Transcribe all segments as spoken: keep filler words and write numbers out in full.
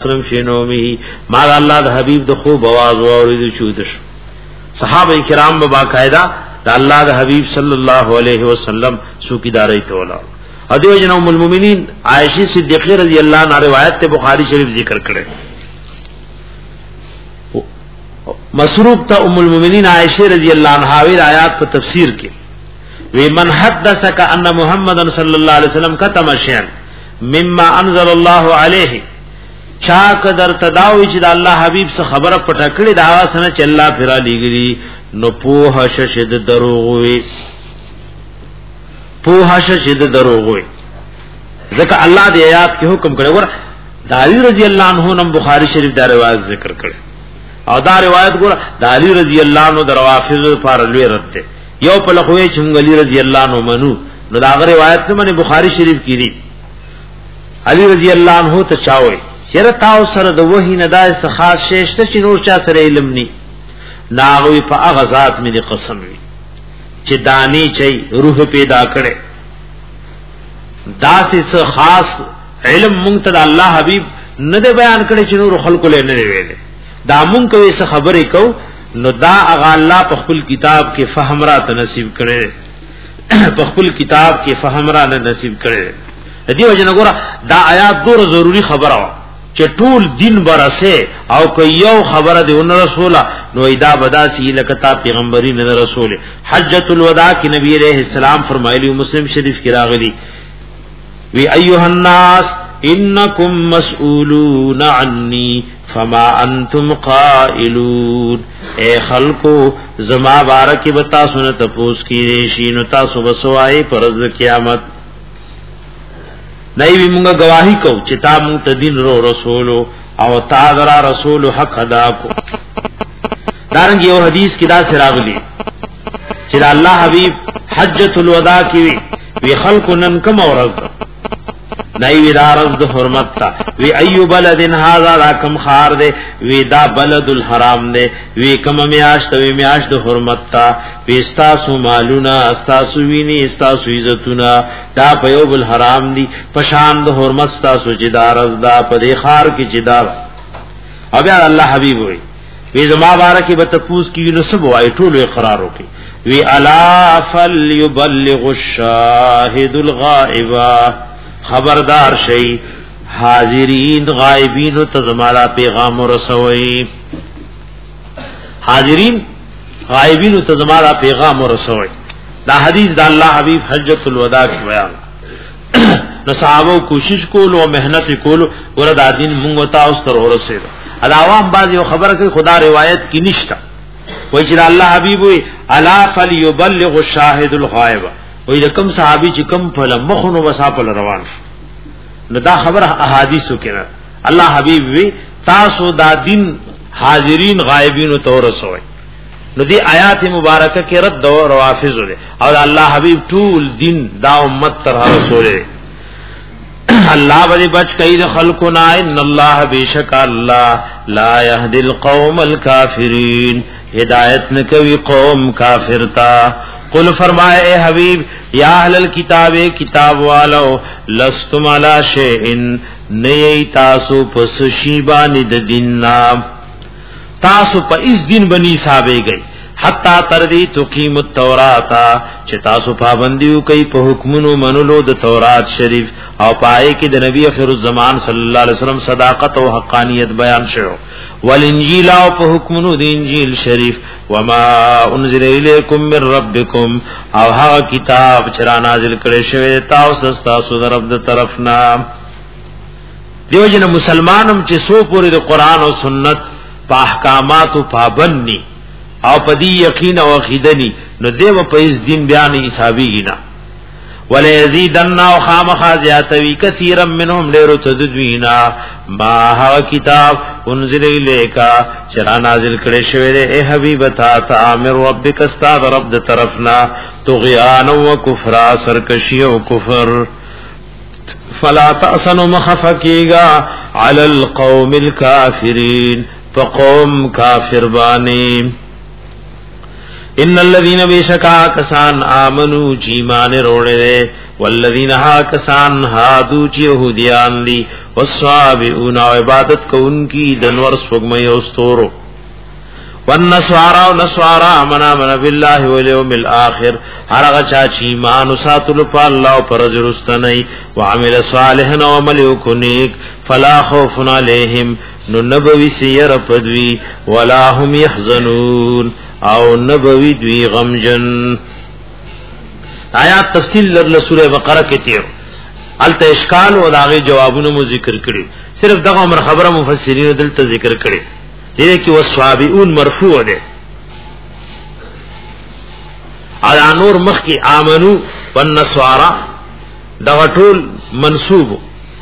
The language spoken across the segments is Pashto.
وسلم شنومی ما الله د حبیب د خوب आवाज اورید چودش صحابه کرام باقاعده د الله د حبیب صلی الله علیه وسلم سوکیداري تولا ادیو جن ام المؤمنین عائشہ صدیقہ رضی اللہ عنہا روایت تے بخاری شریف ذکر کرے مسروق تا ام المؤمنین عائشہ رضی اللہ عنہا وی آیات پر تفسیر کی وی من حدثک ان محمد صلی اللہ علیہ وسلم کتم شیئا مما انزل الله علیہ چا قدر تداوی چې د الله حبیب څخه خبره پټه کړی دا واسنه چې الله فرا لګری نو پوه ششد دروغ وي پوه ششد دروغ وي ځکه الله د آیات کې حکم کړی ور علی رضی الله عنه نم بخاری شریف دا روایت ذکر کړي او دا روایت ګور د علی رضی الله عنه د روافض پر لوی رد ده یو په لخوې چې علی رضی الله عنه منو نو دا روایت نه باندې بخاری شریف کې دي علی رضی الله عنه ته چاوي چیرې تاسو سره د وحی نه دای څه خاص شیشته چې نور چا سره علم ني ناغوي په هغه ذات مې قسم وي چې دانی چي روح پیدا کړي داسې څه خاص علم مونږ ته الله حبيب نه دی بیان کړي چې نور خلق له نه ویلې دا مونږ کوي څه خبرې کو نو دا هغه الله په خپل کتاب کې فهم را ته نصیب کړي په خپل کتاب کې فهم را نه نصیب کړي دې وجه نه ګوره دا آیات ډېر ضروری خبره و چې ټول دین برسه او که یو خبره دی ون رسوله نو ایدا بداسي لکه تا پیغمبري نه رسول حجۃ الوداع کې نبی عليه السلام فرمایلی مسلم شریف کې راغلی وی ایها الناس انکم مسئولون عني فما انتم قائلون اے خلقو زما بارک بتا سنت پوس کی شي نو تاسو بسوای پرز قیامت نئی وی مونږه گواہی کو چې تا مونږ ته دین رو رسولو او تا درا رسول حق ادا کو دارنګ یو حدیث کې دا سراغلی چې الله حبیب حجۃ الوداع کې وی وی خلق نن کم اورز نئی وی دارز د حرمت تا وی ایو بلد هذا راکم خار دے وی دا بلد الحرام دے وی کم میاشت وی میاشت د حرمت تا وی استاسو مالونا استاسو ویني استاسو عزتونا دا پیوب الحرام دی پشان د حرمت استاسو چې دارز دا پدې خار کې چې دا او بیا الله حبیب وی وی زما بارکی به تپوس کی نسب وای ټول اقرار وکي وی الا فليبلغ الشاهد الغائب خبردار شئی حاضرین غائبین و تزمالا پیغام رسوئی حاضرین غائبین و تزمالا پیغام رسوئی دا حدیث دا اللہ حبیب حجۃ الوداع کی بیان نصحابو کوشش کولو و محنت کولو ورد آدین منگوتا استر ہو رسے دا العوام بعض یو خبر کہ خدا روایت کی نشتا وی چلا اللہ حبیب وی الا فلیبلغ الشاہد الغائب وی دا کم صحابی چی کم پھلا مخنو بسا پھل روان نو دا خبر احادیثو کنا اللہ حبیب وی تاسو دا دین حاضرین غائبین تو رسوئی نو دی آیات مبارکہ کے رد دو روافظو دے اور اللہ حبیب طول دین دا امت ترہ رسولے اللہ بڑی بچ کئی دا خلقنا ان اللہ بیشک اللہ لا یهد القوم الکافرین ہدایت نکوی قوم کافرتا قل فرمائے اے حبیب یا اہل الکتاب کتاب والو لستم علی شیئن نئی تاسو پس شیبانی د دیننا تاسو پا اس دن بنی صحابے گئی حتی تردی تقیم التوراتا چه تاسو پابندیو کئی پا حکمونو منولو د تورات شریف او پائے کی د نبی اخر الزمان صلی اللہ علیہ وسلم صداقت و حقانیت بیان شو والانجیل او پا حکمونو د انجیل شریف وما انزل الیکم من ربکم او ها کتاب چرا نازل کرے شوی تاسو تاسو در رب د طرفنا دیو جن مسلمانم چه سو پوری د قرآن و سنت پا احکامات و پابندنی او پدی یقین او عقیدنی نو دیو په اس دین بیان حسابینا ولا یزیدن او خامخ زیاتوی کثیر منهم لرو تدوینا ما ها کتاب انزل الیکا چرا نازل کړي شوی دی اے حبیب تا امر ربک استاد رب د طرفنا طغیان او کفر سرکشی او کفر فلا تأسن مخفکیگا علی القوم الکافرین فقوم کافر بانی ان الذين بشکا کسان آمنو چی ایمان روڑے والذین ها کسان هادو چی یہودیان دی والصابئون عبادت کو ان کی دنور سپگمی استورو والنسوارا ونسوارا منا من بالله والیوم الاخر هرغه چا چی ایمان ساتلو په الله پر زرستنی وعمل صالحا وعمل کنیک فلا خوف علیہم نو نبوی سیر پدوی ولا هم يحزنون او نبوی دوی غمجن. آیات تفصیل لرله سوره بقره کې تیر الته اشکال او داغه جوابونه مو ذکر کړي. صرف دغه عمر خبره مفسرین دلته ذکر کړي دې کې والصابئون مرفوع ده على نور مخ کی آمنو والنسوارا دا ټول منصوب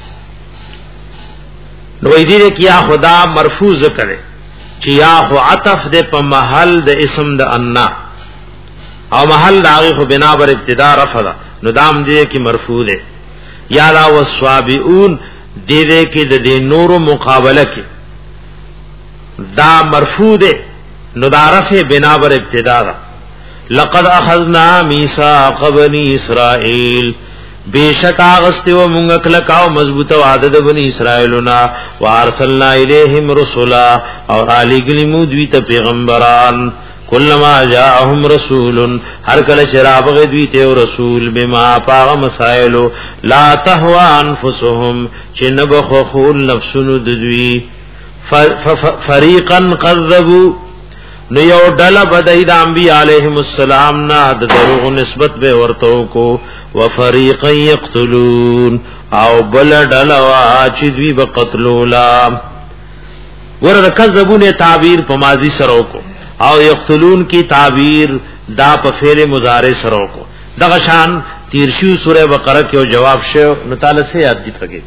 نو دې کې یا خدا مرفوع ذکر چې یا خو عطف ده په محل د اسم د انا او محل داغه خو بنا بر ابتدا رفع ده نو دام دې کې مرفوع ده یا لا والصابئون دې دې کې د دې نور مقابله کې دا مرفوع ده نو دا رفع بنا بر ابتدا ده. لقد اخذنا میثاق بنی اسرائیل بیشک اغستی و مونږ کله کاو مضبوطه وعده د بنی اسرائیلنا وارسلنا الیہم رسولا اور علی گلیمو دوی ته پیغمبران کلما جاءهم رسول هر کله شراب غدوی ته رسول بما پاغ مسائل لا تهوا انفسهم چې نبخو خول نفسونو دوی فریقا قذبوا نو یو ډله بدای د انبیاء علیهم السلام نه د دروغ نسبت به ورته کو وفریقا یقتلون او بل ډله وا چې دوی به قتلولا ورته کذبونه تعبیر په ماضی سره کو او یقتلون کی تعبیر دا په فعل مضارع سره کو دغه شان تیرشیو سوره بقره کې جواب شو نو تعالی سے یاد دي پکې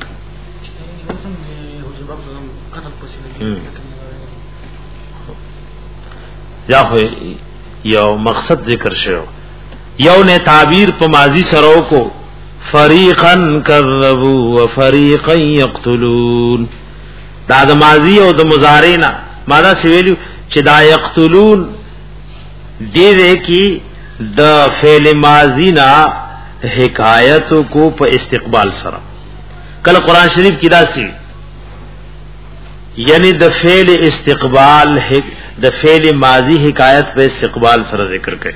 یا خو یو مقصد ذکر شو یو نے تعبیر په ماضی سره کو فریقا کذبوا وفریقا یقتلون دا د ماضی او د مضارع نه ماده سویلو چې دا یقتلون دې دې کې د فعل ماضی نه حکایت کو په استقبال سره کله قران شریف کې دا سی یعنی د فعل استقبال د فعل ماضی حکایت په استقبال سره ذکر کړي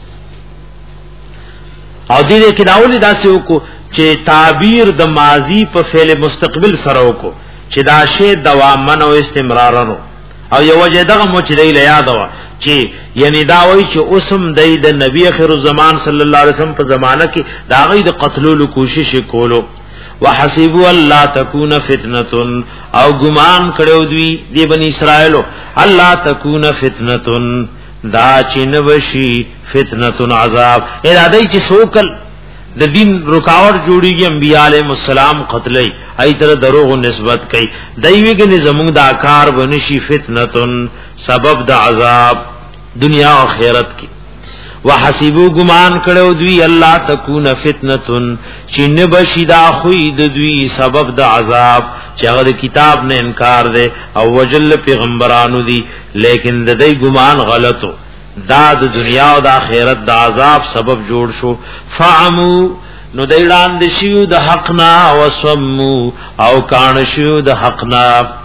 او دې کې داول داسې وکړو چې تعبیر د ماضی په فعل مستقبل سره وکړو چې دا شی دوامن او استمرارن او یو وجه دغه مو چې دی یاد وا چې یعنی دا وایي چې اوسم د نبی اخر الزمان صلی الله علیه وسلم په زمانہ کې دا غي د قتلولو کوشش کولو وحسبوا الله تكون فتنه او ګمان کړو دوی دی بنی اسرائیلو الله تكون فتنه دا چین وشي فتنه عذاب اراده چې سوکل د دین رکاوټ جوړیږي انبیاء علیهم السلام قتلای ای تر دروغ نسبت کوي دایویګه زمونږ د آکار بنشي فتنه سبب د عذاب دنیا او آخرت کې وحسبوا گمان کړو دوی الله تکون فتنه چین بشدا خوې د دوی سبب د عذاب چې هغه کتاب نه انکار دے او وجل پیغمبرانو دي لیکن د دې ګمان غلطو دا د دنیا او د آخرت د عذاب سبب جوړ شو فعمو نو دیلان د شیو د حقنا او سمو او کان شیو د حقنا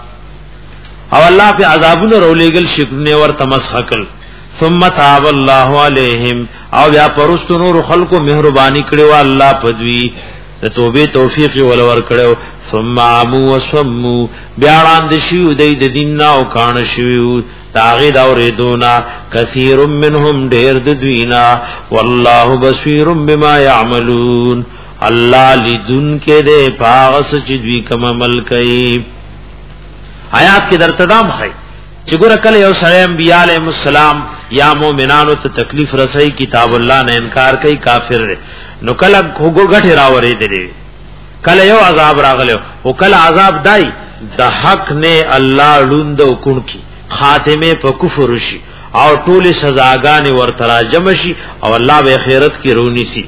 او الله په عذابونو رولېګل شکرنه ور تمسخکل ثم تاب الله علیہم او بیا پرستو نور خلقو مهربانی کړو الله پدوی ته توبه توفیق ولور کړو ثم عمو وسمو بیا وړاندې شیو د دین او کان شیو تاغید اوریدونا کثیر منهم ډیر د دوینا والله بصیر بما یعملون الله لذن کې دې پاغس چې دوی کوم عمل کوي. آیات کې درتدام خای چې ګور کله یو سره انبیاء علیهم السلام یا مومنانو ته تکلیف رسئی کتاب الله نه انکار کوي کافر نو کله وګو غټه راورې دي کله یو عذاب راغلو او کله عذاب دای د حق نه الله لوند او کون کی خاتمه په کفر شي او ټول سزاګان ورته جمع شي او الله به خیرت کې رونی سي.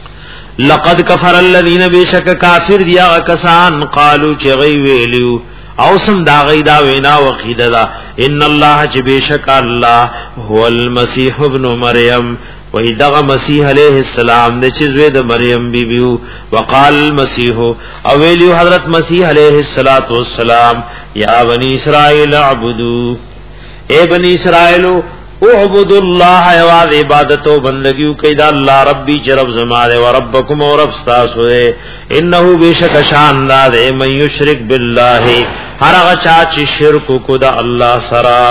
لقد كفر الذين بشك كافر دیا کسان قالو چې غي ویلو او سم دا غیدا وینا وقیدا دا ان الله چې بشک الله هو المسيح ابن مریم و ایدغه مسیح علیہ السلام د چې زوی د مریم بیبیو وقال المسيح او ویلیو حضرت مسیح علیہ الصلوۃ والسلام یا بنی اسرائیل اعبدوا اے بنی اسرائیل اعبدوا الله یواز عبادت و بندگی کید اللہ ربی چرب زمارے و ربکم و رب استاسو انه بیشک شان داد من یشرک بالله ہر غچا چ شرک کو دا اللہ سرا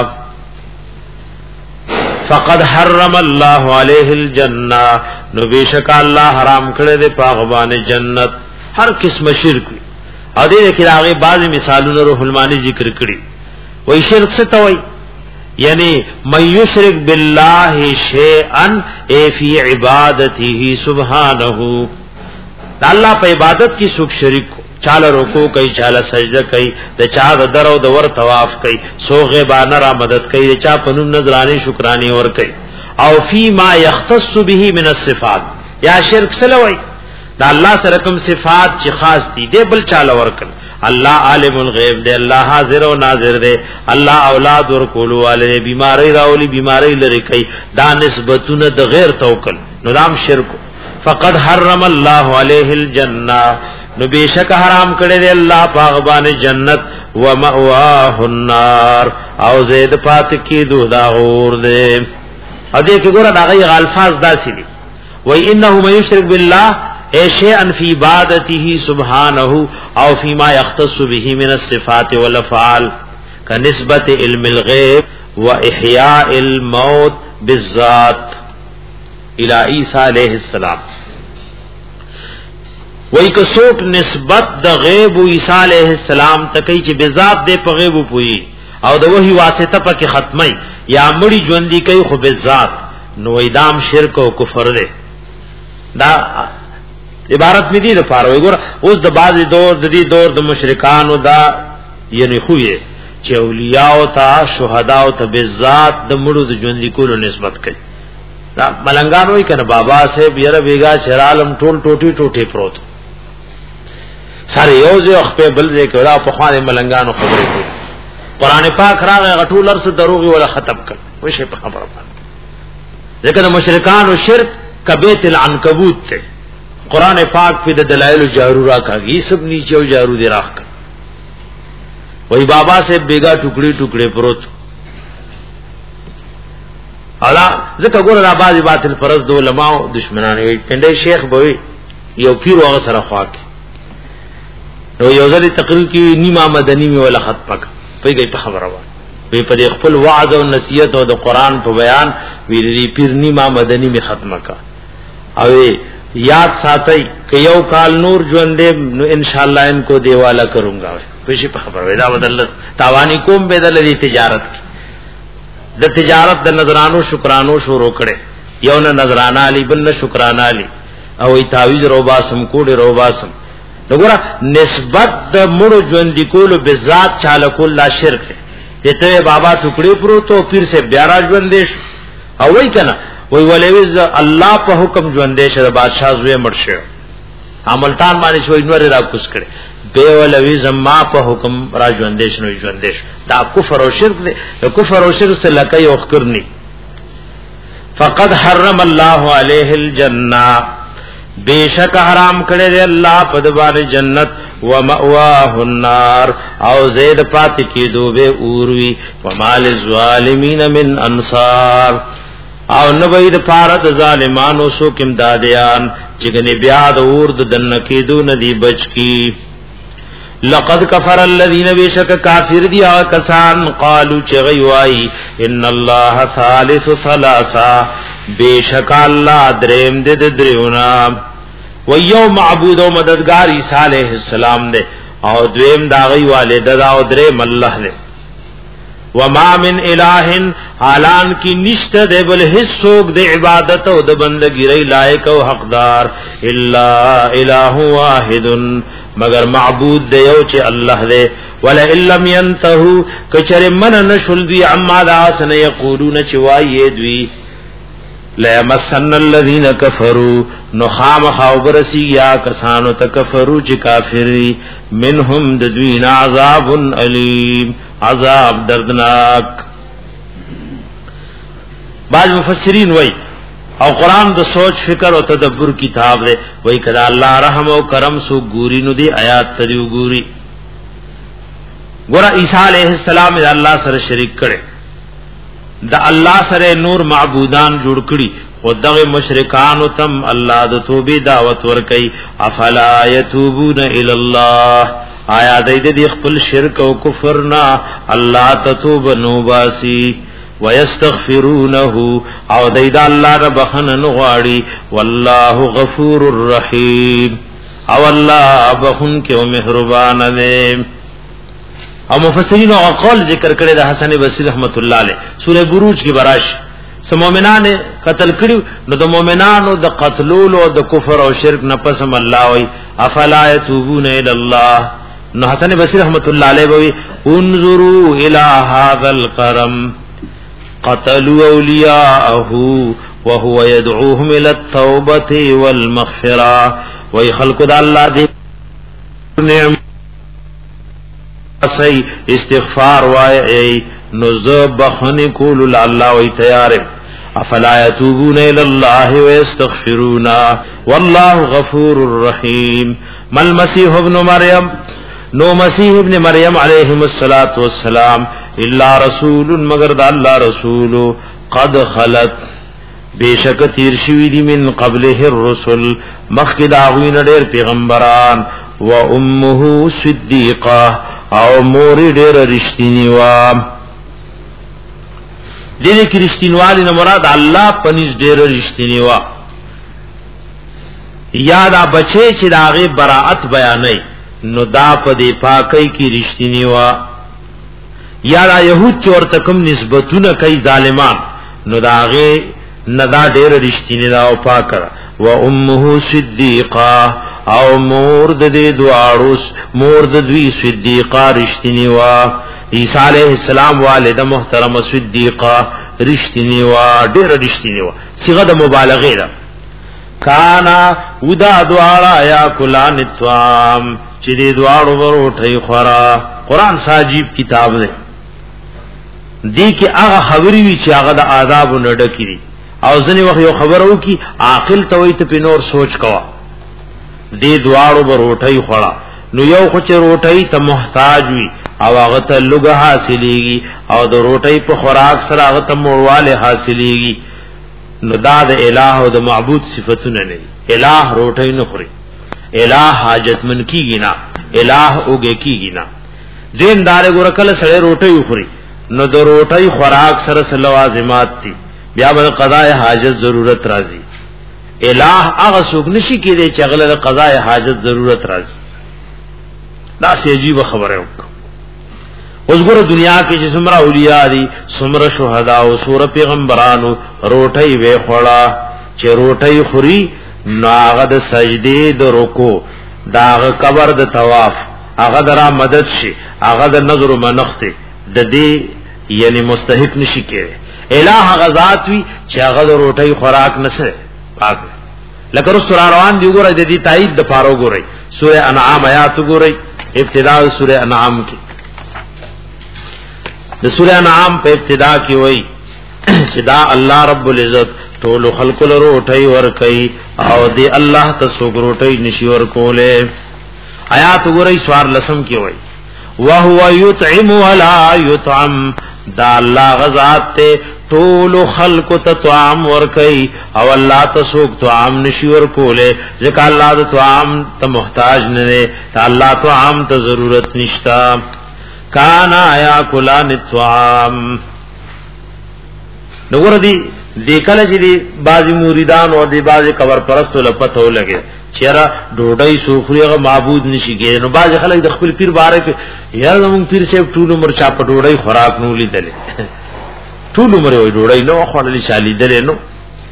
فقد حرم الله علیہ الجنہ نو بیشک اللہ حرام کړه دے پاغبان جنت ہر قسم شرک او دې کې هغه بعض مثالونه روح المانی ذکر کړي وای شرک څه ته وای یعنی من یشرک بالله شیئا ای فی عبادته سبحانه اللہ په عبادت کی سوک شریک چاله رکوع کوي چاله سجده کوي د چا د درو د ور طواف کوي سوغه باندې را مدد کوي چا پنوم نذرانی شکرانی ور کوي او فی ما یختص به من الصفات یا شرک سلوی دا الله سره کوم صفات چې خاص دي دې بل چاله ور کړ الله عالم الغیب دے اللہ حاضر و ناظر دے اللہ اولاد ورکولو والے بیماری راولی بیماری لری کئی دا نسبتون دا غیر توکل ندام شرک فقد حرم اللہ علیہ الجنہ نو بیشک حرام کرے دے اللہ پاغبان جنت و مأواہ النار او زید پات کی دو دا غور دے او دیکھ گورا دا غیر الفاظ دا سی دی وی انہو من یشرک باللہ شیئا فی عبادته سبحانه او فی ما یختص به من الصفات والافعال كنسبت علم الغیب و احیاء الموت بالذات الى عیسی علیہ السلام وای کسوک نسبت د غیب عیسی علیہ السلام تکي چې بذات دې په غیب پوي او د وحی واسطه پکې ختمي یا مړي ژوندۍ کوي خو بذات نو ایدام شرک او کفر ده دا عبارت می دی د پاره وګور اوس د بعض دور د دې دور د مشرکانو دا یعنی خوې چې اولیاء او تا شهدا او ته بذات د مړو د ژوند کولو نسبت کوي دا ملنګان وای کنه بابا صاحب یره بیگا شرالم ټول ټوټي ټوټي پروت سره یو ځای خپل بل ځای کې را په خوانه ملنګانو خبرې کوي قران پاک راغی غټول ارس دروغي ولا ختم کړ وشه په خبره باندې ځکه د مشرکانو شرک کبیت العنکبوت ته قرآن پاک پہ دلائل جارو راکھا گی سب نیچے و جارو دے راکھ کر وہی بابا سے بیگا ٹکڑے ٹکڑے پروت اولا ذکر گور رابازی باطل پرست دو علماء دشمنان وی پندے شیخ بوئی یو پیر واغ سر خواک نو یو ذلی تقریر کی نیمہ مدنی میں والا خط پک پی گئی پا خبر آباد وی پا دی خپل وعظ و نصیحت و دا قرآن پا بیان وی دی پیر نیمہ مدنی میں ختم کا اوی یاد ساتي کہ یو کال نور ژوندې نو ان شاء الله ان کو دیواله کروں گا پېښې په خبر ودا بدل تاوانی کوم بدل دي تجارت د تجارت د نظرانو شکرانو شروع کړي یو نه نظرانه علی بل شکرانه علی او ای تعویذ روباسم کوډ روباسم وګوره نسبت د مړو ژوندې کولو بذات چاله کول لا شرک دی ته بابا ټوکړي پرو تو پیر سے بیا را ژوندې او وای کنه وی ولویز الله په حکم ژوندې شه بادشاہ زوی مرشه عملتان باندې شوی نور را کوس کړي به ولویز ما په حکم را ژوندې شنو ژوندې دا کفر او شرک دی کفر او شرک سره لکه یو خکرنی فقد حرم الله علیه الجنہ بیشک حرام کړی دی الله په دبار جنت و مأواه النار او زید پات کی دوبه اوروی ومال الظالمین من انصار او نبید پارد ظالمانو سو کم دادیان چگنی بیاد اورد دنکی دو ندی بچ کی لقد کفر الذین بیشک کافر دیا کسان قالو چغیوائی ان اللہ ثالث ثلاثا بیشک اللہ درم دد دریونا ویو معبود و مددگار عیسیٰ علیہ السلام دے او دویم داغی والد دا او درم اللہ دے وما من الہ حالان کی نشت دے بل حصوک دے عبادت و دے بندگی رئی لائق و حقدار الا الہ واحد مگر معبود دے یوچے اللہ دے ولئن لم ینتہو کچر من نشل دوی عما دا سن یقولون چوائیے دوی لَيَمَسَّنَّ الَّذِينَ كَفَرُوا نُخَامَ خَوْبَرَسِي يَا كَسَانُ تَكَفَرُوا چِ کافری منهم ددوین عذاب علیم عذاب دردناک. بعض مفسرین وای او قرآن د سوچ فکر او تدبر کتاب دی وای کدا الله رحم او کرم سو ګوري نو دی آیات تریو ګوري. ګور عیسی علیہ السلام د الله سره شریک کړي د الله سره نور معبودان جوړ کړي خدغه مشرکان تم الله د توبې دعوت ور کوي افلا یتوبون الی الله آیا د خپل شرک او کفر نه الله تتوب نو باسی ويستغفرونه او دید الله رب بخنن غواړي والله غفور الرحیم او الله بخون کې او مهربان دی. او مفسرین او اقوال ذکر کړي د حسن بصری رحمت الله علیه سورہ بروج کې براش سم مومنان قتل کړي نو د مومنانو د قتلولو او د کفر او شرک نه پسم الله وای افلا یتوبون الی الله. نو حسن بصری رحمت الله علیه وای انظروا الی هذا القرم قتلوا اولیاءه وهو يدعوهم الى التوبه والمغفرة وای خلق د الله دې نعم سی استغفار وای نذب بخن کول الله وای تیار افلا یتوبون الی الله ويستغفرون والله غفور رحیم. مل مسیح ابن مریم نو مسیح ابن مریم علیہ الصلوۃ والسلام الا رسول مگر د الله رسول قد خلت بیشک تیر شوی دی من قبله الرسل مخکې دا غوینه ډېر پیغمبران و امه صدیقه او مور ډېر رښتینی و. دې کې رښتینوالی نه مراد الله پنځ ډېر رښتینی و یا دا بچي چې داغه براءت بیانای نو دا په دې پاکي کې رښتینی و یا دا يهود چورته کوم نسبتونه کوي ظالمان نو داغه ندا ډېر رښتینی دا او پاک و امه صدیقه او مور د دې دواړو مور د دوی صدیقه رښتینی و. عیسی علیہ السلام والده محترمه صدیقه رښتینی و ډېر رښتینی و صيغه د مبالغه ده. کانا ودا دواړه یا کلان الطعام چې دې دواړو وروټي خورا. قران ساجيب کتاب دی دی کې هغه خبري وی چې هغه د آداب نه ډکې او ځنې وخت یو خبرو کی عاقل توي ته په نور سوچ کوا دې دواړو وروټي خورا نو یو خو چې روټي ته محتاج وي او هغه ته لوګه حاصلېږي او د روټي په خوراک سره هغه ته مورواله حاصلېږي نو دا د الٰه او د معبود صفاتونه نه الٰه روټي نه خوري الٰه حاجتمن کیږي نه الٰه اوګه کیږي نه. دین دار ګور کله سره روټي خوري نو د روټي خوراک سره لوازمات دي بیا به قضاء حاجت ضرورت راځي. الٰه هغه څوک نشي کېدی چې هغه د قضاء حاجت ضرورت راځي. دا سې عجیب خبره وکړه. اوس ګور دنیا کې چې څومره اولیاء دي څومره شهدا او څومره پیغمبرانو روټي وې خوړه چې روټي خوري نو هغه د سجدي د رکوع دا قبر د طواف هغه درا مدد شي هغه د نظر و منخته د دې یعنی مستحق نشي کېږي. الٰه غزاد وی چې هغه د روټي خوراک نشه پاک لکه رسول روان دی ګورای د دې تایید د پاره ګورای سوره انعام آیات ګورای ابتداء سوره انعام کې د سوره انعام په ابتدا کې وای چې دا الله رب العزت ټول خلق له روټي ور کوي او دی الله ته سوګروټي نشي ور کوله. آیات ګورای سوار لسم کې وای وهو يطعم ولا يطعم دا الله غزاد ته ټول خلق ته طعام ور کوي او الله ته سوګ طعام نشي ور کوله ځکه الله د طعام ته محتاج نه دی ته الله طعام ته ضرورت نشتا. کانا یا کلان الطعام نګور دی د کله چې دی بعضی مریدان او دی بعضی قبر پرستو لپته ولګي چیرې ډوډۍ سوخريغه معبود نشي کېږي. نو بعضی خلک د خپل پیر باره کې یا زمون پیر صاحب ټول عمر چا په ډوډۍ خوراک نو لیدل ټول عمر وي ډوډۍ نو خورلې چالي دل نو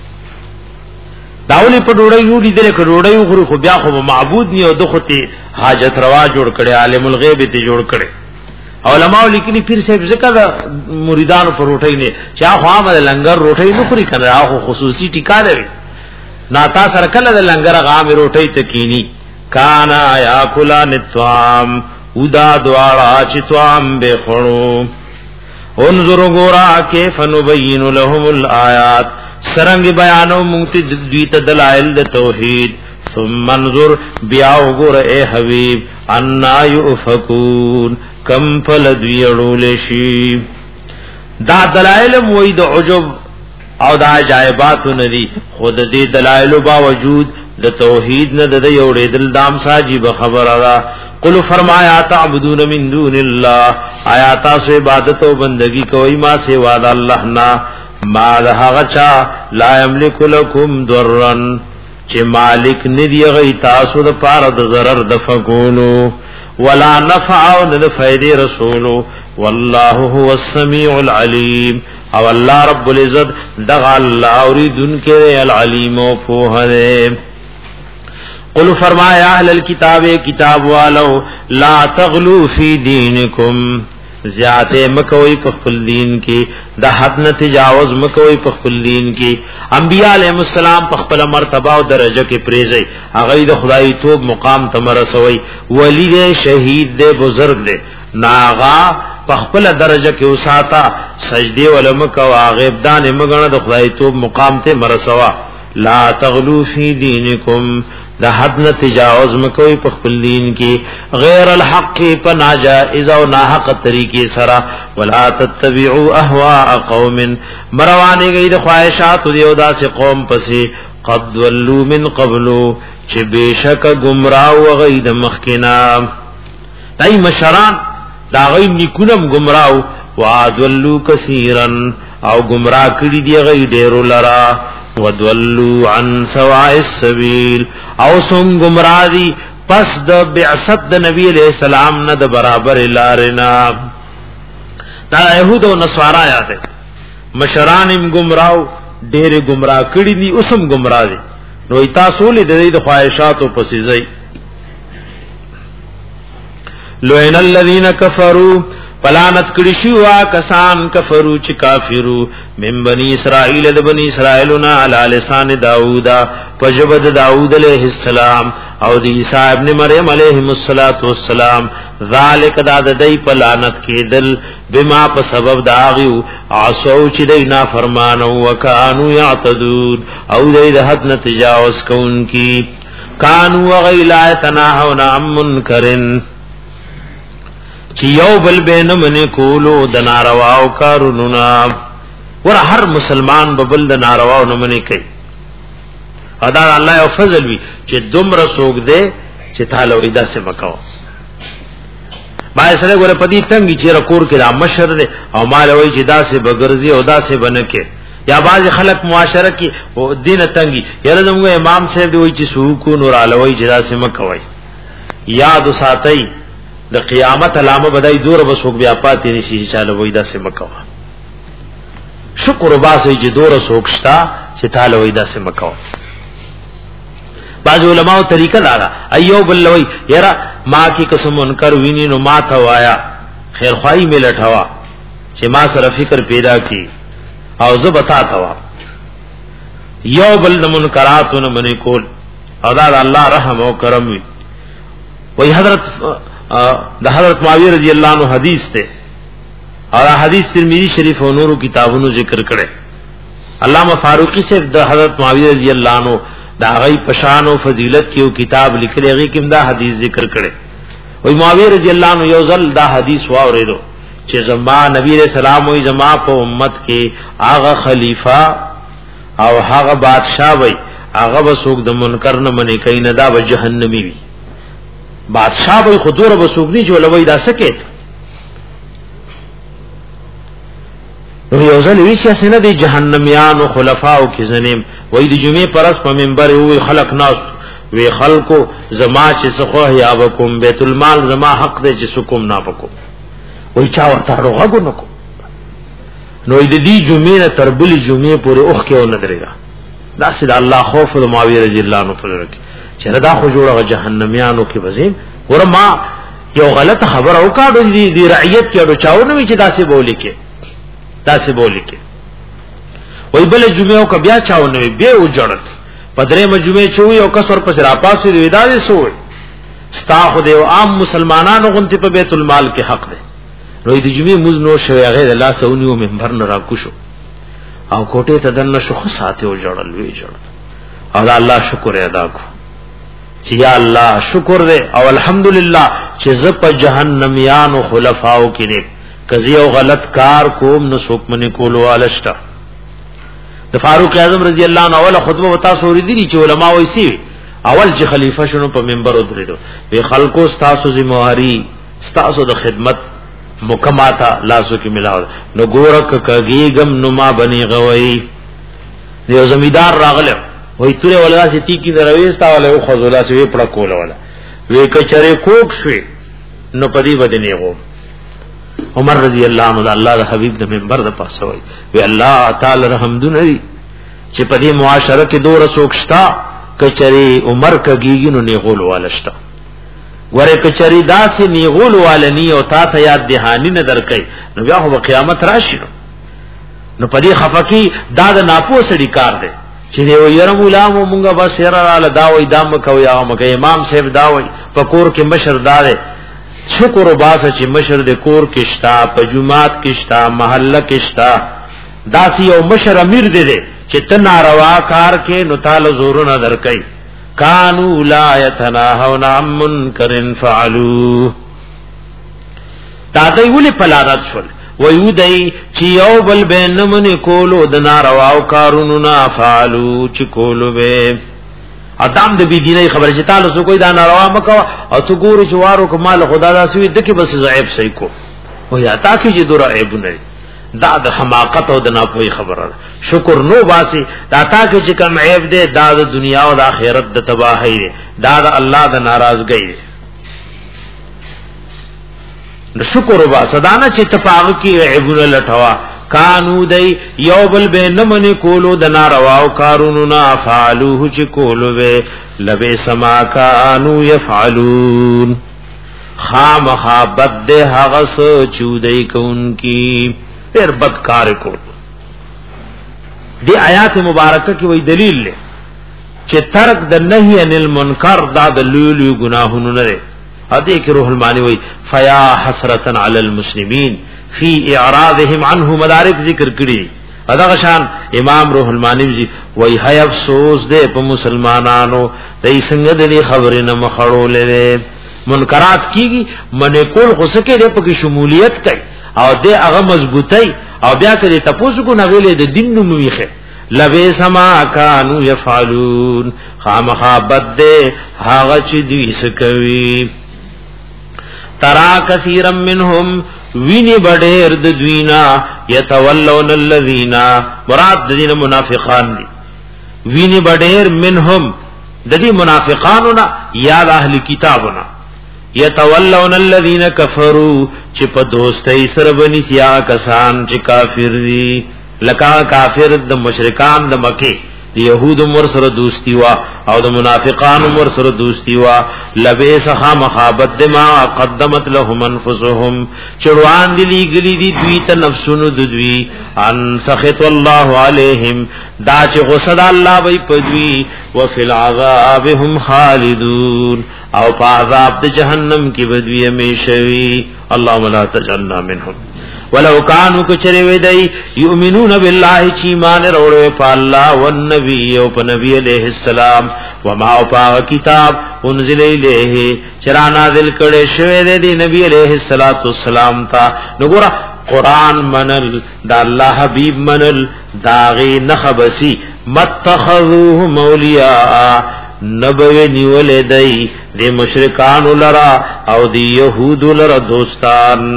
داولې په ډوډۍ نو لیدل کې ډوډۍ خوري خو بیا خو معبود نه او دغه ته حاجت روا جوړ کړي عالم الغیب ته جوړ کړي علماء لیکلي پیر صاحب ذکر مریدانو پر روټي نه چا خو ما لنګر روټي نه خوري کنه هغه خصوصي ټیکا لري ناتا سره کله د لنګر غام روټي تکینی کانا یاکلا نتوام ودا دوارا چتوام بے خړو انظروا غورا کیف نبین لهم الآیات سرنگ بیانو مونتی دویت دلائل د توحید ثم انظر بیاو غور اے حبیب انا یؤفکون کم فل دویړول شي دا دلائل موید عجب او دا عجایبات ندی خود دې دلائل باوجود د توحید نه د یوړې دل دام ساجي خبر را قل فرمایا تعبدون من دون الله آیات سو عبادت او بندگی کوي ما سوا د الله نه ما هغه چا لا یملک لكم ضرن چې مالک ندی غي تاسو د پاره د zarar د فقولو ولا نفع او د فائدې رسولو والله هو السميع العليم او الله رب العزت دغ الله اوریدن کې العلیم او فوهه قل فرمایا اهل الكتاب کتاب والو لا تغلو فی دینکم زیاته مکوئی په خپل دین کې د حد نه تجاوز مکوئی په خپل دین کې انبیاء علیهم السلام په خپل مرتبه او درجه کې پریزي هغه د خدای توب مقام تمرسوي ولی دې شهید دې بزرگ دې ناغا په خپل درجه کې وساتا سجدي ولمکو غیب دان مګنه د خدای توب مقام ته مرسوا لا تغلو فی دینکم د حد نه تجاوز مکوئی په خپل دین کې غیر الحق په ناجائز او ناحق طریقې سره ولا تتبعوا اهواء قوم مروانه گئی د خواہشات دیو داس قوم پسې قد ولوا من قبل چې بشک گمراه او غي د مخکنا دای مشران دا غي نکونم گمراه وادلوا کثیرا او گمراه کړي دی غي ډیرو لرا ودولوا عن سواء السبيل او سن گمراهی پس د بعثت د نبی علیہ السلام نه د برابر لارنا دا يهود او نصارا یاد مشرانم گمراو ډېر گمراه کړي دي اوسم گمراه دي نو تاسو له د خواہشات او پسیزي لوین الذين كفروا پلانت کړي شو کسان کفرو چې کافرو من بني اسرائیل د بني اسرائیلنا علی لسان داوود فجبد داوود علیہ السلام او د عیسی ابن مریم علیہ السلام ذالک داد دای پلانت کېدل بما په سبب داغیو عصو چې دای نافرمان او وکانو یعتدون او دای د حد نه تجاوز کوونکی کانوا غیلا تناهون عن منکرن چې یو بل بین من کولو د نارواو کارونو ور هر مسلمان ببل د نارواو نه منی کوي ادا الله یو فضل وی چې دومره سوګ دے چې تعالی وېدا سے مکو بای سره ګوره پدی تنګي چې رکور کې د مشر دے او مال وی چې دا سے بغرزي او دا سے بنکه یا بعض خلق معاشره کې او دین تنګي یره زموږ امام صاحب دی وی چې سوکو نور علوی چې دا سے مکوي یاد ساتي د قیامت علامه بدای دور بسوک بیا پاتې نشي چاله وېدا سے مکوا شکر وباسي چې دور سوکشتا چې تعالی وېدا سے مکوا بعض علماء طریقہ دارا ایوب اللوی یرا ما کی قسم منکر ویني نو ما تا وایا خیر خوای می لټوا چې ما سره فکر پیدا کی او زه بتا تا یو بل د منکراتونه منی کول او دا الله رحم او کرم وی وی حضرت د حضرت معاویہ رضی اللہ عنہ حدیث ته اور حدیث ترمذی شریف او نورو کتابونو ذکر کړي علامہ فاروقی سے د حضرت معاویہ رضی اللہ عنہ دا غي پشان او فضیلت کیو کتاب لیکلی غي کوم دا حدیث ذکر کړي وی معاویہ رضی اللہ عنہ یو ځل دا حدیث واوریدو چې زما نبی علیہ السلام وی زما په امت کې هغه خلیفہ او هغه بادشاہ وی هغه وسوک د منکر نه منی کین دا به جهنمی وی بادشاہ به خودره بسوګنی جو لوي دا سکه نو یو ځل وی چې سینه د جهنميان او خلفاو کې زنیم وای د جمعې پرس په منبر وی خلق ناس وی خلقو زما چې سخه یا وکم بیت المال زما حق دې چې سکم نه پکو وای چا ورته روغه نکو نو د دې جمعې نه تر بل جمعې پورې اوخ کې و نه درېګا دا سید الله خوف د معاویه رضی الله عنه پر رکی چردا خو جوړه جهنميانو کې وزیم ورما یو غلط خبر او کاډو دی, دی رعیت کې اړو چاونه وی چې داسې بولی کې داسې بولی کې وای بل جمعه او بیا چاونه وی به او جوړت پدری مجمعه چوي او کس ور پس را پاسې دی وداده سوې ستا خو دی او عام مسلمانانو غنتی په بیت المال کې حق دی نو د جمعه مز نو شوی غیر الله سونیو منبر نه را کوشو او کوټه ته دنه شو خو ساتي او جوړل وی جوړ او الله شکر ادا کو چې یا الله شکر دې او الحمدلله چې ز په جهنم یانو خلفاو کې نه کزی او غلط کار کوم نو څوک منی کولو الشتا د فاروق اعظم رضی الله عنه اول خطبه وتا سوري دي چې علما وایسي اول چې خلیفہ شنو په منبر ودرېدو وی خلکو ستاسو ذمہاری ستاسو د خدمت مکماتا لاسو کې ملاو نو ګورک کګیګم نو ما بني غوي یو زمیدار راغله وای توره ولا چې تی کی درويستا ولا خو خذولا چې پړه کول ولا وی کچره کوک شوي نو پدی بدنی غو عمر رضی اللہ عنہ اللہ دا حبیب دا منبر دا پاسا ہوئی وی اللہ تعالی رحمدو نری چی پدی معاشرہ کی دو رسوکشتا کچری عمر کگیگی نو نیغول والشتا ورے کچری دا سی نیغول والنی او تا تا یاد دہانی ندر کئی نو بیا خو قیامت راشی نو نو پدی خفکی دا دا ناپو سڑی کار دے چی دیو یرم علامو منگا بس یرال داوی دام کوئی آغا مکا امام صاحب داوی پکور کے مشر دا دے شکر و باسا چی مشر دے کور کشتا پا جماعت کشتا محلہ کشتا داسی او مشر امیر دے دے چی تنا روا کار کے نتال زورنا در کئی کانو لا یتناہون عن منکر فعلو دادای ولی پلانت شول ویو دای چی یو بل بین من کولو دنا رواو کارونو نا فعلو چی کولو بے ادم د بی دیني خبره چې تعالی سو کوئی دا ناروا مکو او تو ګوري جوارو کمال خدا دا سوی دکې بس ضعیف صحیح کو و یا تا کې چې دور عیب نه دا د حماقت او د ناپوهي خبره شکر نو باسي دا تا کې چې کم عیب دی دا د دنیا او د آخرت د تباہی دی دا د الله د ناراضګۍ دی نو شکر وبا صدانه چې تفاق کې عیبونه لټوا کانو دی یو بل بے نمن کولو دنا رواو کارونو نا فعلوه چی کولو بے لبے سما کانو یفعلون خام خوابت دے حغس چودئی کون کی پھر بدکار کولو دی آیات مبارکہ کی وہی دلیل لے چی ترک دا نہی ان المنکر دا دلیلی گناہنو نرے ادے کہ روح المانی وہی فیا حسرتن علی المسلمین فی اعراضهم عنه مدارک ذکر کړي ادا غشان امام روح المانی جی وای ہے افسوس دے په مسلمانانو دای څنګه دې خبرې نه مخړولې منکرات کیږي منې کول خو سکه دې په شمولیت کوي او دې هغه مضبوطی او بیا کړي تاسو کو نه ویلې د دین نوم ویخه لبے سما کانوا یفعلون خامخابت دې هغه چې دوی سکوي ترا کثیرا منهم ویني بډیر د دوینا یتولون الذین مراد د دین منافقان دي ویني بډیر منهم د دې منافقانو نه یا اهل کتابونه یتولون الذین کفروا چې په دوستۍ سره بني سیا کسان چې کافر دي لکه کافر د مشرکان د مکه یہود مر سره دوستی وا او د منافقان مر سره دوستی وا لبئس مخابت دما قدمت لهم انفسهم چروان دي لګلی دي دوی ته نفسونو دوی ان سخط الله علیهم دا چې غصد الله وي پدوی وفي العذاب هم خالدون او په عذاب د جهنم کې بدوی همیشوي اللهم لا تجعلنا منهم ولو کانوا کچری ودی یؤمنون بالله چی مان وروړو په الله او نبی او په نبی علیہ السلام وما او په کتاب انزل الیه چرا نازل کړي شوی دی نبی علیہ الصلوۃ والسلام تا نګورا قران منل دا الله حبیب منل داغي نخبسی متخذوه مولیاء نبوی نیولې دی د مشرکان لرا او د يهود لرا دوستان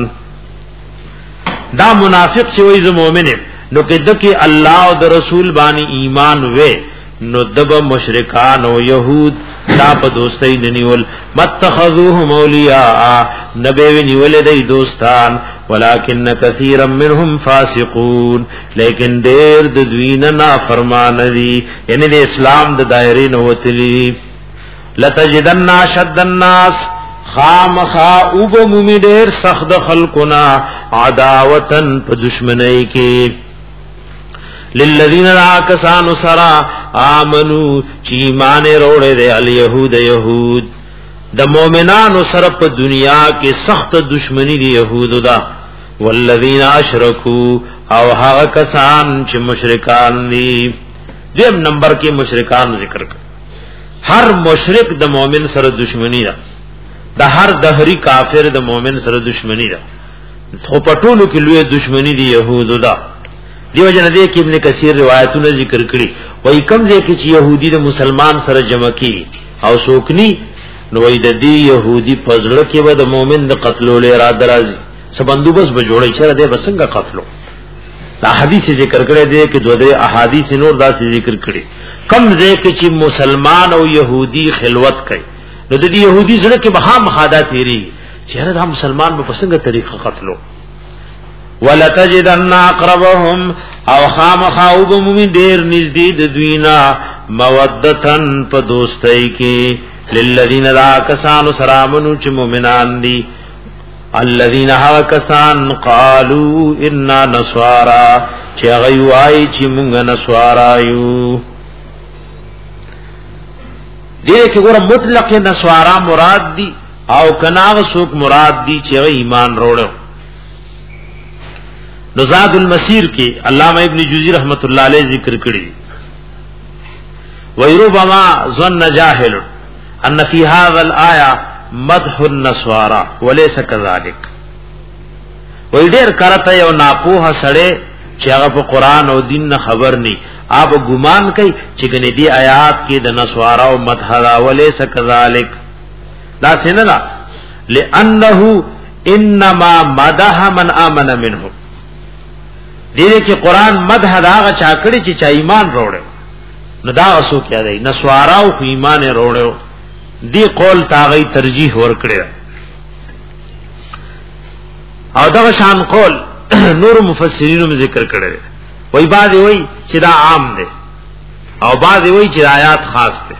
دا منافق چې وایي زه مؤمن یم نو کده کې الله او د رسول باندې ایمان وې نو دب مشرکان او يهود دا په دوستۍ ننیول متخذوه مولیاء نبی نیول دی دوستان ولکن کثیر منهم فاسقون لیکن ډېر د دوی نه نافرمان دي یعنی د اسلام د دایره نه وتلی لتجدن اشد الناس خامخا او بمومی دیر سخت خلقنا عداوتن پا دشمنی کی للذین راکسان سرا آمنو چی ایمان روڑے دے الیہود یہود دا مومنان سر پا دنیا کے سخت دشمنی دی یہود دا والذین اشرکو او حق کسان چی مشرکان دی دیم نمبر کے مشرکان ذکر کر ہر مشرک د مومن سره دشمنی ده د هر دهری کافر د مومن سره دشمنی ده خو پټولو کې لوی دشمنی دی يهودو ده دیو جن دې کې ابن کثیر روایتونه ذکر کړي وای کوم ځای کې چې يهودي د مسلمان سره جمع کی او سوکني نو وای د دې يهودي پزړه کې و د مومن د قتلولو اراده راځي سبندوبس به جوړي چې دې بسنګ قتلو دا حدیث ذکر کړی دی کې دوه درې احادیث نور دا ذکر کړي کم ځای کې چې مسلمان او يهودي خلوت کوي نو د دې يهودي سره کې بها مخادا تیری چې دا مسلمان په څنګه طریقه قتلو ولتجدن اقربهم او خامخاوب مومن ډیر نږدې د دوینا مودتن په دوستۍ کې للذین لا کسانو سلامونو چې مؤمنان دي الذين ها کسان قالوا اننا نصارى چې غيوای چې موږ نصارا یو دې کې ګور مطلق نصارا مراد دي او کناغ سوق مراد دي چې ایمان وروړو نزاد المسیر کې علامہ ابن جوزی رحمت الله علیه ذکر کړی ويربما ظن جاهل ان في هذا الايه مدح النصارى وليس كذلك وای ډیر کرته یو ناپوه سړی چې هغه په قران او دین نه خبر ني آپ ګمان کوي چې ګنې دی آیات کې د نصارا او مدح را وليس كذلك دا څنګه دا لانه انما مدح من امن منه دې کې قران مدح دا چا کړی چې چا ایمان وروړي نو دا اوسو کې دی نصارا او ایمان وروړو دی قول تاغی ترجیح ورکړي او دا شان قول نور مفسرینو میں ذکر کړي وای بعد وای چې دا عام دی او بعد وای چې آیات خاص دی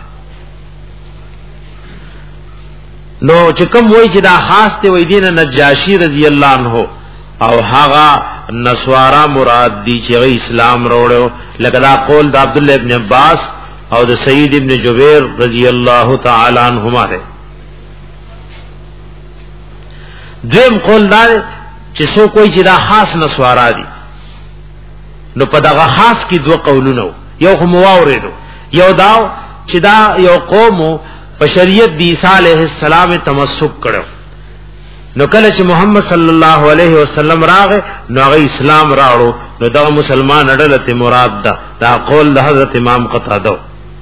نو چې کوم وای چې دا خاص دی وای دینه نجاشی رضی الله عنه او هغه نسوارا مراد دی چې اسلام وروړو لکه دا قول د عبد الله ابن عباس او د سعید ابن جبیر رضی اللہ تعالی عنہما ہے دویم قول دار چې سو کوئی چې دا خاص نسوارا دي نو په دغه خاص کې دوه قولونه یو خو مواوردو یو دا چې دا یو قوم په شریعت د عیسی علیه السلام تمسک کړو نو کله چې محمد صلی الله علیه وسلم راغ نو هغه اسلام راړو نو دا مسلمان اډلته مراد ده دا قول د حضرت امام قتاده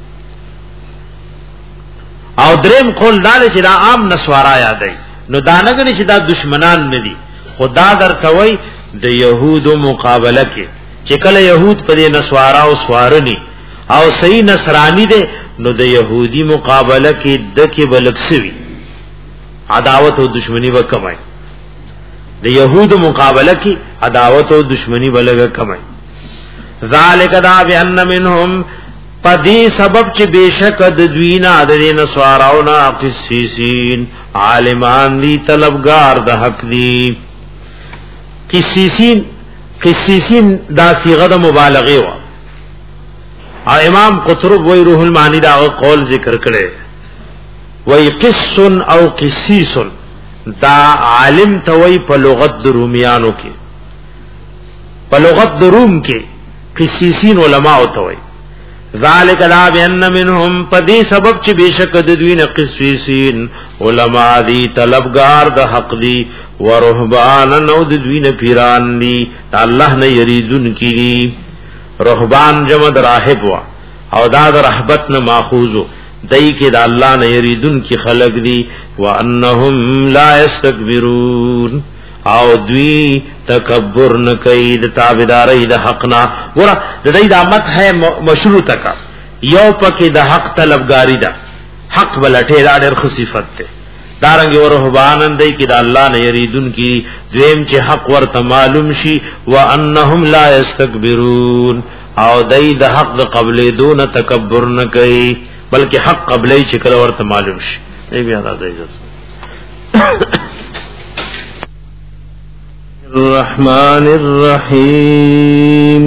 او دریم قول دا چې دا عام نسوارا یادای نو دا نه غني چې دا دشمنان نه دي خدا درته وای د يهودو مقابله کې چې کله يهود په نسوارا او سوارني او صحیح نصرانی دي نو د يهودي مقابله کې د کې بلکسوي عداوت او دشمنی وکمای د يهودو مقابله کې عداوت او دشمنی بلګه کمای ذالک دا بان منهم پدی سبب چې بشک د دوینا د نسواراونا قسیسین عالمان دی طلبگار د حق دی قسیسین قسیسین دا صيغه د مبالغه و او امام قطرب وی روح المعانی دا قول ذکر کړي وی قس او قسیس دا عالم توي په لغت د رومیانو کې په لغت د روم کې قسیسین علما او توي ذالک لا بان منهم پدی سبب چې بشک د دوی نه قسیسین علما دي طلبگار د حق دي ورهبان نو د دوی نه پیران دي الله نه یریدون کی رهبان جمع د راهب وا او دا د رهبت نه ماخوذو دای کې د الله نه یریدون کی خلق دي وانهم لا یستكبرون او دوی تکبر نه کوي د تابعداري د حق نه ګور د دې د امت ہے مشروطه کا یو پکې د حق طلبګاری ده حق بلټه دا ډېر خصيفت ده دارنګ ورهبانن دی کې د الله نه یریدون کی دویم چې حق ورته معلوم شي وانهم لا یستكبرون او دای د حق د قبلې دون تکبر نه کوي بلکې حق قبلې چې کله ورته معلوم شي ای بیا راځي عزت الرحمن الرحیم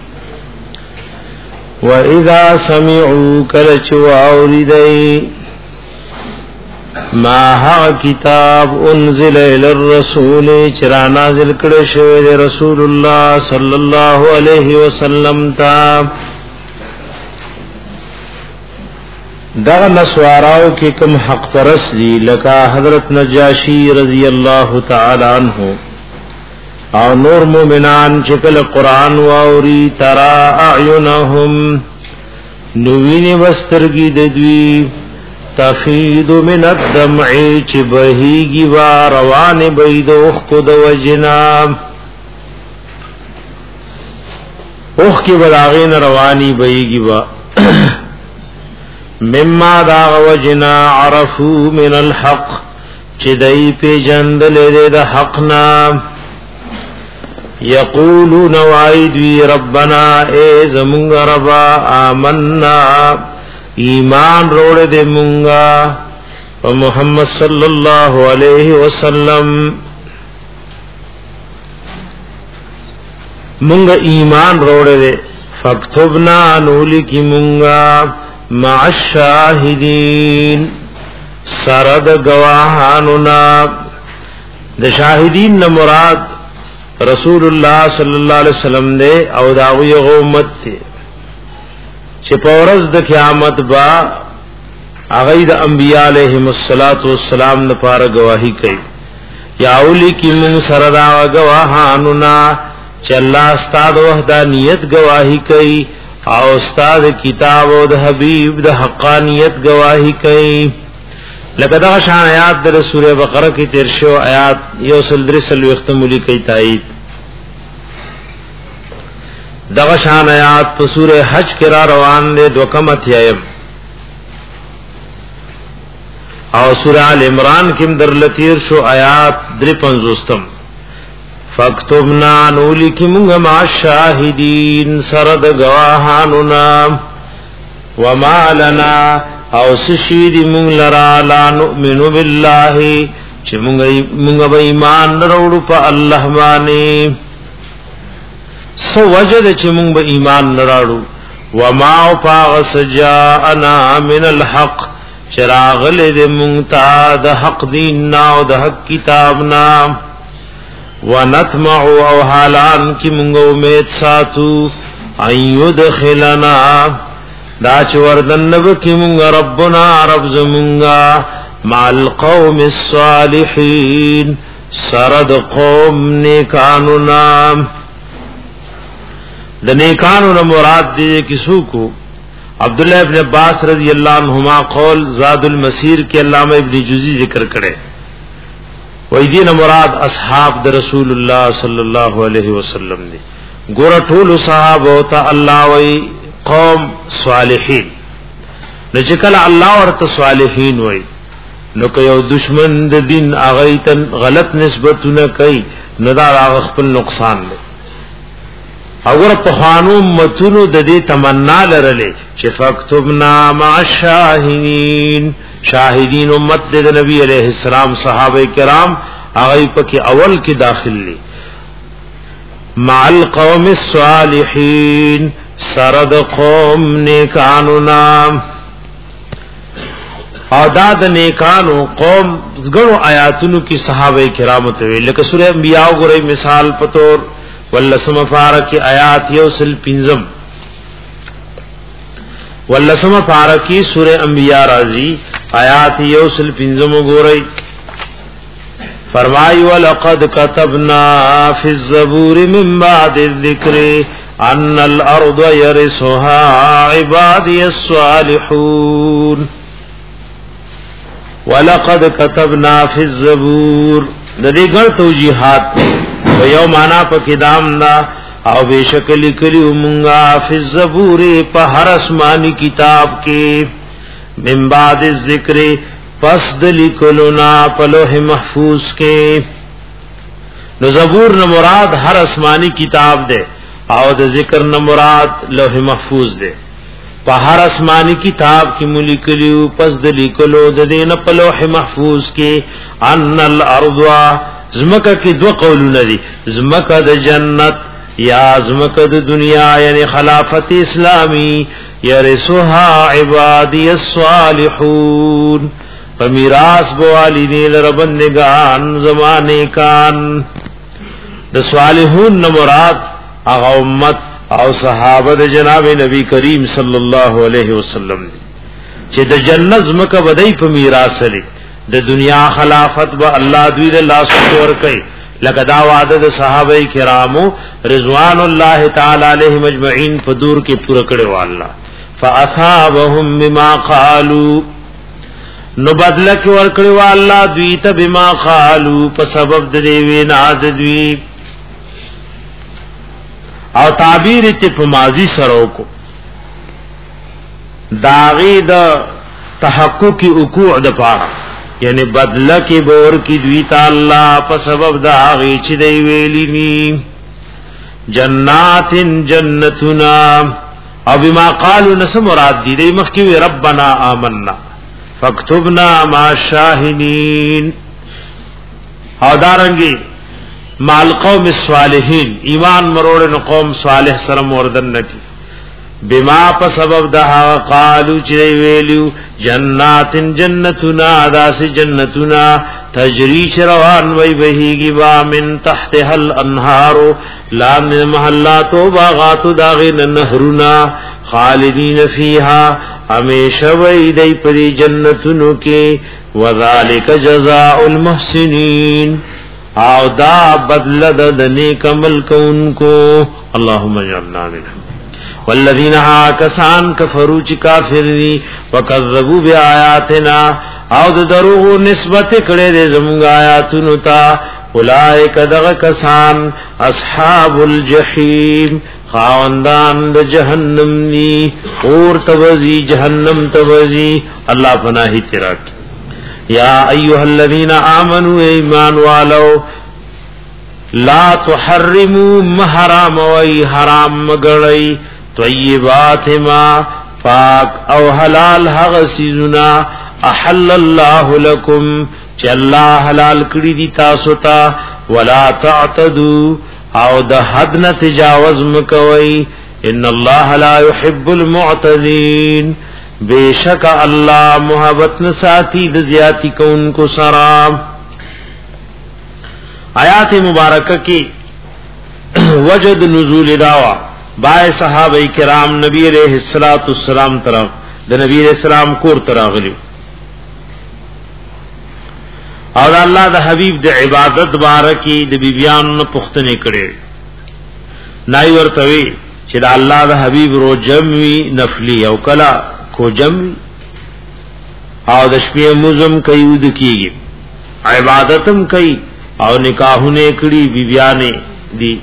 وَإِذَا سَمِعُوا كَلَچُوا أَوْرِدَئِ ما ها کتاب انزل الى الرسول چرا نازل کړه شوی دی رسول الله صلی الله علیه وسلم تا دا نسواراو کې کوم حق پرس دی لکه حضرت نجاشی رضی الله تعالی عنہ او نور مومنان چې کله قران واوري ترى اعینهم نوینه وسترګي د دوی تفید من الدمع چ بهیږي وا روان بيدوخ کو د وجنا اوخ کی بلاغین رواني بهیږي وا مما دا وجنا عرفو من الحق چ دای په جندل د حقنا یقولون وایدی ربنا ای زمونږ ربا آمنا ایمان روڑ دے مونگا و محمد صلی اللہ علیہ وسلم مونگا ایمان روڑ دے فاکتبنا نولی کی مونگا مع الشاہدین سرد گواہاننا د شاہدین نمراد رسول اللہ صلی اللہ علیہ وسلم دے او داوی غومت تے چې پورز د قیامت با اغه د انبیاء علیهم الصلاۃ والسلام لپاره گواہی کوي یا اولی کی من سره دا گواهانو نا چې الله استاد وحدانیت گواہی کوي او استاد کتاب او د حبیب د حقانیت گواہی کوي لکه دا شان آیات د سوره بقره کې تیر شو آیات یو سل درسل وختمولی کوي تایید دغه شان آیات په سوره حج کې را روان دي دوکمت یایم او سوره ال عمران کې در لتیر شو آیات درې پنځوستم فاکتبنا نولی کی مونږ ما شاهدین سرد گواهانو نام وما لنا او سشید مونږ لرا لا نؤمن بالله چې مونږ مونږ به ایمان وروړو په الله باندې سو وجد چې مونږ به ایمان نراړو وما فاغس جاءنا من الحق چراغ له مونږ ته د حق دین نا او د حق کتاب نا ونطمع او حالان کی مونږ امید ساتو ايدخلنا دا چې وردن نب کی مونږ ربنا رب زمونږه مع القوم الصالحين سرد قوم نیکانو نام د نیکانو نه مراد دي کیسو کو عبداللہ ابن عباس رضی اللہ عنہما قول زاد المسیر کے علامہ ابن جوزی ذکر کرے وای دین مراد اصحاب د رسول اللہ صلی اللہ علیہ وسلم دی ګور ټول صحابه او ته الله وای قوم صالحین نو چې کله الله ورته صالحین وای نو که یو دشمن د دین اغیتن غلط نسبتونه کوي نو دا هغه خپل نقصان دی اور په خوانو متونو د دې تمنا لرلې چې فاکتبنا مع الشاهدین شاهدین امت د نبی علیہ السلام صحابه کرام هغه پکې اول کې داخل دي مع القوم الصالحین سرد قوم نیکانو نام او دا د نیکانو قوم زګړو آیاتونو کې صحابه کرام ته ویل لکه سورہ انبیاء وګورئ مثال پتور واللسم فارکی آیات یوسل پنزم واللسم فارکی سورہ انبیاء رازی آیات یوسل پنزم گوری فرمائی وَلَقَدْ كَتَبْنَا فِي الزَّبُورِ مِن بَعْدِ الذِّكْرِ أَنَّ الْأَرْضَ يَرِثُهَا عِبَادِيَ الصَّالِحُونَ وَلَقَدْ كَتَبْنَا فِي الزَّبُورِ ندی ګر توجیحات و یو معنا په کدام دا او بشکل کلی مونږه فی الزبور په هر اسماني کتاب کې من بعد الذکر پس د لیکلونا په لوح محفوظ کې نو زبور نه مراد هر اسماني کتاب ده او د ذکر نه مراد لوح محفوظ ده په هر آسمانی کتاب کې ملکلیو پس د لیکلو د دین په لوح محفوظ کې ان الارض زمکه کې دو قولونه دي زمکه د جنت یا زمکه د دنیا یعنی خلافت اسلامی یرثها عبادی الصالحون فمیراث بوالدین ربندگان زمانه کان د صالحون مراد هغه امت او صحابه د جناب نبی کریم صلی الله علیه وسلم چې د جنت زمکه بدای په میراث لري د دنیا خلافت به الله دوی له لاس ور کوي لکه دا وعده د صحابه کرامو رضوان الله تعالی علیهم اجمعین په دور کې پوره کړو الله فاصابهم بما قالوا نو بدل کې ور کړو الله دوی ته بما قالوا په سبب د دې وینا د دوی او تعبیر چې په ماضی سره کو داغی د تحقق وقوع د پاره یعنی بدله کې بور کې دوی تعالی په سبب د هغه چې دی ویلی ني جنات جنتنا او بما قالوا نس مراد دي دی مخکې ربنا آمنا فاكتبنا مع الشاهدين او دارنګي مال قوم الصالحین ایمان مروڑ نو قوم صالح سره موردن نکی بما په سبب ده قالو چې ویلو جنات جنتنا داس جنتنا تجری شروان وی بهیږي با من تحتها الانهار لا من محلات و باغات داغن نهرنا خالدین فیها همیشه وی دی پری جنتونو کې وذالک جزاء المحسنین او دا بدل د نیک عمل کوونکو اللهم اجعلنا منهم والذین کسان کفروا چ کافر دي وکذبوا بیااتنا او د دروغ نسبت کړي د زموږ آیاتونو ته اولئک دغ کسان اصحاب الجحیم خاوندان د جهنم ني اور توزی جهنم توزی الله پناهی تراک یا ایها الذین آمنوا ایمان والو لا تحرموا محرم و حرام مغړی طیبات ما پاک او حلال هغه سيزنا احل الله لكم چې الله حلال کړی دي تاسو ته ولا تعتدوا او د حد نه تجاوز مکوئ ان الله لا يحب المعتدين بیشک اللہ محبت نساتی د زیاتی کون کو سرام آیات مبارکہ کی وجد نزول داوا بای صحابہ کرام نبی علیہ الصلوۃ والسلام طرف د نبی علیہ السلام کور تراغلی اور اللہ د حبیب د عبادت بارکی د بیبیان نه پختنه کړي نای ورتوی چې د الله د حبیب روزموی نفلی او کلا کوجم او د شپې مزم کوي ود کیږي عبادتم کوي او نکاحونه کړي بیبیانه دي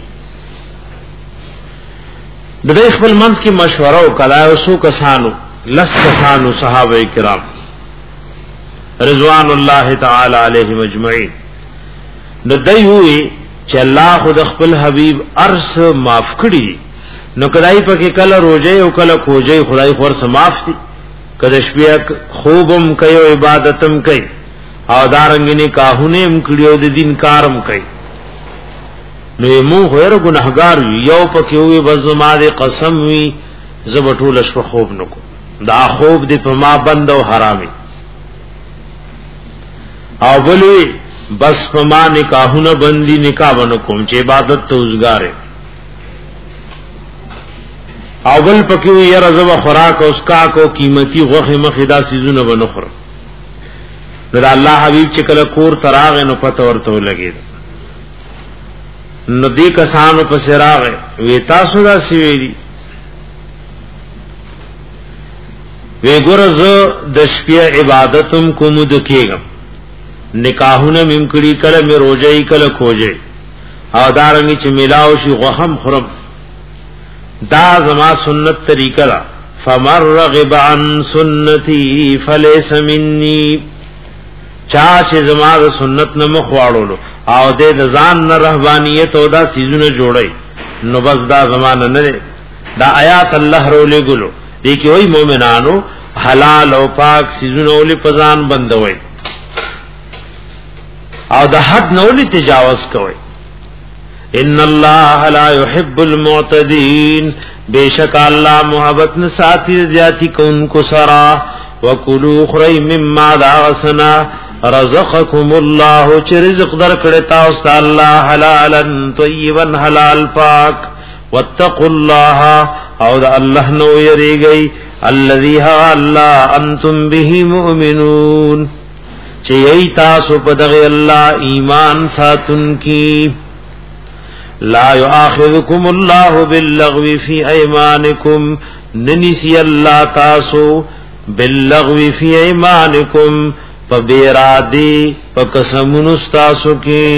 د دې خپل منځ کې مشوره او کلا او سو کسانو لس کسانو صحابه کرام رضوان الله تعالی علیهم اجمعین د دوی چې الله خود خپل حبیب ارس معاف کړي نو کدای په کې کله روزه او کله کوجه خدای خور سماف دي کله شپه خوبم کوي عبادتم کوي او دارنګنی کاهونه ام کړیو د دین کارم کوي نو مو غیر ګناهګار یو پکې وي بزما دې قسم وي زبټول شپه خوب نکو دا خوب دې په ما بند او حرامي او بلوي بس په ما نکاحونه بندي نکاح ونکوم چې عبادت ته وزګاره او بل پکې یې رزو خوراک او اسکا کو قیمتي غوخه مخدا سيزونه بنخر نو الله حبيب چې کله کور تراغ نو پته ورته لګید نو دې کسانو په سراغ وی تاسو دا سی ویلي وی ګورز د شپې عبادتم کوم د کېګم نکاحونه مم کړي کله مې روزي کله کوجه او دارنګ چې ملاو شي غوخم خرم دا زما سنت طریقہ دا فمر رغب عن سنتی فلیس منی چاچ زما دا سنت نمخ واړولو او دې د ځان نه رهبانیت او دا سيزونه جوړي نو بس دا زمانہ نه دا آیات الله رولې ګلو دې کې وای مؤمنانو حلال او پاک سيزونه ولې پزان بندوي او د حد نه ولې تجاوز کوي ان الله لا يحب المعتدين بیشک الله محبت نه ساتي زیاتی کوونکو سرا وکلوا خری مما دعسنا رزقکم الله چې رزق درکړی تاسو ته الله حلالا طیبا حلال پاک واتقوا الله او د الله نو یریږي الذي ها الله انتم به مؤمنون چې ای تاسو په دغه الله ایمان ساتون کی لا یؤاخذکم الله باللغو فی ایمانکم ننسی الله تاسو باللغو فی ایمانکم فبیرادی فقسمون تاسو کی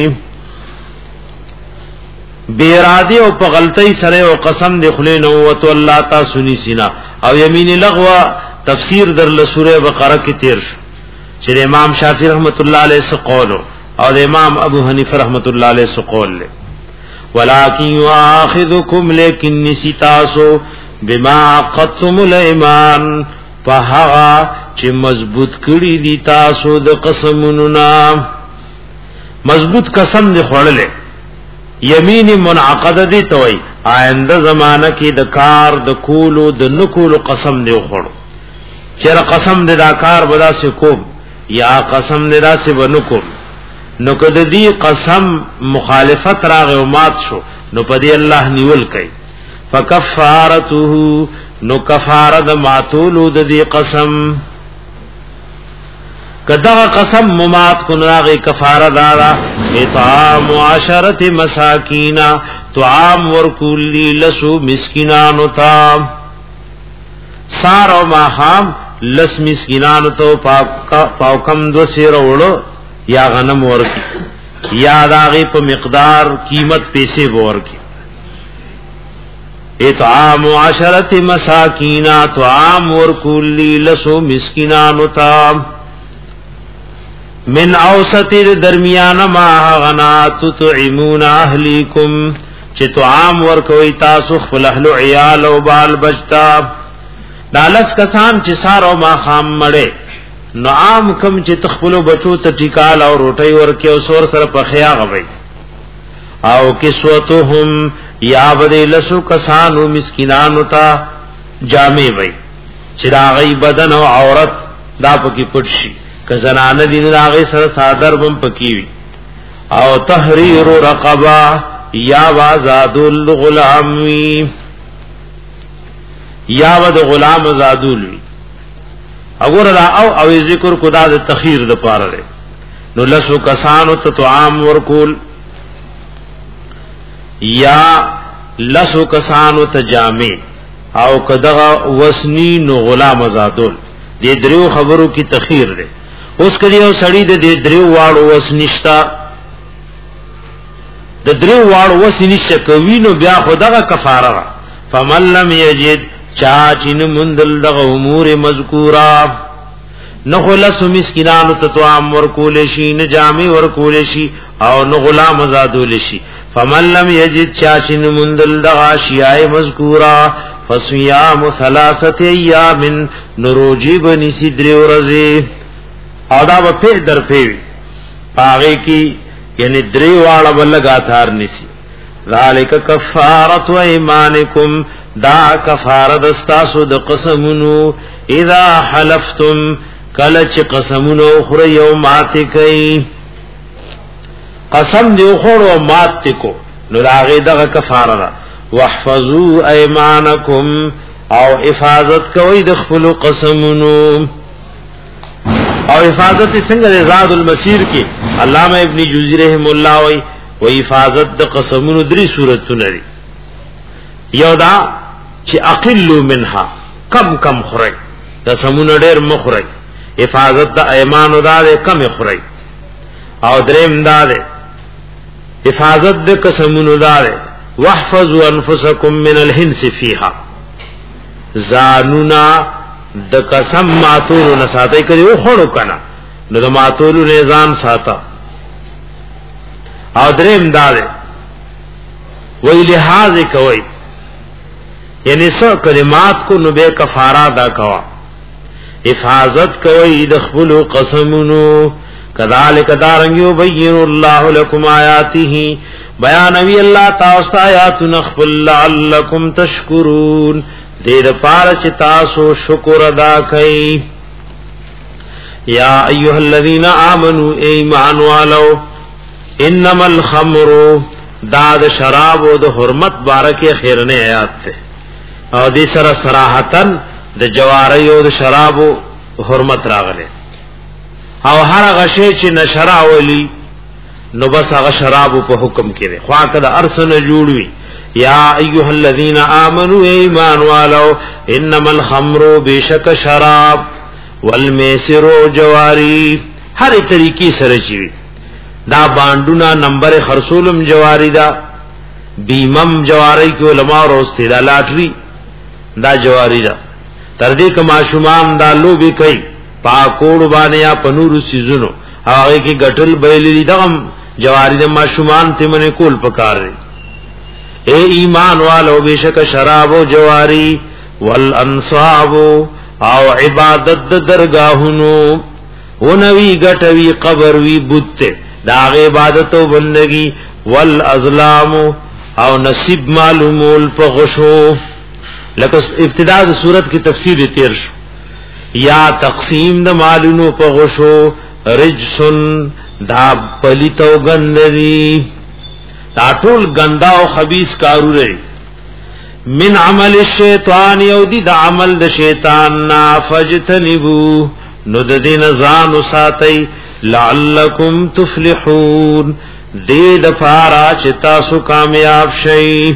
بیرادی او په غلطی سره او قسم دی خلین او تو الله تاسو نسینا او یمین لغوا تفسیر در سوره بقره کې تیر شو چې امام شافعی رحمت الله علیه څه قول او امام ابو حنیفه رحمت الله علیه څه قول له ولکن یاخذکم لیکن نسیتاسو بما عقدتم الایمان فها چې مضبوط کړي دي تاسو د قسمونو نام مضبوط قسم دی خړلې یمین منعقده دی توي آینده زمانہ کې د کار د کولو د نکولو قسم دی خړو چیرې قسم دی دا کار بدا سے کوم یا قسم دی دا سے ونکم نو کده دی قسم مخالفت راغ او مات شو نو پدی الله نیول کئ فکفارته نو کفاره د ماتولو د دی قسم کدا قسم ممات کو راغ کفاره دارا اطعام عشرة مساکین طعام ورکولی لسو مسکینانو تا سار او ماخام لس مسکینانو تو پاوکم دو سیر وړو یا غنم ورکی یا داغی په مقدار قیمت پیسے ورکی اطعام عشرة مساکین طعام ورکولی لسو مسکینانو تا من اوسط درمیان ما غنا تطعمون اهلیکم چې طعام ورکوي تاسو خپل اهل او عیال او بال بچتا دالس کسان چې سار او ما خام مړې نو عام کم چې تخپلو بچو ته ټیکال او روټي ورکي او سور سره پخیا غوي او کسوتهم یا بده لسو کسانو مسکینانو ته جامې وي چې دا غي بدن او عورت دا پکې پټ شي کزنانه دین راغی سره صادر بم پکیوی او تحریر رقبه یا وازادل غلامی یا ود غلام زادول اگر را او او ذکر خدا د تخیر د پاره نو لسو کسانو ته طعام ورکول یا لسو کسانو ته جامع او کدغه وسنی نو غلام زادول دې دریو خبرو کی تخیر ده اوس کدی او سړی د دریو واړو وس نشتا د دریو واړو وس نشته کوي نو بیا خدغه کفاره فمن لم یجد چا چین مندل دغه امور مذکورا نو خلص مسکینانو ته طعام ورکول شي نه جامع ورکول شي او نو غلام آزادول شي فمن لم یجد چا چین مندل دغه اشیاء مذکورا فصيام ثلاثه ایام نروجی بنی سدری ورزی او دا په پی در پی پاغه کی یعنی دری واړه بلګاتار نسی ذالک کفاره ایمانکم دا کفاره دستاسو د قسمونو اذا حلفتم کله چې قسمونو خره یو مات کئ قسم دی خور او مات کو نو راغه دغه کفاره را واحفظوا ایمانکم او حفاظت کوي د خپل قسمونو او حفاظت څنګه زاد المسیر کې علامہ ابن جوزی رحم الله وی و حفاظت د قسمونو درې صورتونه لري یو دا چې اقل منها کم کم خوري قسمونه ډېر مخوري حفاظت د ایمان او د کم خوري او دریم دا ده حفاظت د قسمونو دا ده واحفظوا انفسکم من الهنس فیها زانونا د قسم ماتولو نه ساتي کړي او خړو کنه نو د ماتولو نه ځان ساته او دریم دار وی لحاظ کوي یعنی سو کلمات کو نو به کفاره ادا کوا حفاظت کوي د خپل قسمونو کذالک دارنګو بین الله لكم آیاته بیان وی الله تاسو آیات نخبل لعلکم تشکرون دې د پاره چې تاسو شکر ادا کړئ یا ایها الذین آمنوا ایمان والو انما الخمر دا د شراب او د حرمت بارکه خیرنه آیات ته او دې سره صراحتن د جواری او د شراب او حرمت راغله او هر غشی چې نشرا ولی نو بس هغه شراب په حکم کې خو کده ارسنه جوړوي یا ایها الذین آمنوا ایمان والو انما الخمر بشک شراب والمیسر جواری هر طریقې سره چی دا باندونه نمبر خرصولم جواری دا بیمم جواری کې علماء روسته دا لاټری دا جواری دا تر دې کما شومان دا لوبي کوي پاکوړ باندې یا پنور سيزونو هغه کې غټل بیلې دغم جواری د ماشومان ته منه کول پکار دی اے ایمان والو بشک شراب او جواری والانصاب او عبادت درگاہونو ونوی غټوی قبر وی بوت دا عبادت او بندگی والازلام او نصیب معلومول په غشو لکه ابتداء د صورت کی تفسیر تیر شو یا تقسیم د مالونو په غشو رجسن دا پلیتو گندری دا ټول گندا او خبیث کارو رہی من عمل الشیطان یودی دا عمل د شیطان نا فجتنبو نو د دین ځان ساتي لعلکم تفلحون دې د فارا چې تاسو کامیاب شئ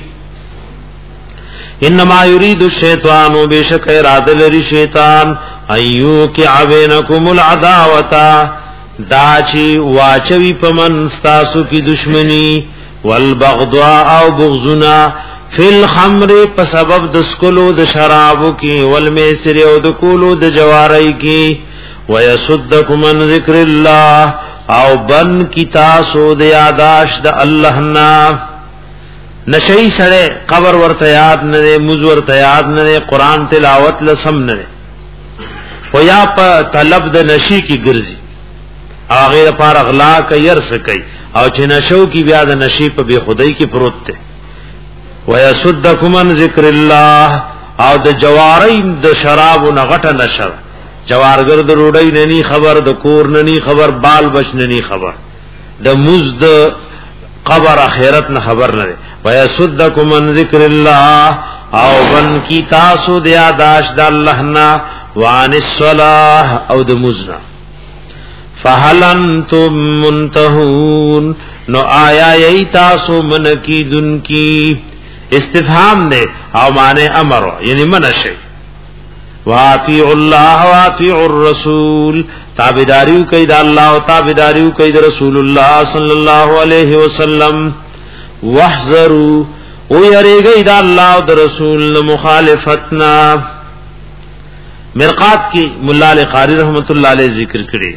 انما یرید الشیطان بشک اراده لري شیطان ایو کی عبینکم العداوتا دا چی واچوی پمن ستاسو کی دشمنی والبغضاء او بغضنا فی الخمر په سبب د سکلو د شرابو کی والمیسر او د کولو د جواری کی ويصدکم عن ذکر الله او بن کی تاسو د یاداش د الله نا نشئی سره قبر ورته یاد نه مز ورته یاد نه قران تلاوت لسم نه و یا په طلب د نشی کی ګرځي هغه لپاره اغلا کوي ير سکي او چې نشو کی بیا د نشی په بے خدای کې پروت ته ويصدکم عن ذکر الله او د جواری د شراب نه غټه نشر جوارګر د روډۍ نه ني خبر د کور نه ني خبر بال بچ نه ني خبر د مزد قبر اخرت نه خبر نه ويصدکم عن ذکر الله او بن کی تاسو د یاداش د الله نه وان الصلاه او د مزنا فهل انتم منتهون نو آیا ای تاسو من کی دن کی استفهام دے او معنی امر یعنی منشی واطیع الله واطیع الرسول تابعداریو کید الله او تابعداریو کید رسول الله صلی الله علیه وسلم واحذروا او یریږي دا الله او د رسول مخالفتنا مرقات کی مولا علی قاری رحمت الله علیہ ذکر کړي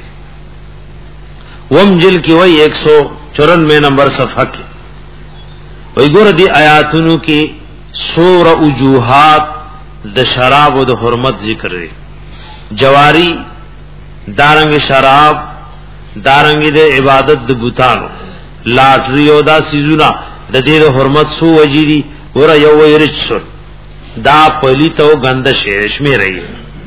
وم جل کی وای ایک سو چورانوے نمبر صفحہ کی وای ګور دی آیاتونو کې سور وجوهات د شراب او د حرمت ذکر لري جواری دارنګ شراب دارنګ د عبادت د بوتانو لاټری او دا سيزونه د دې د حرمت سو وجيري ور یو ورچ دا پلیت او غند شیشمه رہی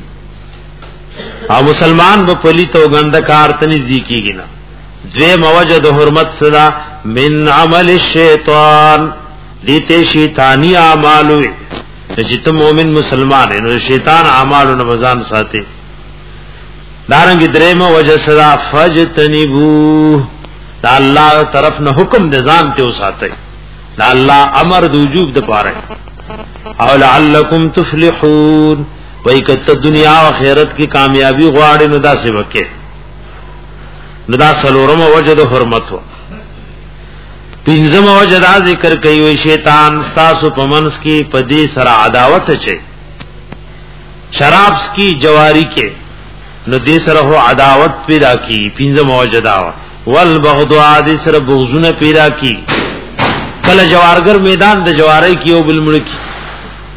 او مسلمان به پلیت او غند کار تنی ذکیږي نه دوی موجد حرمت صدا من عمل الشیطان دیتے شیطانی اعمالوی چې ته مؤمن مسلمان نو شیطان اعمالو نه بزان ساتي دارنګ درېمه وجه صدا فجتنبو دا الله طرف نه حکم د ځان ته وساتي دا الله امر د وجوب د پاره او لعلکم تفلحون وای کته دنیا او آخرت کی کامیابی غواړي نو دا څه وکړي نو دا سلورم وجد حرمت و پینځم وجد ذکر کوي شیطان تاسو پمنس کی پدی سره عداوت چي شراب کی جواری کې نو دې سره هو عداوت پیدا کی پینځم وجد والبغضاء دې سره بغضونه پیدا کی کله جوارګر میدان د جواری کیو بل ملک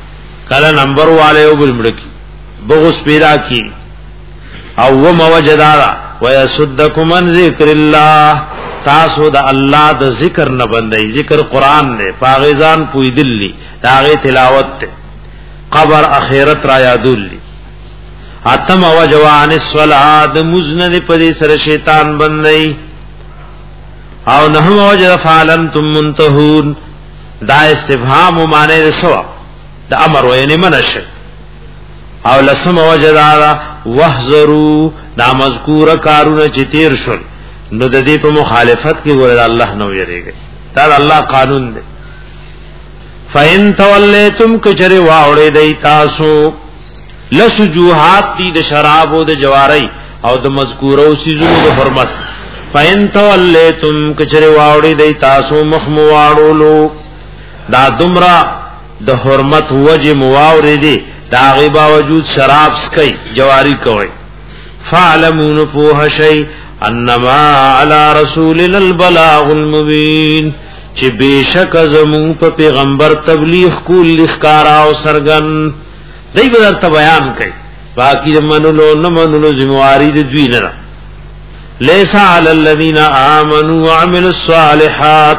کله نمبر والے او بلمړکی بغض پیدا کی او و موجدارا ويسدكم عن ذکر الله تاسو د الله د ذکر نه بندي ذکر قران نه پاغیزان پوی دلی داغه تلاوت ته قبر اخرت را یادولی اتم وجوان الصلاه د مزند په سر شیطان بندي او نه وجد فعلنتم منتهون دا استفهام معنی رسوا د امر وینه منشه او لسم وجدارا وحذروا دا مذکور کارونه چې تیر شول نو د دې په مخالفت کې ګور الله نو یریږي دا الله قانون دی فین تولیتم کچره واوړې دی تاسو لسجوحات دي د شراب او د جواری او د مذکورو سيزونو د حرمت فین تولیتم کچره واوړې دی تاسو مخمواړولو دا دمرا د حرمت وجه مواورې دي دا غي باوجود شراب سکي جواری کوي فعلمون فوه شي انما على رسولنا البلاغ المبين چې بشک زمون په پیغمبر تبلیغ کول لخکارا او سرغن دای به درته بیان کوي باقی د منلو نه منلو ذمہواری د دوی نه ليس على الذين امنوا وعملوا الصالحات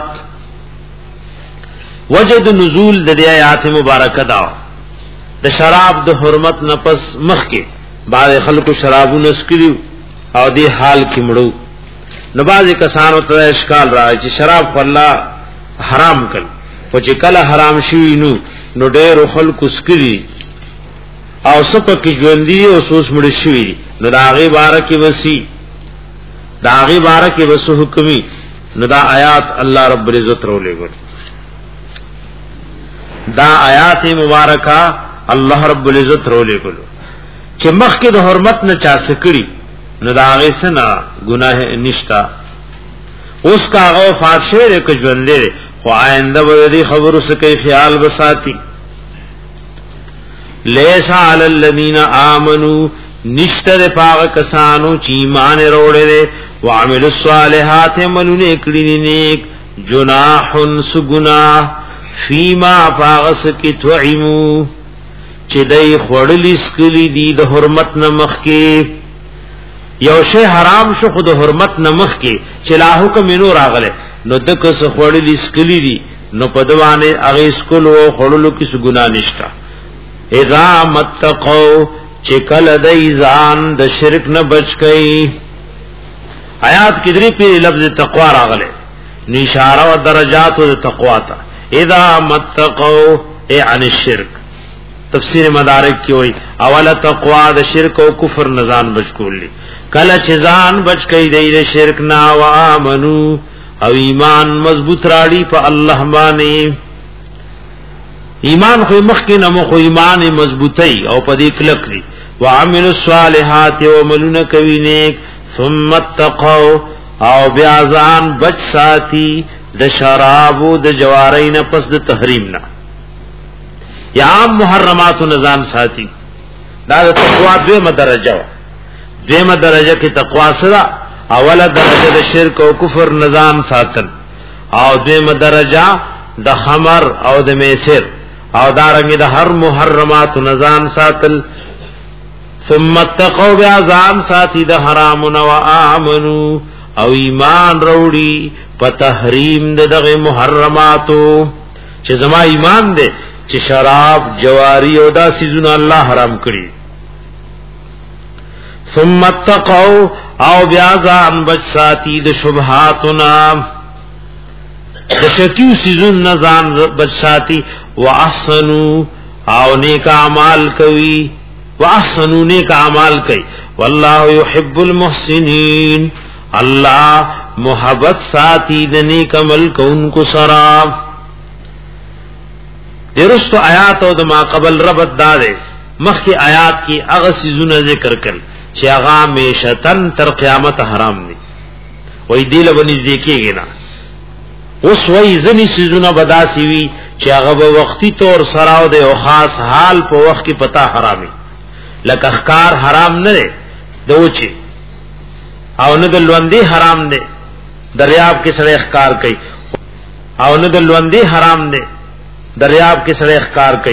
وجد نزول د آیات مبارکه دا د شراب د حرمت نفس مخ کې بعض خلکو شرابونه اسکریو او دی حال کې مړو نو بعض کسانو ته اشکال راځي چې شراب الله حرام کړ او چې کله حرام شي نو نو ډېر خلکو اسکري او سپکې ژوندۍ او سوس مړ شي نو دا غي بارکه وسی دا غي بارکه وسو حکمي نو دا آیات الله رب العزت رولې ګل دا آیات مبارکه الله رب العزت رولې ګل چې مخکې د حرمت نه چا سکړي نو دا هغه سنا گناه نشتا اوس کا هغه فاشه کې ژوندې خو آینده به دې خبرو سکه خیال بساتی لیس علی الذین آمنوا نشتر پاک کسانو چې ایمان وروړي او عمل الصالحات عملونه کړی نیک جناح سغنا فیما فاغس کی تعمو چې دای خړلی سکلی دی د حرمت نه مخ کې یو شی حرام شو خود حرمت نه مخ کې چې لا حکم نو راغله نو دک څه خړلی سکلی دی نو پدوانه هغه سکول او خړلو کې څه ګناه نشتا اذا متقوا چې کله د ایزان د شرک نه بچ کئ آیات کې درې په لفظ تقوا راغله نو اشاره او درجات د تقوا ته اذا متقوا ای عن الشرک تفسیر مدارک کی ہوئی اولا تقوا د شرک او کفر نزان بچ کولی کله چې ځان بچ کئ د شرک نا و امنو او ایمان مضبوط راړي په الله باندې ایمان خو مخکې نه مخ ایمان مضبوطی او په دې کلک دي وعملوا الصالحات وعملون کوي نیک ثم اتقوا او بیا ځان بچ ساتي د شراب او د جوارین پس د تحریم نه یا محرمات نزان ساتي دا د تقوا دویمه درجه دویمه درجه کې تقوا سره اوله درجه د شرک او کفر نزان ساتل او دویمه درجه د خمر او د میسر او دارنګ د هر محرمات نزان ساتل ثم اتقوا بیازان ساتي د حرام او امنو او ایمان وروړي په تحریم د دغه محرماتو چې زما ایمان دې چې شراب جواری او دا سيزونه الله حرام کړی ثم اتقوا او بیازان بچ ساتي د شبهاتنا د شکیو سيزونه ځان بچ ساتي واحسنوا او نیک اعمال کوي واحسنوا نیک اعمال کوي والله يحب المحسنين الله محبت ساتي د نیک عمل کوونکو سره درست آیات او د ما قبل ربط داده مخی آیات کی هغه سيزونه ذکر کړ چې هغه میشتن تر قیامت حرام دي وای دی له نږدې کېږي نه اوس وای ځنی سيزونه بداسي وي چې هغه په وختي تور سره او د یو خاص حال په وخت کې پتا حرامي لکه ښکار حرام نه دی دوچی او نه د لوندې حرام دی دریاب کې سره ښکار کوي او نه د لوندې حرام دی دریاب کې سره ښکار کوي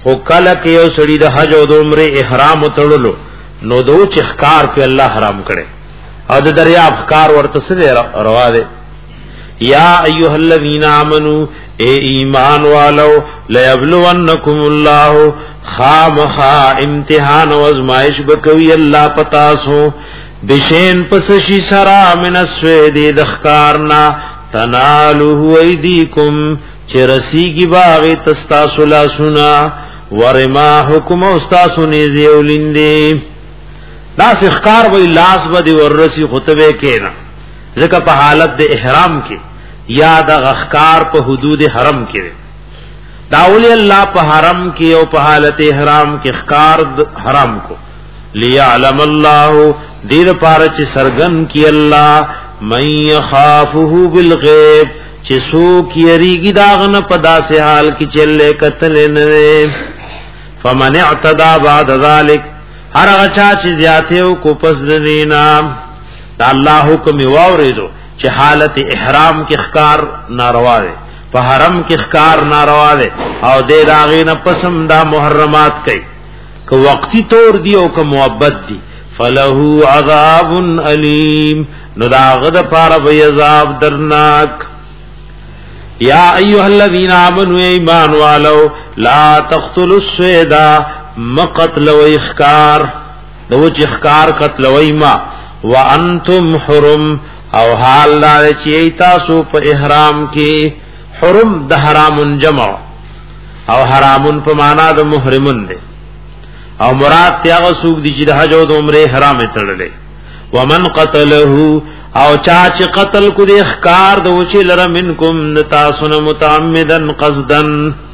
او کله کې یو سړي د حج او د عمره احرام تړلو نو دو چې ښکار په الله حرام کړي او د دریاب ښکار ورته سره روا ده. یا ایها الذین آمنو اے ایمان والو لیبلونکم الله خامخا امتحان و ازمائش بکوی اللہ پتاسو بشین پسشی سرا من السوید دخکارنا تنالوه ایدیکم چرسیگی باغی تستاسو لاسونا ورماحکم استاسو نیزی اولندی لاس اخکار وی لاس بدی ورسی خطبے کینا ذکر پا حالت دے احرام کی یا دا غخکار پا حدود حرم کی داولی اللہ پا حرم کی او پا حالت احرام کی اخکار حرام کو لیعلم اللہ دیر پارچ سرگن کی اللہ من یخافہو بالغیب چی سو کی اریگی داغن پدا سے حال کی چلے قتل نوے فمن اعتدا بعد ذالک ہر غچا چی زیادیو کو پس دینا دا اللہ حکم واوریدو چی حالت احرام کی اخکار ناروا دے په حرم کې ښکار ناروا ده او دې داغې نه پسم دا محرمات کوي که وقتی طور دی او که محبت دی فله عذاب علیم نو داغه د پاره به عذاب درناک. یا ایها الذین آمنوا ایمان والو لا تقتلوا الصید مقتل و اخکار دو چې اخکار قتل و ما وانتم حرم او حال دا چې تاسو په احرام کې حرم د حرامن جمع او حرامن په معنا د محرمن دي او مراد تیاغه سوق دي چې د حج او د عمره حرام تړلې ومن قتله او چا چې قتل کو د اخکار د وچی لره منکم نتاسن متعمدن قصدن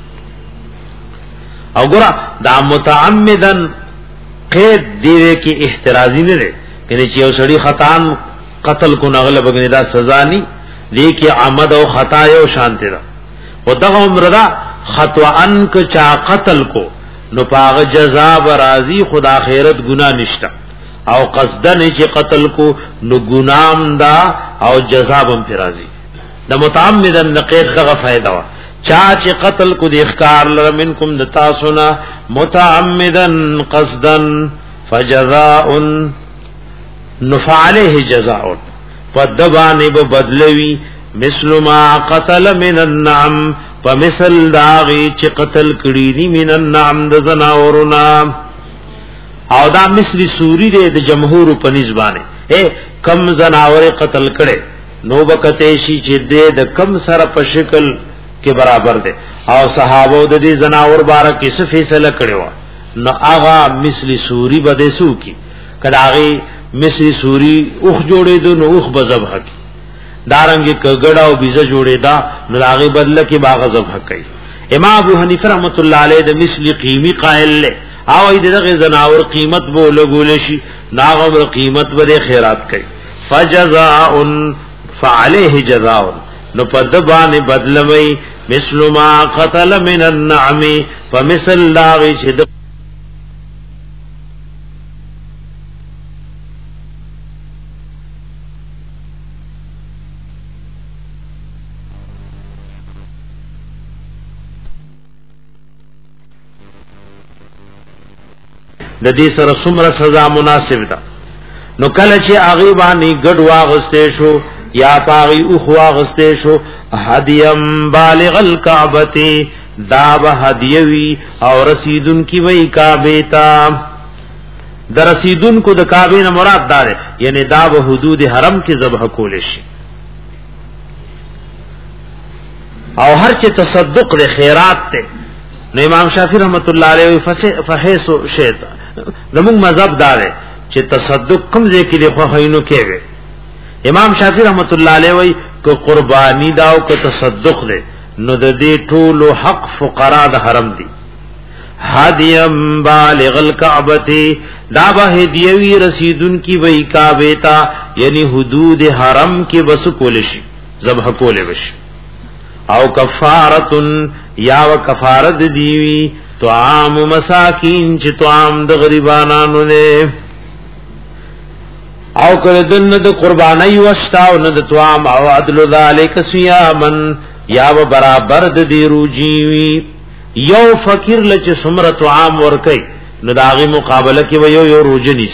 او ګره دا متعمدن قید دی کې احترازی نه لري کله چې یو سړی خطان قتل کو نغله بغنی دا سزا ني لیکي عمد او خطا یو شانتی دا او دغه عمر دا خطوان ک چا قتل کو نو پاغ جزا برازی خدا خیرت گناہ نشتا او قصدن چې قتل کو نو گنام دا او جزا بم فرازی د متعمدن نقید دغه فائدہ وا چا چې قتل کو د اخکار لر منکم د تاسونا متعمدن قصدن فجزاء نفعله جزاء فدبانی بدلوی مثل ما قتل من النعم فمثل داغی چی قتل کری دی من النعم د زناورنا او دا مثل سوری دے د جمهور په نسبانه اے کم زناور قتل کړي نو بکتیشی چې دې د کم سره په شکل کې برابر دے او صحابه د دې زناور بارے کې څه فیصله کړو نو هغه مثل سوری بده سو کی کداغي مثل سوری اوخ جوړې دو نو اوخ بذبح کی دارنګ کګړه او بيزه جوړې دا نو هغه بدله کې باغ ذبح کوي. امام ابو حنیفه رحمۃ اللہ علیہ د مثل قیمی قائل له او دغه زناور قیمت بو لګول شي ناغه قیمت بده خیرات کوي فجزاء فعليه جزاء نو پدبان بدلوي مثل ما قتل من النعم فمثل لاغي شد د دې سره څومره سزا مناسب ده. نو کله چې هغه باندې ګډ واغسته شو یا پاغي او واغسته شو هدیم بالغ الکعبه دا به هدیوی او رسیدون کی وای کعبه تا در رسیدون کو د کعبه نه مراد ده یعنی دا به حدود حرم کې ذبح کول شي او هر چې تصدق له خیرات ته. نو امام شافعی رحمت الله علیه فحیث شیطان زموږ مذهب دار چې تصدق کوم ځای کې له خوښینو کوي. امام شافعی رحمت الله علیه وی کو قربانی دا او کو تصدق دے نو د دې ټول حق فقرا د حرم دي. هدیم بالغ الکعبه دا به هدیوی رسیدون کی وی کعبه تا یعنی حدود حرم کې بس کول شي ذبح کول وشي او کفارتن یا و کفارت دیوی طعام مساکین چی طعام د غریبانانو نے او کردن د قربانی وشتاو ند طعام او عدل ذالک سیامن یا و برابر د دی روجیوی یو فقیر لچ سمرت عام ور کوي نو داغي مقابله کې و یو یو روزنیس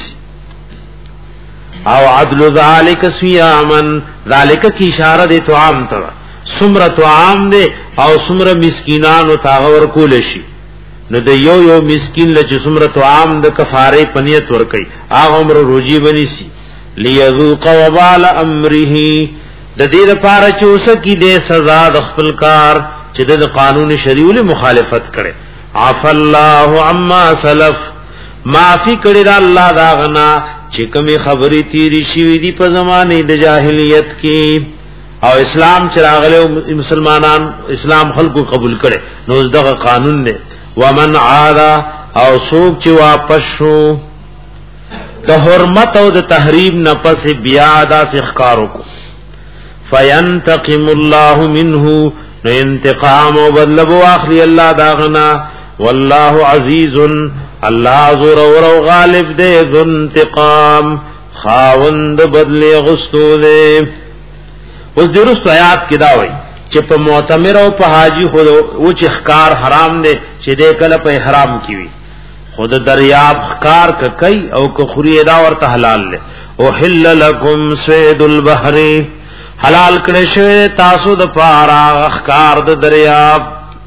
او عدل ذالک صيامن ذالک کی اشاره د طعام ته سمرت عام دے او سمر مسکینان او تاغور کول شي نو د یو یو مسکین لچ سمرت عام د کفاره پنیت ور کوي هغه عمر روزي بنی سي ليذوق وبال امره د دې لپاره چې اوس کې د سزا د خپل کار چې د قانون شریعه له مخالفت کړي عف الله عما سلف معافي کړي د الله دا غنا چې کومي خبري تیری شي دي په زمانه د جاهلیت کې او اسلام چې راغله مسلمانان اسلام خلقو قبول کړي نو دغه قانون دی ومن عاد او سوق چې واپس شو د حرمت او د تحریم نه پس بیا دا سخکارو کو فینتقم الله منه نو انتقام او بدل بو اخلی الله داغنا والله عزیز الله زور او غالب دے ذو انتقام خاوند بدل غستو دے اوس درست آیات کې دا وایي چې په معتمر او په حاجی خود او چې ښکار حرام دي چې دې کله په احرام کې وي خود دریاب ښکار کوي او کو خوري دا ورته حلال له او حل لكم صيد البحر حلال کړي شوی تاسو د پارا ښکار د دریاب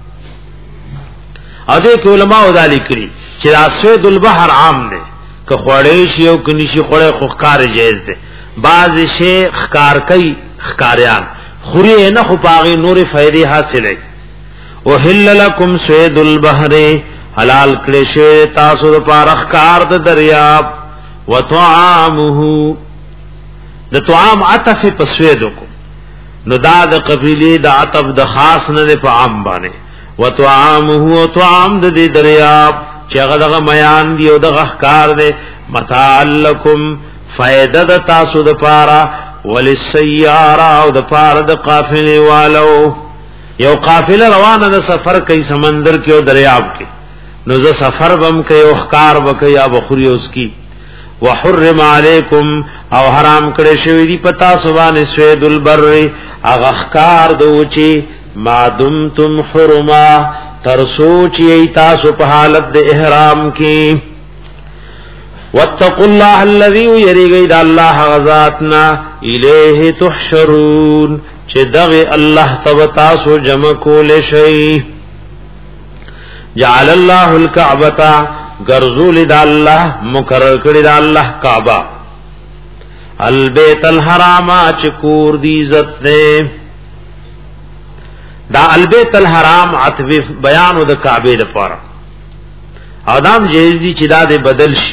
ا دې علماء او ذالکري چې صيد البحر عام دي که خوړې شي او کني شي خوړې خو ښکار جایز دي بعض شي ښکار کوي ښکاریان خوري نه خو پاغي نور فائدې حاصلې او حل لكم صيد البحر حلال کړي شوی تاسو د پارا ښکار د دریاب وطعامه د طعام عطف په سویدو کو نو دا د قبیله د عطف د خاص نه په عام باندې وطعامه او طعام د دریاب چې هغه دغه میان دی او دغه ښکار دی متاع لکم فائدہ د تاسو د پارا وللسیاره او د پارا د قافله والو یو قافله روانه د سفر کوي سمندر کې او دریاب کې نو ز سفر بم کوي او ښکار وکي یا بخوري اوس کی وحرم علیکم او حرام کړي شوی دی پتا سبحان سوید البر اغه ښکار دوچی ما دمتم حرما تر سوچي تاسو په حالت د احرام کې واتقوا الله الذي يريغي د الله غزاتنا الیه تحشرون چې دغه الله تبارک تاسو جمع کول شي جعل الله الكعبه غرزول د الله مقرر کړی د الله کعبه البیت الحرام چې کور دی عزت ده دا البیت الحرام عطف بیان د کعبه لپاره ادم جهیز دی چې دا د بدل شي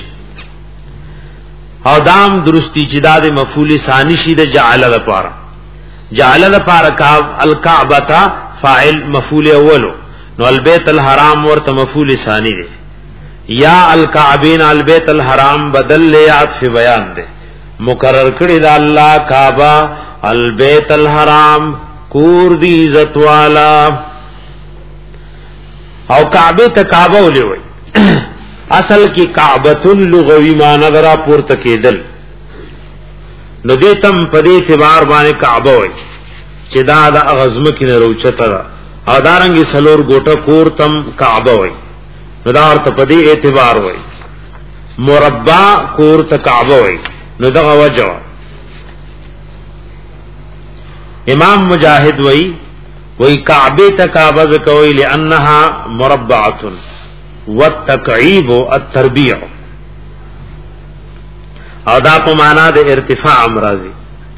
ادم درستی چې دا د مفعول ثانی شي د جعل لپاره جعل لپاره کعب الکعبه فاعل مفعول اولو نو البیت الحرام ورته مفعول ثانی دی یا الکعبین البیت الحرام بدل له عطف بیان دے مقرر کړی دا الله کعبہ البیت الحرام کور دی عزت والا او کعبه ته کعبه ولې وای اصل کی کعبۃ لغوی معنی درا پورته کېدل نو دې تم په دې اعتبار باندې کعبه وای چې دا د اغزم کې نه روچته او دارنګي سلور ګوټه کور تم کعبه وای نو دا ورته په دې اعتبار وای مربع کور ته کعبه وای نو دا وجه امام مجاهد وای وای کعبه ته کعبه کوي لانها مربعه والتکعیب التربیع او دا په معنا د ارتفاع امراضی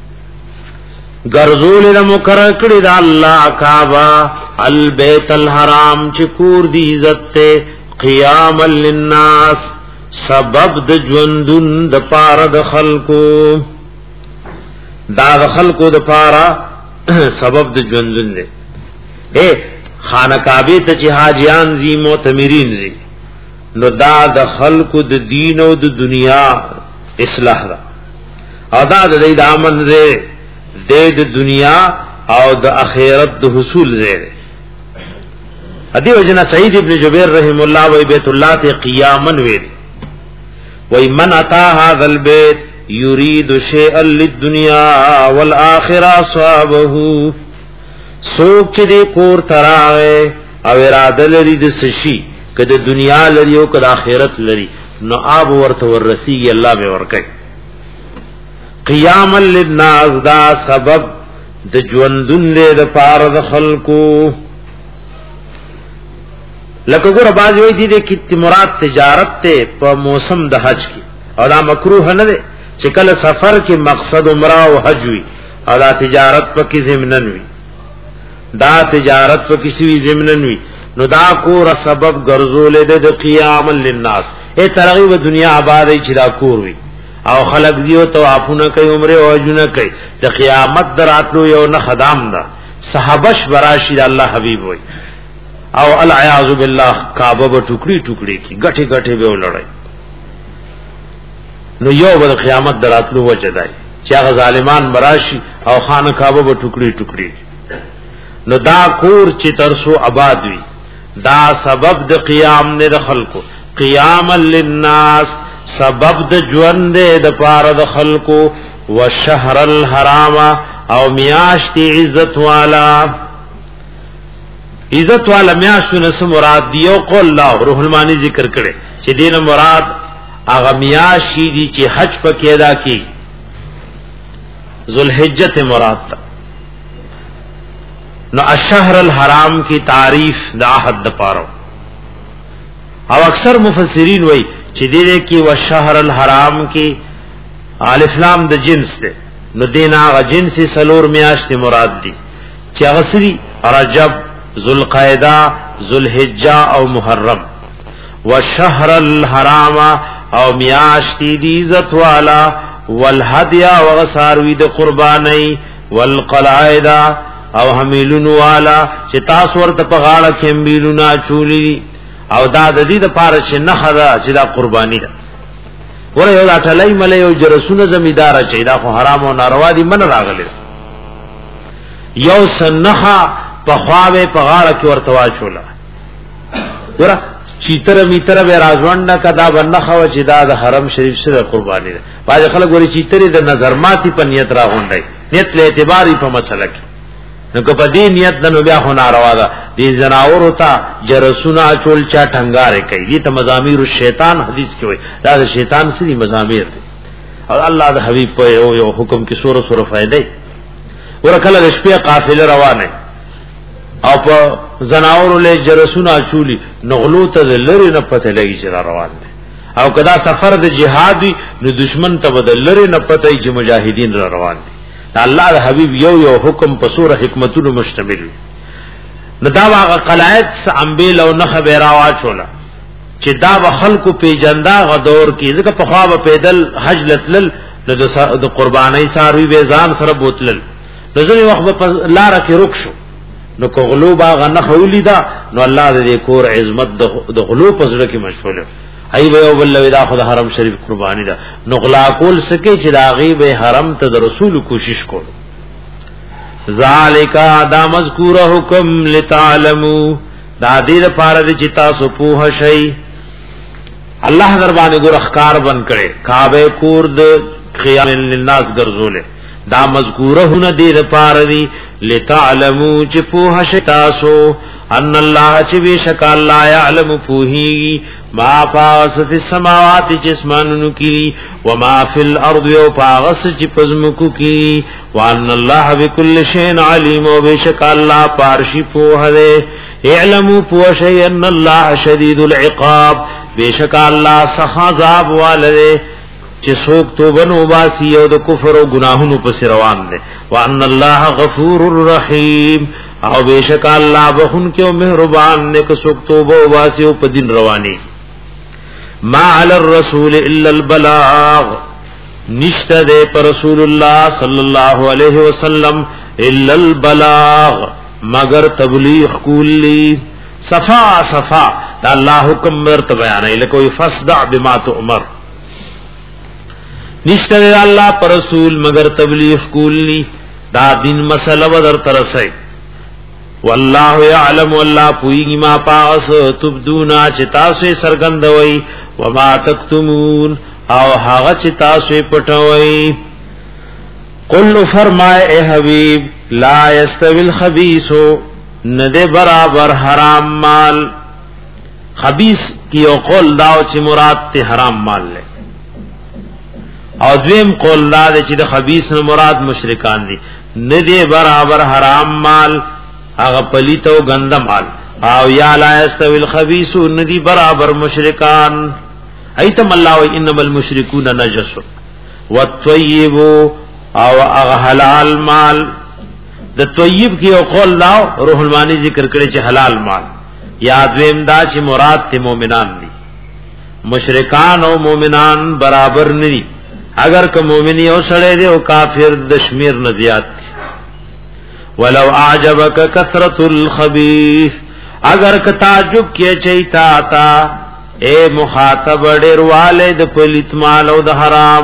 غرزول د مقرر کړی دا الله کعبه البیت الحرام چې کور دی عزت ته قیام للناس سبب د ژوندون د پاره د خلقو دا د خلقو د پاره سبب د ژوندون دی اے خانه کعبه ته چې حاجیان زی معتمرین زی نو دا د خلقو د دین او د دنیا اصلاح دا او دا د دې د امن زه د دنیا او د اخرت د حصول زه ادي وجنا سعید ابن جبیر رحم الله و بیت الله ته قیاما ویل و من اتا هذا البيت يريد شيئا للدنيا والاخره صابه سوچ دې کور تراوي او اراده لري د سشي کده دنیا لري او کده آخرت لري نو آب ورته ورسیږي الله به ورکړي. قیام للناس دا سبب د ژوندون له د پاره د خلقو لکه ګور باز وی دي د کی مراد تجارت ته په موسم د حج کې او دا مکروه نه ده چې کله سفر کې مقصد عمره او حج وي او دا تجارت په کې ضمنن وي دا تجارت په کې وی ضمنن وي نو دا کور سبب ګرځول د قیام للناس اے ترغیب دنیا آبادی چې دا کور وي او خلق دیو طوافونه کوي عمره او حجونه کوي د قیامت دراتلو یو نه خدام ده صحابش براشد الله حبیب وي او العیاذ بالله کعبه به ټوکړي ټوکړي کی غټي غټي به ولړای نو یو به قیامت دراتلو وجدای چې هغه ظالمان براشي او خانه کعبه به ټوکړي ټوکړي نو دا کور چې ترسو آباد وي دا سبب د قیام نه د خلقو قیام للناس سبب د ژوند د پاره د خلقو وشهر الحرام او میاشت عزت والا عزت والا میاشتونه سم مراد دیو قول الله روح المانی ذکر کړي چې دین مراد هغه میاشي دي چې حج پکې ادا کی ذوالحجه مراد تا. نو الشهر الحرام کی تعریف د عهد پاره او اکثر مفسرین وای چې دې کې والشهر الحرام کې الف لام د جنس ده نو دینا غ جنس سلور میاشت مراد دي چې غسری رجب ذوالقعده ذوالحجه او محرم والشهر الحرام او میاشت دي عزت والا والهدي وغساروی د قربانی والقلائد او حمیلون والا چې تاسو ورته په غاړه کې حمیلون چولی او دا د دې د پاره چې نه خدا چې دا قربانی ده ور یو اټلای ملې یو جرسونه زمیدار چې دا خو حرام او ناروا دي من راغله یو سنخه په خواوه په غاړه کې ورته واچولا ور چیتر میتر به رازوانډه کدا بنخه و چې دا د حرم شریف سره قربانی ده باز خلک ورې چیترې د نظر ماتي په نیت راغونډي نیت له اعتباري په مسله کې نو که په دې نیت د نو بیا خو ناروا ده دې زناور وتا جرسونه چول چا ټنګاره کوي دې ته مزامیر الشیطان حدیث کې وای دا د شیطان سری مزامیر دي او الله د حبیب په یو یو حکم کې سوره سوره فائدې ورکله د شپې قافله روانه او په زناور له جرسونه چولی نغلو ته لری نه پته لګي چې روان دي او کدا سفر د جهاد نو دشمن ته بدل لری نه پته چې مجاهدین را روان دي الله د حبیب یو یو حکم په سوره حکمتونو مشتمل نو دا واغه قلایت انبیل او نه خبره واچولا چې دا به خلکو پیجندا غدور کې ځکه په خوا به پیدل حج لتل د قربانای ساروی به ځان سره بوتلل نو ځنی وخت په لار کې رک شو نو کو غلو باغ نه خولی دا نو الله دې کور عظمت د غلو په زړه کې مشغول ای به او بل ودا خدای حرم شریف قربانی دا نغلا کول سکه چې دا غیب حرم ته د رسول کوشش کول ذالک دا مذکور حکم لتعلموا دا دې لپاره چې تاسو پوه شئ الله در باندې ګور اخکار بن کړي کعبه کور د خیال للناس ګرځولې دا مذکوره نه دې لپاره دی لتعلموا چې پوه شئ تاسو ان الله چې بشک الله يعلم فوهي ما فاس في السماوات جسمانو کی وما في الارض وفاس چې پزمکو کی وان الله بكل شيء عليم وبشک الله پارشي پوه ده اعلموا پوشي ان الله شديد العقاب بشک الله سخاذاب والده چې څوک توبه نو باسي او د کفر او ګناهونو په روان دي وان الله غفور رحیم او بیشک الله بخون کې او مهربان نه کو څوک توبه او باسي او په دین رواني ما علی الرسول الا البلاغ نشته ده پر رسول الله صلی الله علیه وسلم الا البلاغ مگر تبلیغ کولی صفا صفا دا الله حکم مرته بیان ای لکه فصدع بما تؤمر نشته الله پر رسول مگر تبلیغ کولی دا دین مسله بدر ترسای والله يعلم والله پویږي ما پاس تبدونا چې تاسو سرګندوي وما تکتمون او هغه چې تاسو پټوي قل فرمای اے حبیب لا یستوی الخبیث ندے برابر حرام مال. خبیث کی او قول داو چې مراد ته حرام مال لے او دویم قول دا چې د خبیث نه مراد مشرکان دي. ندے برابر حرام مال هغه پلیت او غند مال او یا لا استوی الخبیث ندی برابر مشرکان. ایتم الله و انما المشركون نجس والطيب او هغه حلال مال. د طیب کی او قول دا روح المانی ذکر کړي چې حلال مال یا دویم دا چې مراد ته مؤمنان دي. مشرکان او مؤمنان برابر ندي. اگر که مؤمنی او سړی دی او کافر د شمیر نه زیات دي. ولو اعجبک کثرت الخبیث اگر که تعجب کې چیتا تا اے مخاطب ډیر والد پلیت مال او د حرام.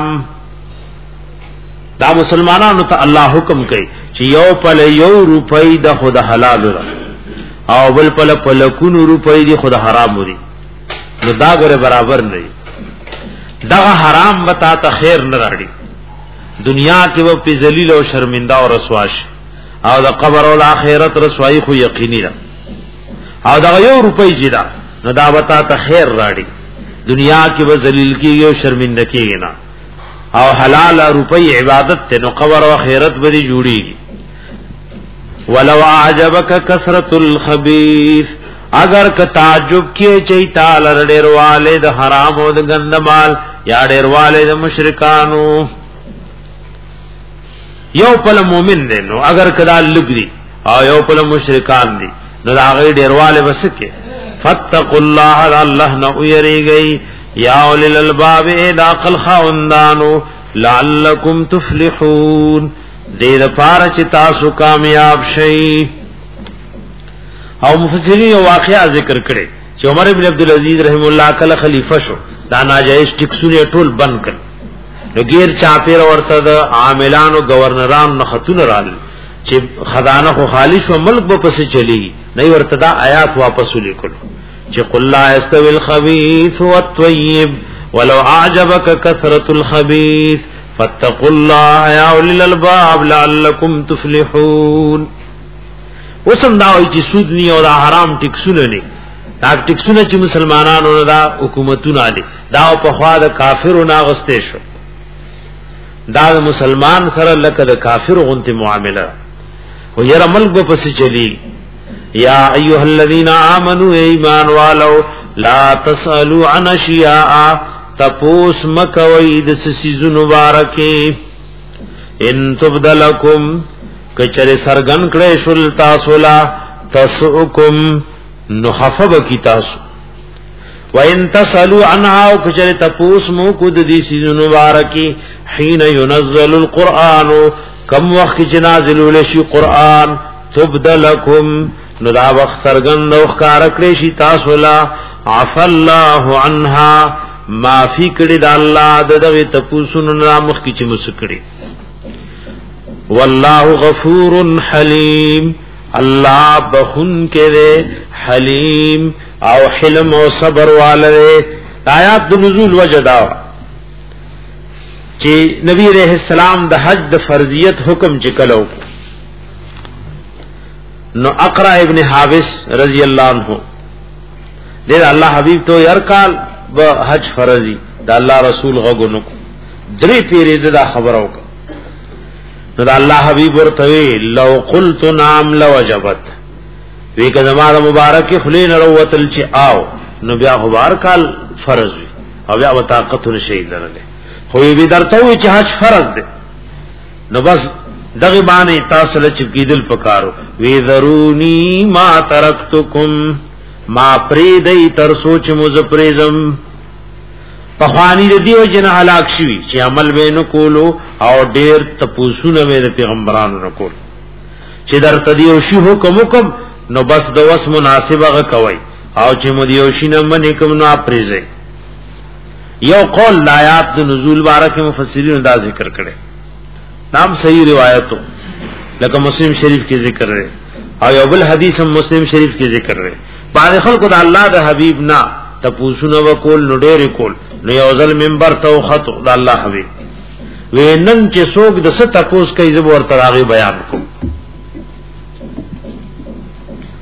دا مسلمانانو ته الله حکم کوي چې یو پل یو روپۍ د خود حلال را او بل پل پلکونو روپۍ دی خود حرام وري نو دا غره برابر نه دي. دا حرام وتا ته خیر نه راړي. دنیا کې و په ذلیل او شرمنده او رسواش او د قبر او آخرت رسوایی خو یقیني ده. او دا یو روپۍ جدا نو دا وتا ته خیر راړي. دنیا کې و ذلیل کیږي او شرمنده کیږي نه او حلال روپۍ عبادت ته نو قبر او آخرت به جوړيږي. ولو اعجبک کثرت الخبیث اگر که تعجب کې چیتا لړ والد حرام او د غندمال یا ډیر والد مشرکانو. یو پل مومن دی نو اگر کدا لګري او یو پل مشرکان دي نو دا غي ډیر والد وسکه. فتقوا الله الله نو یریږي یا اولل الباب اذا قل خوندانو لعلکم تفلحون دې لپاره چې تاسو کامیاب شئ. او مفسرین یو واقعا ذکر کړي چې عمر ابن عبد العزيز رحم الله کله خلیفہ شو دا ناجایز ټیکسونه ټول بند کړ. نو غیر چاپیر ورته د عاملانو گورنران نه خطونه رال چې خزانه خو خالص و ملک به پس چلیږي نه ورته دا آیات واپس ولیکل چې قل لا استوي الخبيث والطيب ولو اعجبك كثرة الخبيث فاتقوا الله يا اولي الالباب لعلكم تفلحون. وسم دا وی چې سود نی او دا حرام ټیکسونه نی دا ټیکسونه چې مسلمانانو نه دا حکومتونه دي دا په خوا د کافرو ناغسته شو. دا د مسلمان سره لکه د کافر غونته معامله او یره ملک په پس چلی. یا ایها الذین آمنوا ایمان والو لا تسالوا عن اشیاء تپوس مکوی د سیزو مبارکه ان تبدلکم کچره سرغن کړي شول تاسو لا تسؤکم نخفب کی تاسو وان تسلوا عنها او کچره تپوس مو کو د دې سیزو مبارکه حين ينزل القرآن کم وخت چې نازل ولشي قرآن تبدلکم نو دا وخت سرغن نو ښکار کړی شي تاسو لا عف الله عنها معافی کړي د الله دغه تپوسونو نامخ کی چې مسکړي. والله غفور حلیم الله بخون کرے حلیم او حلم او صبر والے. آیات د نزول وجدا چې نبی علیہ السلام د حج د فرضیت حکم چې کلو نو اقرا ابن حابس رضی اللہ عنہ دې الله حبیب تو هر کال به حج فرضی د الله رسول غوګونو درې پیری دا خبرو نو د الله حبیب ورته لو قلت نام لوجبت وی کله ما مبارک خلین روتل چې آو نو بیا هر کال فرض وی او بیا طاقت نشي درله خو وی درته وی چې حج فرض دی نو بس دغه باندې تاسو له چکیدل پکارو وی ذرونی ما ترکتکم ما پریدی تر سوچ مز پریزم پخوانی دیو جن هلاک شوی چې عمل وینو کولو او ډیر تپوسونه مې پیغمبرانو نکول چې درته دیو شی حکم حکم نو بس د وس مناسبه کوي او چې مدیو شینه منې کوم نو پریزه. یو قول آیات د نزول بارک مفسرین دا ذکر کړي نام صحیح روایتو لکه مسلم شریف کې ذکر ہے او یو بل حدیث هم مسلم شریف کې ذکر ہے. بعض خلکو د الله د حبیب نا تپوسونه وکول نو ډېر کول نو یو ځل منبر ته خطو د الله حبیب وینن چې څوک د ست تپوس کوي زبر ورته راغي بیان کوم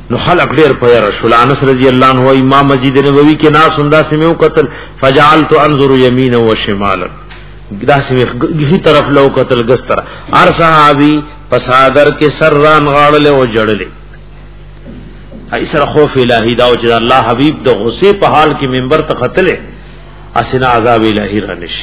نو خلق ډیر په رسول انس رضی الله عنه امام مسجد نبوی کې ناس انده سمو قتل فجعلت انظر يمينا وشمالا دا سمې هی طرف لو قتل گستر ار صحابي پسادر کې سران غاړل او جړلې ایسر خوف الہی دا چې الله حبیب د غصه په حال کې منبر ته قتل اسنا عذاب الہی را نشي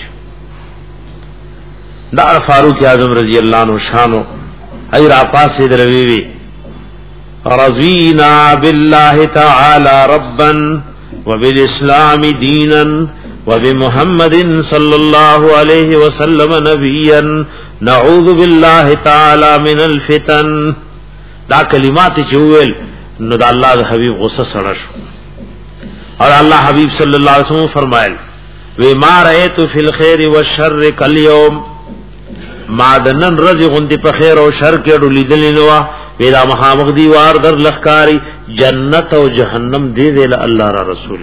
دا فاروق اعظم رضی اللہ عنہ شانو ای را پاسې دروي رضینا بالله تعالی ربا وبالاسلام دینا وبمحمد صلی الله علیه وسلم نبیا نعوذ بالله تعالی من الفتن. دا کلمات چوول نو دا الله حبیب غصه سره شو اور الله حبیب صلی الله علیه وسلم فرمایل و ما رأیت فی الخير والشر کالیوم ما دنن رضی غندی په خیر او شر کې ډولیدل نو ویلا محمد دی وار در لخکاری جنت او جهنم دی دی الله را رسول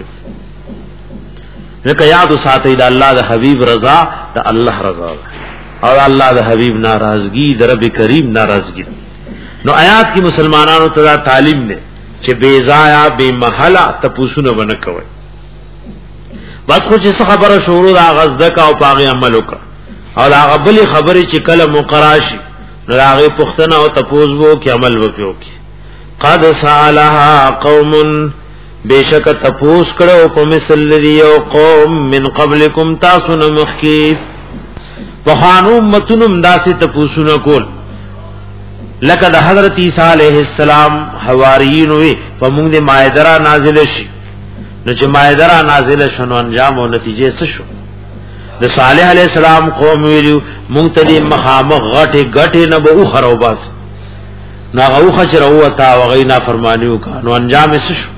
نو یاد ساتي دا الله د حبیب رضا دا الله رضا اور الله د حبیب ناراضگی د رب کریم ناراضگی. نو آیات کی مسلمانانو ته تعلیم ده چې بے ضایع بے محله تپوسونه ونه کوي بس خو چې خبره شروع دا غزدک او پاغي عمل وکړه او هغه بلی خبرې چې کله مقراشي نو هغه پښتنه او تپوس وو کې عمل وکړو قد سالها قوم بیشک تپوس کړو په مثل دی او قوم من قبلکم تاسو نه مخکې وخانو امتونم داسې تپوسونه کول لکه د حضرت عیسی علیہ السلام حواریین وی په موږ د مائده نازل شي نو چې مائده نازل شنو انجام او نتیجه څه شو د صالح علیہ السلام قوم ویلو مونږ ته د مخامخ غټه غټه نه به خرو باس نا غو خچر او تا وغینا فرمانیو کا نو انجام څه شو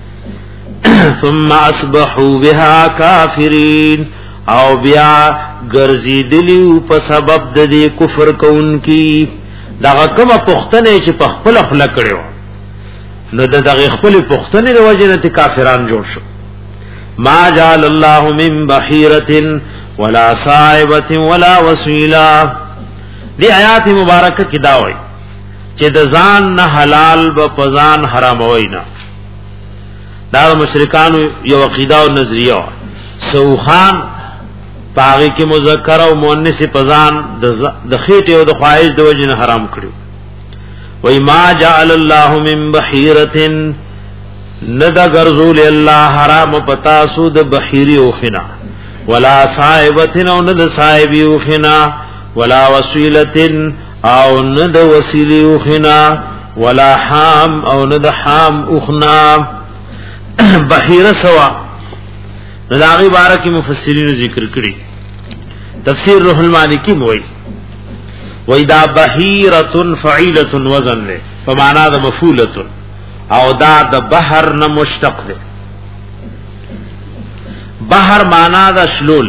ثم اصبحوا بها کافرین او بیا ګرځیدلیو په سبب د دې کفر کوونکی دا کومه پختنه چې په خپل خپل کړو نو د دغه خپل پختنه د وجه نه کافران جوړ شو. ما جعل الله من بحیرة ولا صائبة ولا وسیلہ. دی آیات مبارکه کې دا وایي چې د ځان نه حلال به پزان حرام وای نه. دا مشرکان یو عقیده او نظریه سوخان پاغي کې مذکر او مؤنث پزان د خېټه او د خواهش د وجه نه حرام کړو. وای ما جعل الله من بحیرة ندا غرزول الله حرام پتا سود بحیری او خنا ولا صائبتن او ند صائبی او خنا ولا وسیلتن او ند وسیلی او خنا ولا حام او ند حام او خنا بحیره سوا. نداغی بارکی مفسرین ذکر کړي تفسیر روح المانی کی موي وای دا بحیرة فعیلة وزن له په معنا د مفعولة او دا د بحر نه مشتق ده. بحر معنا د شلول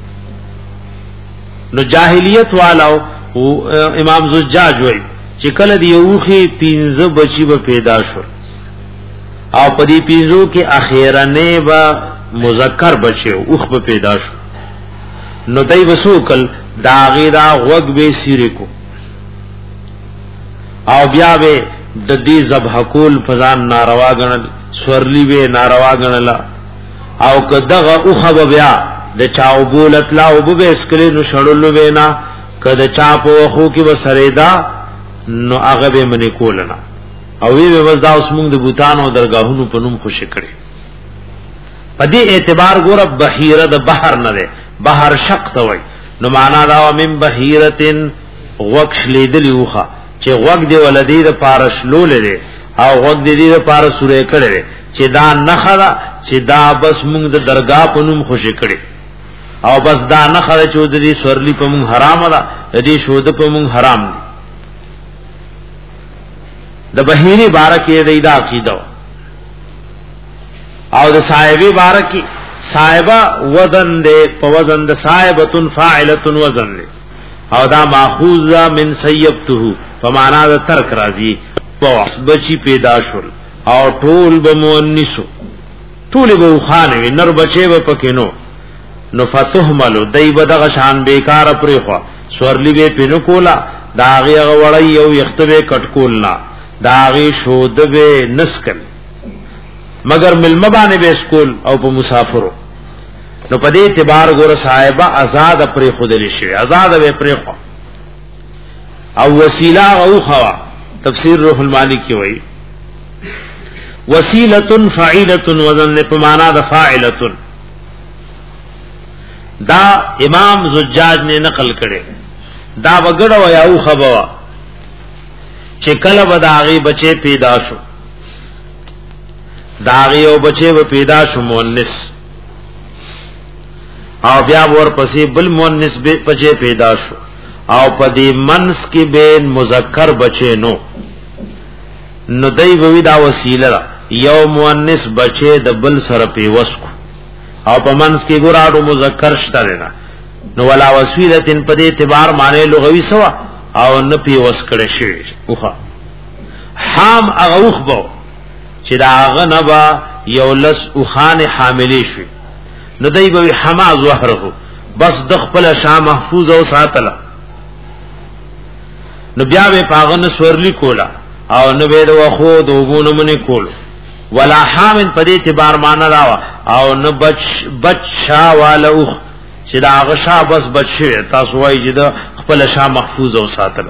نو جاهلیت والو امام زجاج وای چې کله دی یوخي پینځه بچي به پیدا شو او په دې پینځو کې اخیرنه به مذکر بچي اوخ به پیدا شو نو دای وسوکل دا غیرا غوګ به سیره کو او بیا به د دې ذبح کول فزان ناروا غنل سورلی به ناروا غنل او کداغه اوخه بیا د چاو بولت لا او به اسکلی نو شړلو وینا کده چا په خو کې وسریدا نو هغه به منی کولنا او وی وزدا اوس موږ د بوتان او درگاهونو په نوم خوشی کړي. په دې اعتبار ګور بحیره د بحر نه ده بحر شق ته وای نو معنا دا من بحیرتن وقش لیدلی اوخه چې وګ دی ولدی د پارش لولې او وګ دی د پار سورې کړي چې دا نخره چې دا بس موږ د درگاه په نوم خوشی کړي او بس دا نخره چې د دې سورلی په موږ حرام ده د دې شود په موږ حرام دي. د بحیری بارکه د ایدا عقیده او د صاحبی بارکی صاحبہ وزن دے په وزن د صاحبتن فاعلتن وزن دے او دا ماخوذ من سیبته فمانا د ترک راضی پوس بچی پیدا شول او ټول به مؤنثو ټول به خانوی نر بچي به پکینو نو فتحملو دای بدغه شان بیکار پرې خو سورلی به پینو کولا دا هغه وړی یو یختبه کټکولنا داغي شود به نسکل مگر ملمبانه به اسکول او په مسافرو نو په دې اعتبار ګور صاحب آزاد پر خودلی شي آزاد به پر خو او وسیله او خوا تفسیر روح المانی کی وای وسیله فعیله وزن په معنا د فاعله دا امام زجاج نے نقل کړي دا وګړو یا او خبوا چې کله بداغي بچي پیدا شو داغي او بچي و پیدا شو مؤنث او بیا ور پسې بل مؤنث به بچي پیدا شو او پدې منس کې به مذکر بچي نو نو دای وی دا وسیله یو مؤنث بچي د بل سره پیوس کو او په منس کې ګراړو مذکر شته نه نو ولا وسیلتن په دې اعتبار معنی لغوي سوا او نه پیوس کړي شي اوخه حام اغوخ بو چې دا هغه نبا یو لس اوخان حاملې شي نو دای به حما زهره بس د خپل شاه محفوظ او ساتله نو بیا به پاغن سورلی کولا او نو به د وخو د وګونو منی کول ولا حامن په دې اعتبار مان راوا او نو بچ بچا والو چې دا هغه شاه بس بچي تاسو وایي چې د خپل شاه محفوظ او ساتله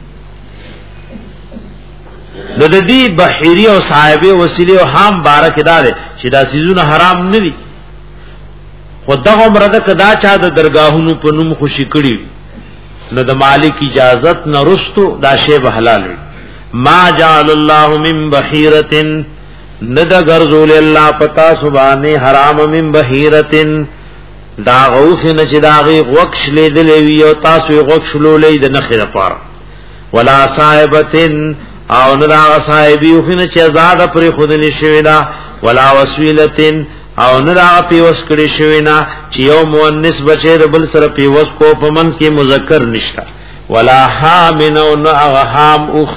نو د دې بحيري او صاحبې وسیله او حام بارک دار چې دا سيزونه حرام نه دي خدغه مرده کدا چا د درگاهونو په نوم خوشي کړي نو د مالک اجازت نه رستو دا شی به حلال وي ما جعل الله من بحيره ند غرزول الله پتا سبحانه حرام من بحيره دا غوخ نه چې داغي وقش لیدلې وي او تاسو وقش لولې د نخره پاره ولا صاحبتن او ندا صاحبي خو نه چې آزاد پر خود نشوي دا ولا وسیلتن او ندا پیوس کړي شوی نه چې یو مؤنث بچي د بل سره پیوس کو په من کې مذکر نشتا ولا حامن او نغهام اخ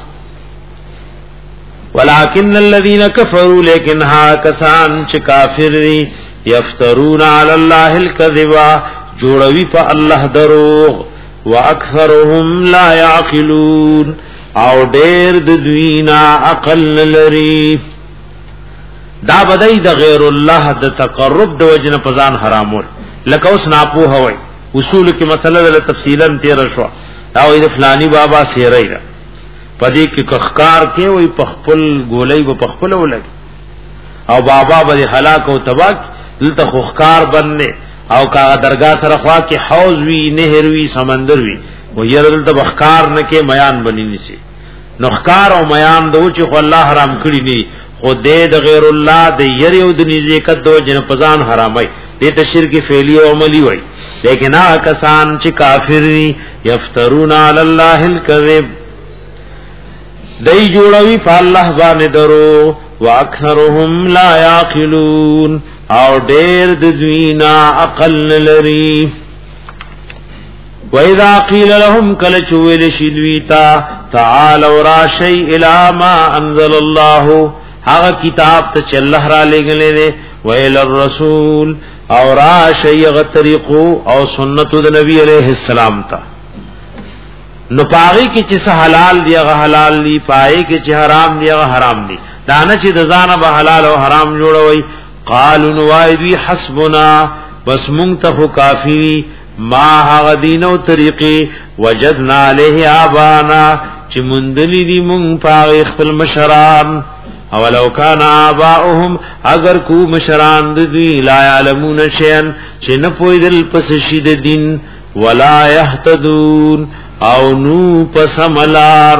ولكن الذين كفروا لكن ها کسان چې کافر دي یفترون علی الله الكذب جوړوي په الله دروغ واکثرهم لا يعقلون او ډېر د دوینا عقل لري دا بدای د غیر الله د تقرب د وجنه پزان حرامول لکه اوس ناپو هوي اصول کې مسله له تفصیلا تیر شو دا وې د فلانی بابا سیرای را پدې کې کخکار کې وې پخپل ګولۍ و پخپل ولګي او بابا به هلاک او تباک دلته خوخکار بننه او کا درگاه سره خوا کې حوض وی نهر وی سمندر وی و يرل د بخکار نه کې میان بنی نسی نخکار او میان دو چې خو الله حرام کړی ني خو دې د غیر الله د یری او د نزیکت دو جن پزان حرامای دې ته شرک فعلی او عملی وای لیکن هغه کسان چې کافر دي یفترون علی الله الکذب دای جوړوي په الله باندې درو واکثرهم لا یعقلون او ډېر د دوینا عقل لري وَإِذَا قِيلَ لَهُمْ كَلَ چویل شلویتا تعالوا راشی الى ما انزل الله هغه کتاب ته چې الله را لګلې ده ویل الرسول او راشی هغه طریقو او سنت د نبی عليه السلام ته نو پاغي کې چې حلال دی هغه حلال دی پای کې چې حرام دی هغه حرام دی دانه چې د ځانه به حلال او حرام جوړوي قالوا وایدی حسبنا بس مونږ ته کافی ما هغه دین او طریقې وجدنا علیه آبانا چې مندلی دی مونږ پاغي خپل مشران او لو کان آباؤهم اگر کو مشران دی لا علمون شیئا چې نه پویدل پس شید دین ولا یهتدون او نو پسملار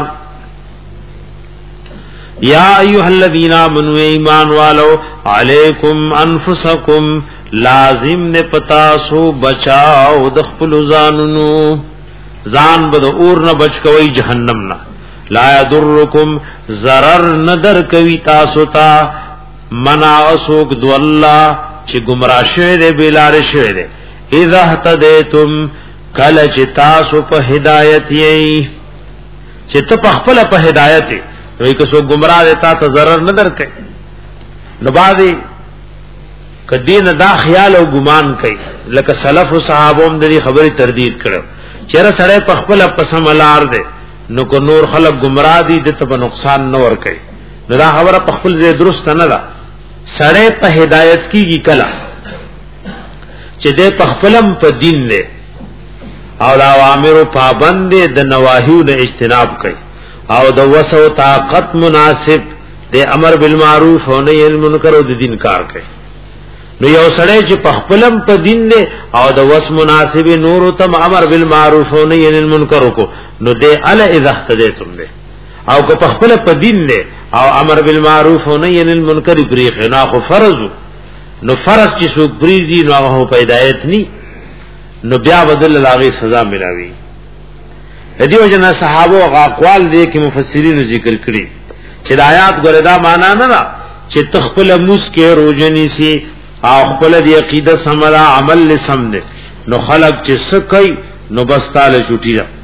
یا ایها الذین آمنوا ایمان والو علیکم انفسکم لازم نے پتا سو بچاو د خپل ځانونو ځان بد اور نه بچ کوي جهنم نه لا یضرکم ضرر ندر کوي تاسو ته منع اسوک دو الله چې گمراه شه دې بلار شه دې اذا اهتدیتم کله چې تاسو په هدایت یې چې ته په خپل په هدایت وي که سو گمراه دې تا ته ضرر ندر کوي نو باندې کدین دا خیال او ګمان کوي لکه سلف او صحابوم د دې خبرې تردید کړو چیرې سړی په خپل پسم لار دی نو کو نور خلق گمراه دي د ته نقصان نه ور کوي. نو دا خبره په خپل ځای درست نه ده. سړی په هدایت کیږي کله چې د خپلم په دین نه او د اوامر پابند دي، د نواهیو نه اجتناب کوي او د وسو طاقت مناسب د امر بالمعروف او نهی عن المنکر او د دین کار کوي. نو یو سړی چې په خپلم په دین نه او د وس مناسب نور تم امر بالمعروف او نهی عن المنکر کو نو د ال اذا اهتدیتم ده او که په خپل په دین نه او امر بالمعروف او نهی عن المنکر پریخ نه خو فرض نو فرض چې څوک پریزي نو هغه په هدایت ني نو بیا بدل لاغي سزا ملاوي. هدي وجنا صحابه او اقوال دي کې مفسرین ذکر کړي چې د آیات ګردا معنا نه ده چې تخپل مسکه روزنی سي او خپل دی عقیده سمرا عمل لسم ده نو خلق چې سکي نو بس تعالی چټی ده.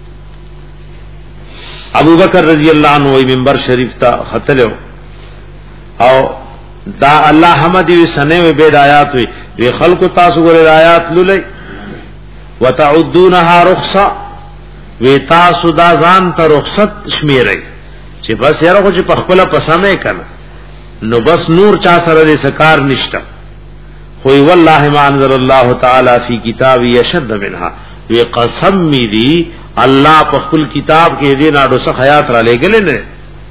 ابو بکر رضی اللہ عنہ وی منبر شریف تا خطلو او دا الله حمد وی سنه وی بيد آیات وی وی خلق تاسو ګره آیات لولای وتعدونها رخصه وی تاسو دا ځان ته رخصت شمیرای چې بس یاره خو چې پخپله پسمه کنه نو بس نور چا سره دې سکار نشتا. خو والله ما انزل الله تعالی فی کتاب یشد منها وی قسم می دی الله په خپل کتاب کې دې ناډو څخه حیات را لګل نه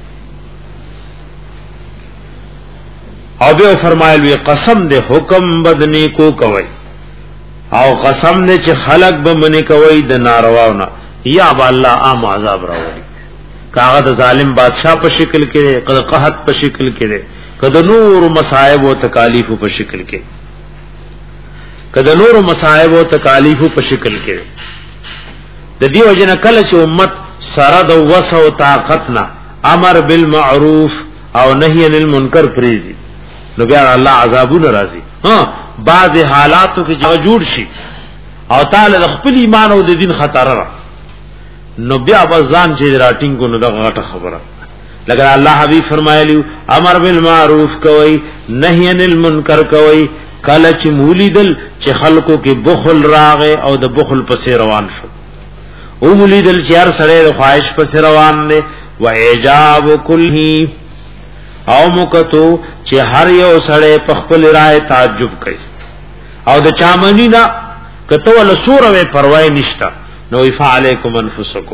او به فرمایل وی قسم دې حکم بدنی کو کوي او قسم دې چې خلق به منی کوي د نارواونه یا با الله عام عذاب راوړي. کاغه د ظالم بادشاہ په شکل کې قد قحط په شکل کې کد نور مصائب او تکالیف په شکل کې کد نور مصائب او تکالیف په شکل کې د دې وجنه کله چې امت سره د وس او طاقت نه امر بالمعروف او نهی عن المنکر پریزي نو بیا الله عذابونه راځي. ها بعض حالاتو کې جوړ شي او تعالی د خپل ایمان او د دین خطر را نو بیا بزان چې راټینګ کو نو دغه غټه خبره لکه الله حبیب فرمایلی امر بالمعروف کوي نهی عن المنکر کوي کله چې مولیدل چې خلکو کې بخل راغې او د بخل پسې روان شو او مولیدل چې هر سره خواهش پسې روان دي و ایجاب کله او مکتو چې هر یو سره په خپل رائے تعجب کوي او د چامنی نه کته ول سوره پروای نشتا نو فعلیکم انفسکم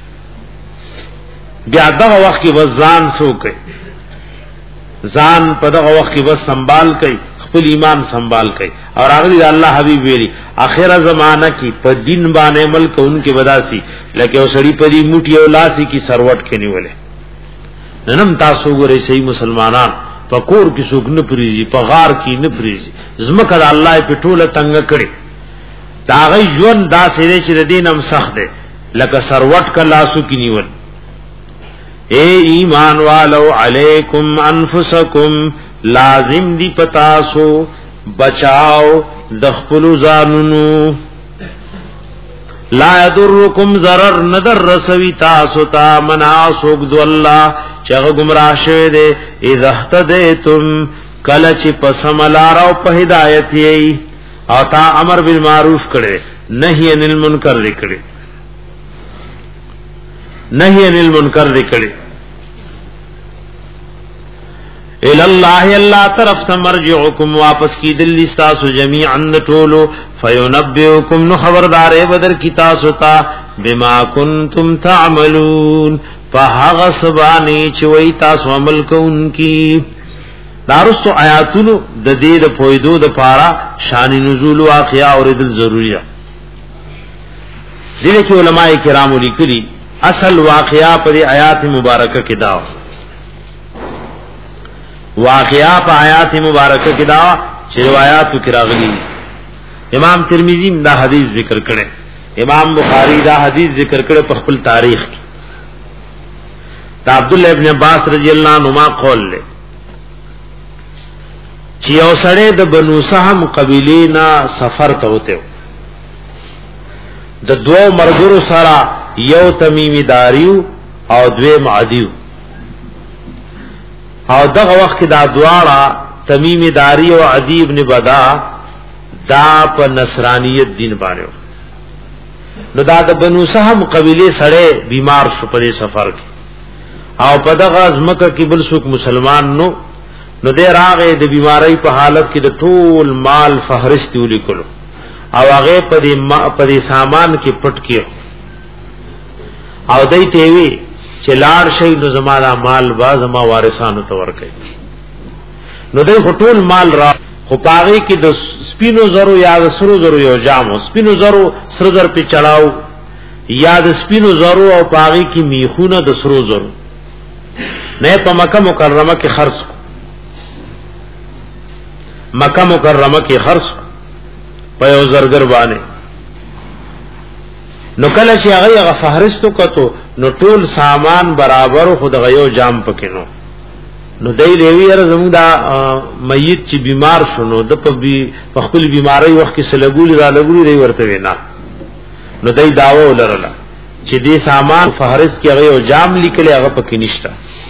بیا دغه وخت کې وزان سو کوي ځان په دغه وخت کې بس سنبال کوي خپل ایمان سنبال کوي اور هغه الله حبیب ویلي اخره زمانہ کې په دین باندې عمل کوونکې وداسي لکه وسړي په دې موټي او لاسي کې سروټ کې نیولې ننم تاسو ګورئ صحیح مسلمانان په کور کې څوک نه پریږي په غار کې نه پریږي زمکه الله په ټوله تنگ کړي دا غي ژوند دا سره چې دینم سخت ده لکه سروټ کا لاسو کې نیول. اے ایمان والو علیکم انفسکم لازم دی پتاسو بچاو دخپلو زانونو لا یدرکم ضرر ندر رسوی تاسو تا مناسوک دو اللہ چاہ گمراہ شوی دے اذا احتدیتم کلچ پسملاراو پہ ہدایت یئی او تا امر بالمعروف کرے نہی عن المنکر رکڑے نہی عن المنکر رکڑے الاللہ اللہ طرف تمرجعکم واپس کی دل استاسو جمیعا ٹولو فینبئکم نو خبردار بدر کی تاسو تا بما کنتم تعملون فحغ سبانی چوئی تاسو عمل کون کی دارستو آیاتونو د دې د پویدو د پارا شان نزول واقعا اوریدل ضروری ده. دغه علماء کرام لیکلي اصل واقعا پر آیات مبارکه کې دا واقعا په آیات مبارکه کې دا چې روایتو کې راغلي. امام ترمذی دا حدیث ذکر کړي، امام بخاری دا حدیث ذکر کړي په خپل تاریخ کې. دا عبد الله ابن عباس رضی الله عنهما قول له چې یو سړی د بنو سهم قبیله نا سفر ته وته د دوه مرګرو سره یو تمیمی داریو او دوی معدیو او دغه وخت کې دا دواړه تمیمی داری او عدی ابن بدا دا په نصرانیت دین باندې نو دا د بنو سهم قبیله سره بیمار شو په سفر کې او په دغه ازمکه کې بل څوک مسلمان نو نو دې راغې د بیماری په حالت کې د ټول مال فهرست ولیکلو او هغه په دې په دې سامان کې پټ کړو او دای ته وی چې لاړ شي نو زماره مال با زما وارثانو ته ورکړي نو دای ټول مال را خو پاغي کې د سپینو زرو یا د سرو زرو یو جامو سپینو زرو سر زر په چلاو یا د سپینو زرو او پاغي کې میخونه د سرو زرو نه په مکه مکرمه کې خرڅ مکه مکرمه کې خرڅ په یو زرګر باندې نو کله چې هغه هغه فهرستو کتو نو ټول سامان برابر خود غيو جام پکې نو نو دای لوي ر زموږ دا میت چې بیمار شونو د په خپل بیماری وخت کې سلګول را لګول دی ورته وینا نو دای داو لرله چې دې سامان فهرست کې هغه جام لیکل هغه پکې نشته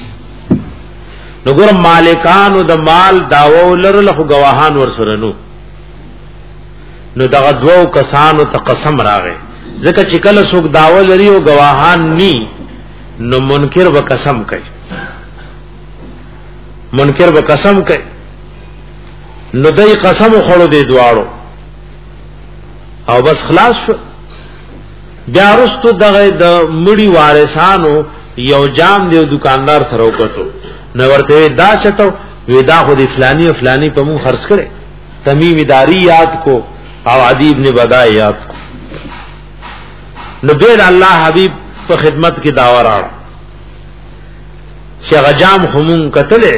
نو ګور مالکانو د مال داو لرله خو گواهان ورسره نو نو دغه دوو کسانو ته قسم راغی ځکه چې کله څوک داو لري او گواهان ني نو منکر به قسم کوي منکر به قسم کوي نو دای قسم خورو دې دواړو او بس خلاص شو بیا رستو دغه د مړی وارثانو یو جام دی دکاندار سره وکړو نو ورته دا چتو ودا خو دی فلانی او فلانی په مون خرڅ کړي تمیم اداری یاد کو او عدی ابن بدای یاد کو نو دې الله حبیب په خدمت کې داوا راړ شیخ جام همون کتلې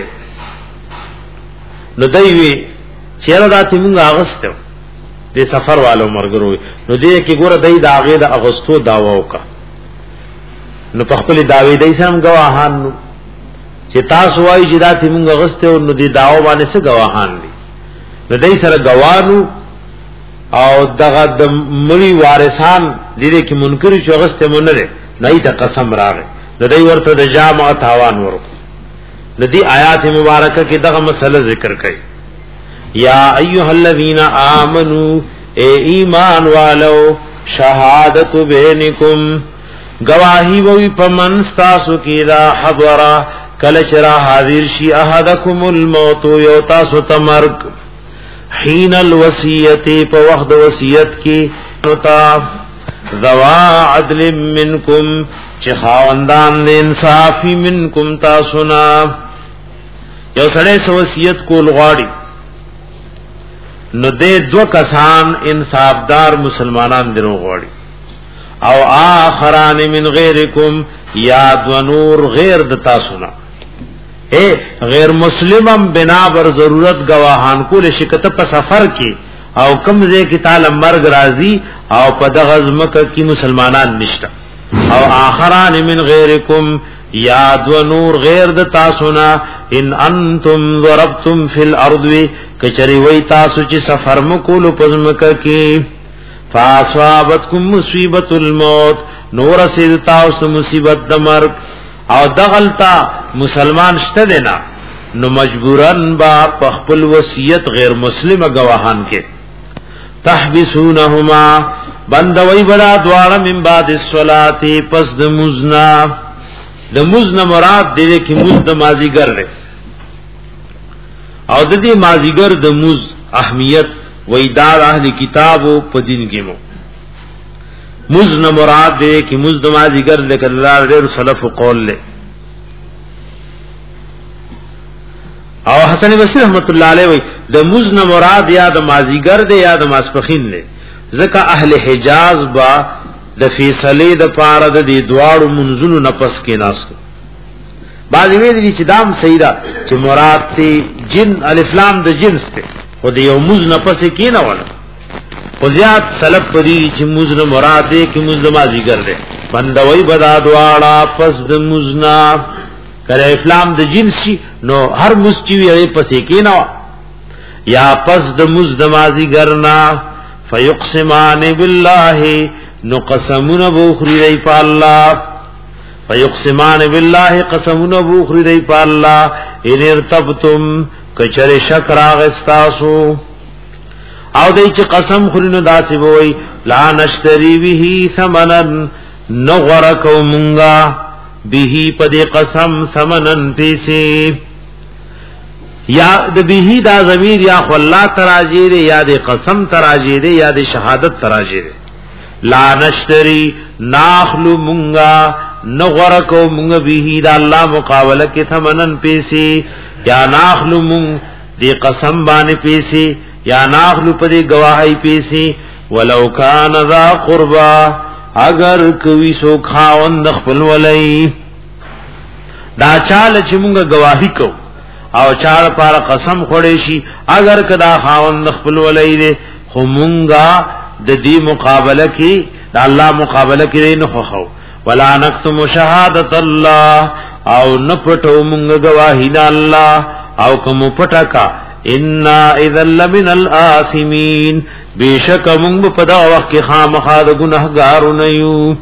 نو دوی وی چیرې راته مونږ اغستو دې سفر والو مرګرو نو دې کې ګوره دای دا غې د اغستو داوا وکا نو په خپل داوی دای سم گواهان نو چې تاسو وایي چې راته مونږ اغستو نو دې داوا باندې څه گواهان دي نو دای سره گواهانو او دغه د مړي وارثان دې کې منکر چې اغسته مونږ نه نه ته قسم راغی نو دای ورته د جامع تاوان ورو ندی آیات مبارکہ کی دغه مسئلہ ذکر کړي یا ایها الذین آمنو اے ایمان والو شهادت بینکم گواہی وی پمن تاسو کی را حضر کل چرا حاضر شی احدکم الموت یو تاسو تمرگ حین الوصیت په وخت وصیت کی نتا ذوا عدل منکم چې خاوندان د انصافی منکم تاسو نا یو سړی وصیت کول غواړي نو دې دو کسان انصافدار مسلمانان درو غواړي او آخران من غیرکم یا دو نور غیر د تاسو نا اے غیر مسلمم بنا بر ضرورت گواهان کول شکته په سفر کې او کمزه کی تعالی مرگ راضی او په دغه ځمکه کې مسلمانان نشته او آخران من غیرکم یا دو نور غیر د تاسو نه ان انتم ضربتم فی الارض کچری وی تاسو چې سفر مکول په ځمکه کې فاصابتکم مصیبت الموت نور سید تاسو مصیبت د مرگ او دغلتا مسلمان شته دینا نو مجبورن با خپل وصیت غیر مسلم گواهان کې تحبسونهما بندوی بڑا دوارا من بعد الصلاة پس د مزنا د مزنا مراد دې کې مز د مازیګر لري او د دې مازیګر د مز اهمیت وېدار اهل کتابو په دین کې مو مزنا مراد دې کې مز د مازیګر لکه الله ډېر سلف قول له او حسن بصری رحمت الله علیه وی د مزنا مراد یا د مازیګر دی یا د ماسپخین دی ځکه اهل حجاز با د فیصله د پاره د دې دواړو منځونو نفس کې ناس بعض ویلي چې دام صحیح ده چې مراد تی جن الف لام د جنس ته خو د یو مز نفس کې نه ولا خو زیات سلف پدې چې مز نه مراد دی کې مز د مازیګر دی بندوي بدا دواړه پس د مزنا کله اسلام د جنسی نو هر مستی وی پسې کینا یا پس د مز د مازی ګرنا فیقسمان بالله نو قسمون بوخری دی په الله فیقسمان بالله قسمون بوخری دی په الله ان ارتبتم کچر شک راغستاسو او دای چې قسم خورینو داسې وای لا نشتری به ثمنن نغرکو مونږه به پدې قسم ثمنن پیسې یا د به دا ضمیر یا خلا تراجی دی یا د قسم تراجی دی یا د شهادت تراجی دی لا نشتری ناخلو مونږه نغرکو مونږ به دا الله مقابله کې ثمنن پیسې یا ناخلو مونږ دی قسم باندې پیسې یا ناخلو پدې گواہی پیسې ولو کان ذا قربا اگر کوي سو خاوند خپل ولای دا چاله چې مونږه گواہی کو او چاله پر قسم خورې شي اگر کدا خاوند خپل ولای دې خو مونږه د دې مقابله کې د الله مقابله کې نه خو ولا نکتم شهادت الله او نه پټو مونږه گواہی د الله او کوم پټکا ان اذا لمن الاثمين بیشک مونږ په دا وخت کې خامخا د ګناهګارو نه یو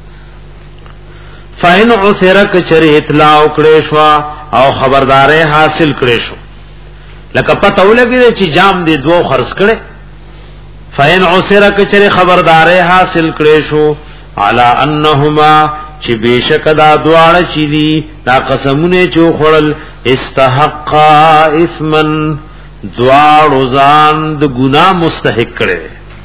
فاین عسرک چر اطلاع کړې شو او خبردارې حاصل کړې شو لکه پته ولګی چې جام دې دوه خرڅ کړي فاین عسرک چر خبردارې حاصل کړې شو علی انهما چې بیشک دا دواړه چې دي دا قسمونه چې خړل استحقا اسمن دواړو ځان د ګناه مستحق کړي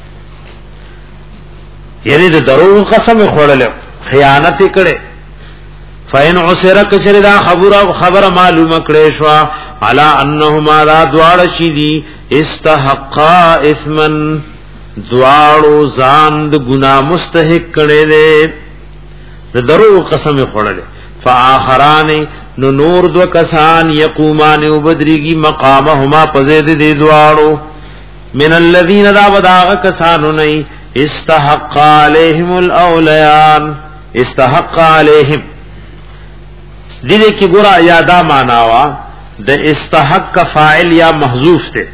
یعنی د درو قسم خړل خیانت کړي فین عسرک چر دا خبره خبره معلومه کړي شو علی انهما دا دواړه چې دي استحقا اسمن دواړو ځان د ګناه مستحق کړي دي د درو قسم خړل فآخران نو نور دو کسان یقومان و بدریگی مقامهما پزید دی دواړو من الذین دا وداغ کسانو نئی استحق علیہم الاولیان استحق علیہم دیده کی گرا یادا ماناوا د استحق کا فاعل یا محذوف تے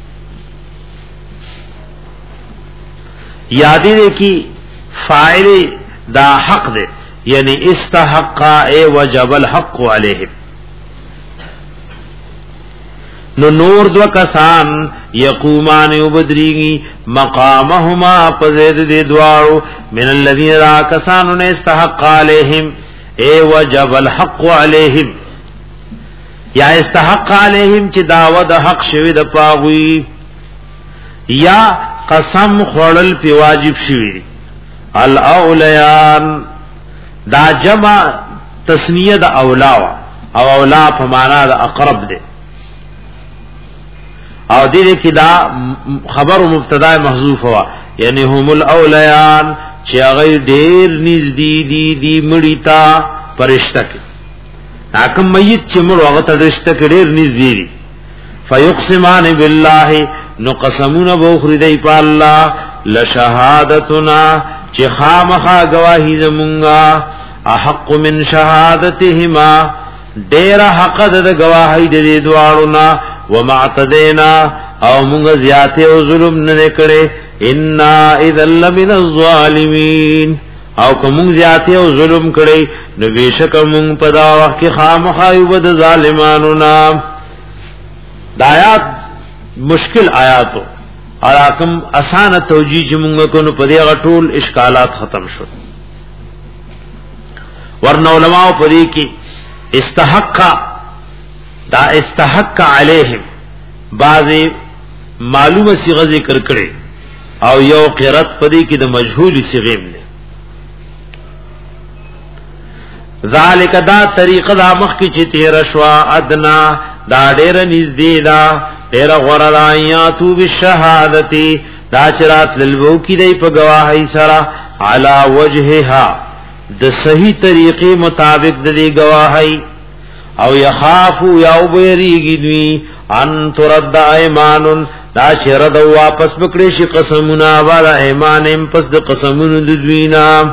یادی دے کی فاعل دا حق دے یعنی استحق اے وجب الحق علیہم نو نور دو کسان یقومان یبدریگی مقامهما پزید دی دوارو من الذین را کسانو نے استحق علیہم اے وجب الحق علیہم یا استحق علیہم چی دعوت حق شوی د پاغوی یا قسم خورل پی واجب شوی الاولیان دا جمع تسنیه دا اولاوا او اولا په معنا دا اقرب دے او دیده کی دا خبر و مبتدا محذوف ہوا یعنی هم الاولیان چی اغیر دیر نزدی دی دی مڑیتا پرشتہ کی ناکم میت چی مڑو اغتا رشتہ کی دیر نزدی دی فیقسمان باللہ نو قسمون بوخری دی پا اللہ لشہادتنا چی خامخا گواہی زمونگا احق من شهادتهما ډیر حق د گواہی د دې دواړو نا ومعتدینا او موږ زیاته او ظلم نه کړي ان اذا لمن الظالمین او کوم زیاته او ظلم کړي نو بیشک موږ په دا وخت کې خامخایو بد ظالمانو نا د آیات مشکل آیاتو اراکم آسان توجیه موږ کو نو په دې غټول اشکالات ختم شو ورنہ علماء پدی کی استحق دا استحق علیہم بعض معلومه صيغه ذکر کړي او یو قرات پدی کی د مجهول صيغه نه ذالک دا طریقه دا مخ کی چې تیر شوا ادنا دا ډیر نږدې دا ډیر غرایاتو بالشهادتی دا چرات للو کی دی په گواهی سره علی وجهها د صحیح طریقې مطابق د دې گواهی او یخافو یاو بیریږي دوی ان ترد ایمان دا شرد واپس پکړي شي قسمونه والا ایمان پس د قسمونو د دوی نام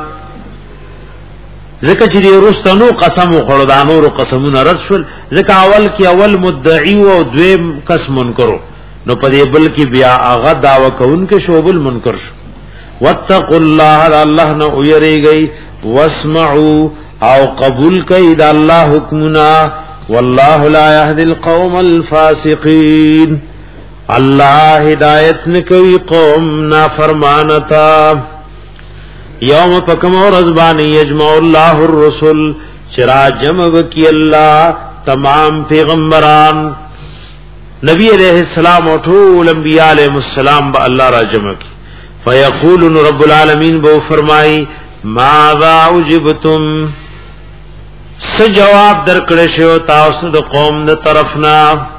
ځکه چې ورستنو قسم خړو د نور قسمونه رد شول ځکه اول کې اول مدعی او دویم قسم منکرو نو په دې بل کې بیا هغه داوا کوونکې شوبل منکر شو واتقوا الله الله نو یریږي واسمعوا او قبول کئ دا الله حکمنا والله لا يهدي القوم الفاسقين الله هدایت نکوي قوم نافرمانتا یوم پکم ورځ باندې یجمع الله الرسل چرا جمع وکي الله تمام پیغمبران نبی علیہ السلام او ټول انبیاء علیهم السلام با الله را جمع کی فیقول رب العالمین بو فرمای ماذا اجبتم س جواب درکړی شو تاسو د قوم د طرفنا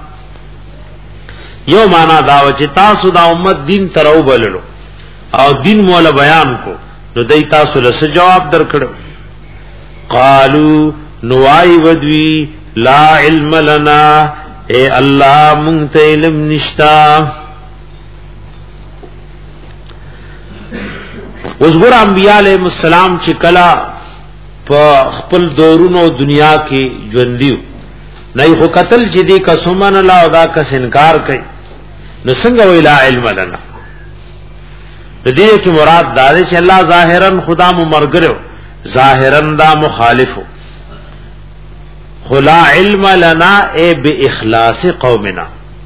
یو معنا دا چې تاسو د امت دین ترو بللو او دین مولا بیان کو نو دای تاسو له س جواب درکړو قالو نوای ودوی لا علم لنا اے اللہ مونږ علم نشتا وزګور انبیاء علیهم السلام چې کلا په خپل دورونو دنیا کې ژوندیو نه خو قتل چې دی قسمن الله او دا کس انکار کوي نو څنګه ویلا علم لنا د دې کې مراد دا دی چې الله ظاهرا خدا مو مرګرو ظاهرا دا مخالفو خلا علم لنا اے بی اخلاص قومنا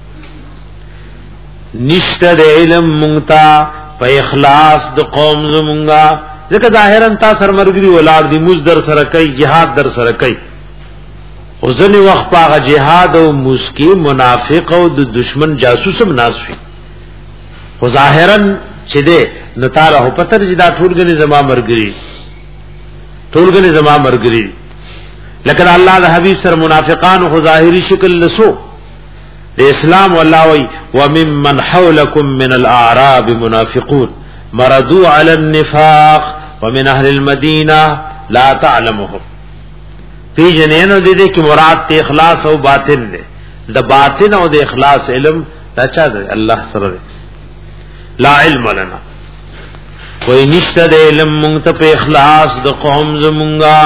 نشتر علم منگتا پا اخلاص د قوم زمونگا ذکر ظاہران تا سرمرگری ولار دی موز در سرکی جہاد در سرکی خزن وقت پاگا جہاد و موسکی منافق و د دشمن جاسوس مناسفی خو ظاہران چی دے نتارا ہو پتر جدا ٹھولگنی زمان مرگری ٹھولگنی زمان مرگری لیکن اللہ دا حبیب سر منافقان و ظاہری شکل لسو دے اسلام واللہ وی ومن حولکم من الاعراب منافقون مردو علی النفاق ومن اہل المدینہ لا تعلمهم پی جنینو دے دے کہ مراد تے اخلاص و باطن دے دا باطن و دے اخلاص علم دا چاہ دے اللہ سر دے لا علم لنا کوئی نشتہ دے علم منگتا پہ اخلاص دا قوم زمونگا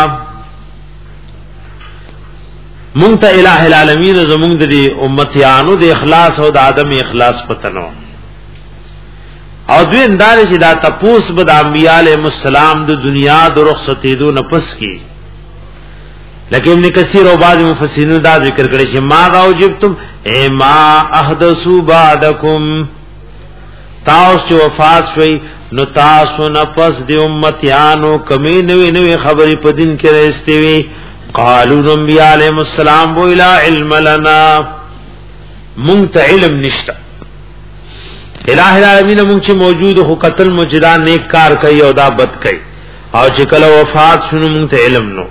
مونږ ته الٰه العالمین زمونږ د امتیانو د اخلاص او د عدم اخلاص پته نو او دوی اندار چې دا تپوس بد انبیاء علیهم السلام د دنیا د رخصتې دو نفس کی لکه ابن کثیر او بعض مفسرین دا ذکر کړي چې ما راوجبتم اے ما احدثوا بعدکم تاسو چې وفات شوي نو تاسو نفس د امتیانو کمی نوې نوې خبرې په دین کې راستې وي قالوا انبیاء علیهم السلام بو الى علم لنا مونږ ته علم نشتا الہ العالمین مونږ چې موجود خو قتل مجران نیک کار کوي او دا بد کوي او چې کله وفات شنو مونږ ته علم نو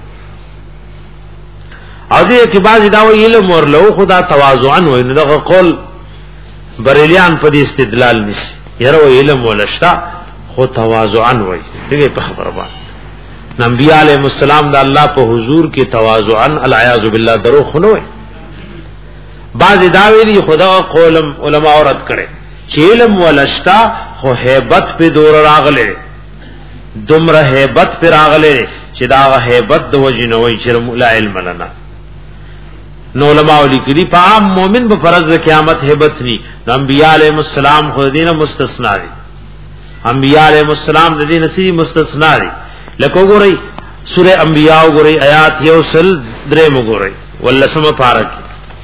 او دې کې بعض دا وی علم ورلو خدا تواضعا وای نو دغه قول بریلیان په دې استدلال نشي یره علم ولشتا خو تواضعا وای دغه په خبره باندې نبی علیہ السلام دا اللہ په حضور کې تواضعا العیاذ بالله درو خنوي بعض داویلی خدا قولم علماء اورت کړي چې علم ولشتا خو hebat په دور راغله دمره hebat پر راغله چې دا hebat د وجنوي چې لا علم لنا نو علماء لیکلي په عام مؤمن په فرض قیامت hebat ني نبی علیہ السلام خو دینه مستثنا دي انبیاء علیہ السلام د دې نصیب مستثنا دي لکو گوری سورہ انبیاء گوری آیات یوسل درم گوری واللسم پارک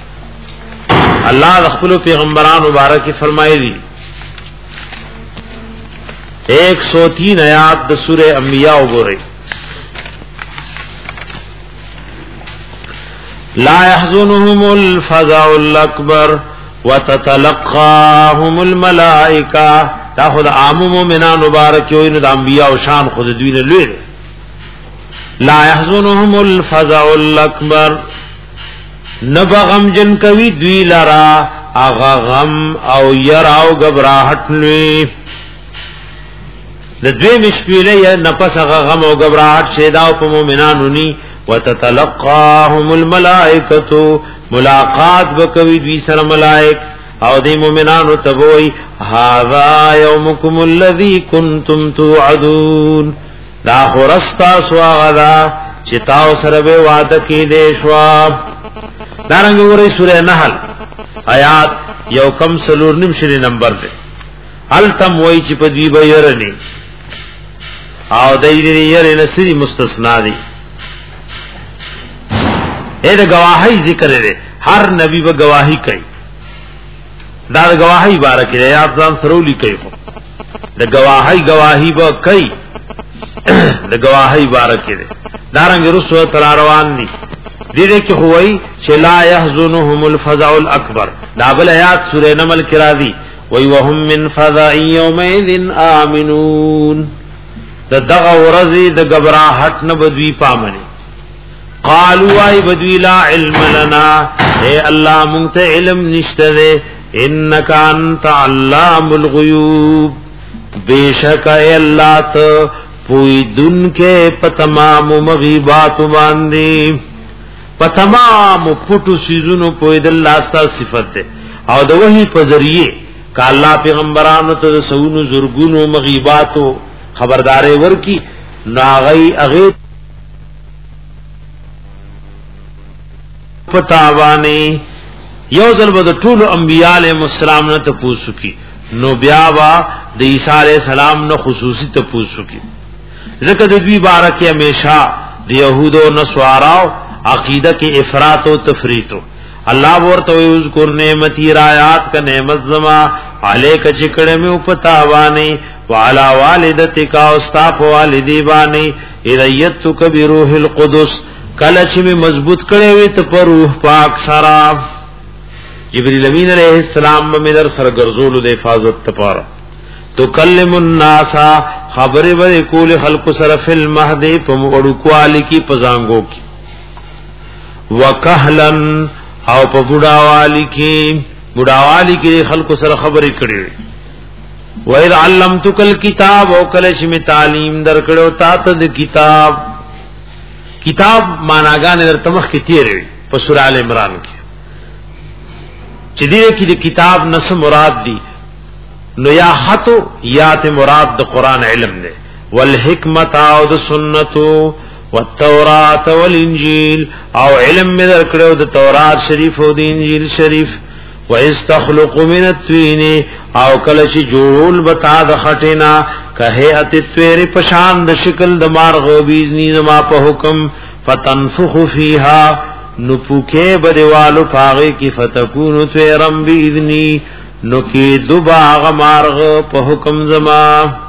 اللہ رخلو پیغمبران مبارک فرمائی دی ایک سو تین آیات دا سورہ انبیاء گوری لا يحزنهم الفزع الاکبر وتتلقاهم الملائکہ دا خود عام مومنان مبارک یو نو د انبیاء او شان خود دوی نه لوی لا يحزنهم الفزع الاکبر نبغم جن کوي دوی لرا اغا غم او يراو غبراهټ لوی د دوی مشپیله یا نفس اغا غم او غبراهټ شیدا او مومنانو ني وتتلقاهم الملائکه ملاقات وکوي دوی سره ملائک او دی مومنانو تبوئی هذا یومکم الذی کنتم توعدون دا خورستا سواغدا چتاو سربے وعدہ کی دیشوا دارنگی ورئی سورہ نحل آیات یو کم سلور نمشری نمبر دے حلتم وئی چی پدوی بیرنی او دیدنی یرن سری مستثنا دی اے دا گواہی ذکر دے ہر نبی با گواہی کئی دا گواہی بارک دی یاد ځان سرولی کوي د گواہی گواہی به کوي د گواہی بارک دی دارنګ رسو تر روان دي دې کې هوای چې لا يحزنهم الفزع الاكبر دا بل آیات سورہ نمل کې راځي وای وهم من فزع يومئذ امنون د دغه ورځې د غبراهټ نه بدوی پامنه قالوا ای بدوی لا علم لنا اے الله مونږ ته علم نشته انک انت علام الغیوب بیشک اے الله ته پوی دن کے پتمام مغیبات باندې پتمام پټو سيزونو پوی د الله ستاسو صفت ده او د وحی په ذریعے ک الله پیغمبرانو ته سونو زرګونو مغیباتو خبرداري ورکی ناغي اغه پتاوانی یو ځل به د ټول انبیاء علیهم السلام نه تاسو کی نو بیا وا د عیسی علیہ السلام نه خصوصي تاسو کی ذکر د دوی بارکه همیشا د يهودو نصاراو عقیدہ کې افراط او تفریط الله ورته ذکر نعمتي رایات کا نعمت زما علیک چکړه مې پتاوانی وعلى والدتک او استاف والدی باندې الیتک بروح القدس کله چې مضبوط کړي وي ته پر روح پاک سره جبرئیل امین علیہ السلام مې در سره ګرځول د حفاظت لپاره تو کلم الناس خبر ور کول خلق سره فل مهدی په وړو کوالی کی پزانګو کی وکهلن او په بډاوالی کی بډاوالی کی خلق سره خبرې کړي و اذ علمتک الکتاب او کله چې می تعلیم درکړو تا ته د کتاب کتاب معناګان در تمخ کې تیرې په سورہ ال عمران کې چې دې کې د کتاب نس مراد دی نو یا حتو یا ته مراد د قران علم دی والحکمت او د سنتو والتوراۃ والانجیل او علم می درکړو د تورات شریف او د انجیل شریف واستخلق من الطين او کله چې جوړول بتا د خټینا کہے اتویر پشان د شکل د مارغ بیزنی زما په حکم فتنفخ فیها نپوکه بدوالو پاغه کی فتكون تیرم باذنی نو کی دباغ مارغ په حکم زما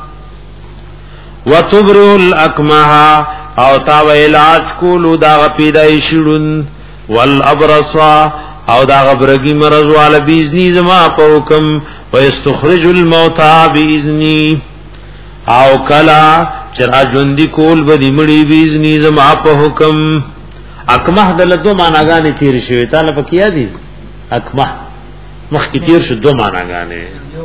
وتبرئ الاکمه او تا علاج کولو دا پیدایشړون والابرص او دا غبرگی مرض والا بیزنی زما په حکم ويستخرج الموتى باذنی او کلا چرا ژوندۍ کول بدی مړی بیزنی زما په حکم اکمه دلته معناګانې تیر شوی تعالی په کیا دي اکمه مخ کی تیر شو دو معناګانې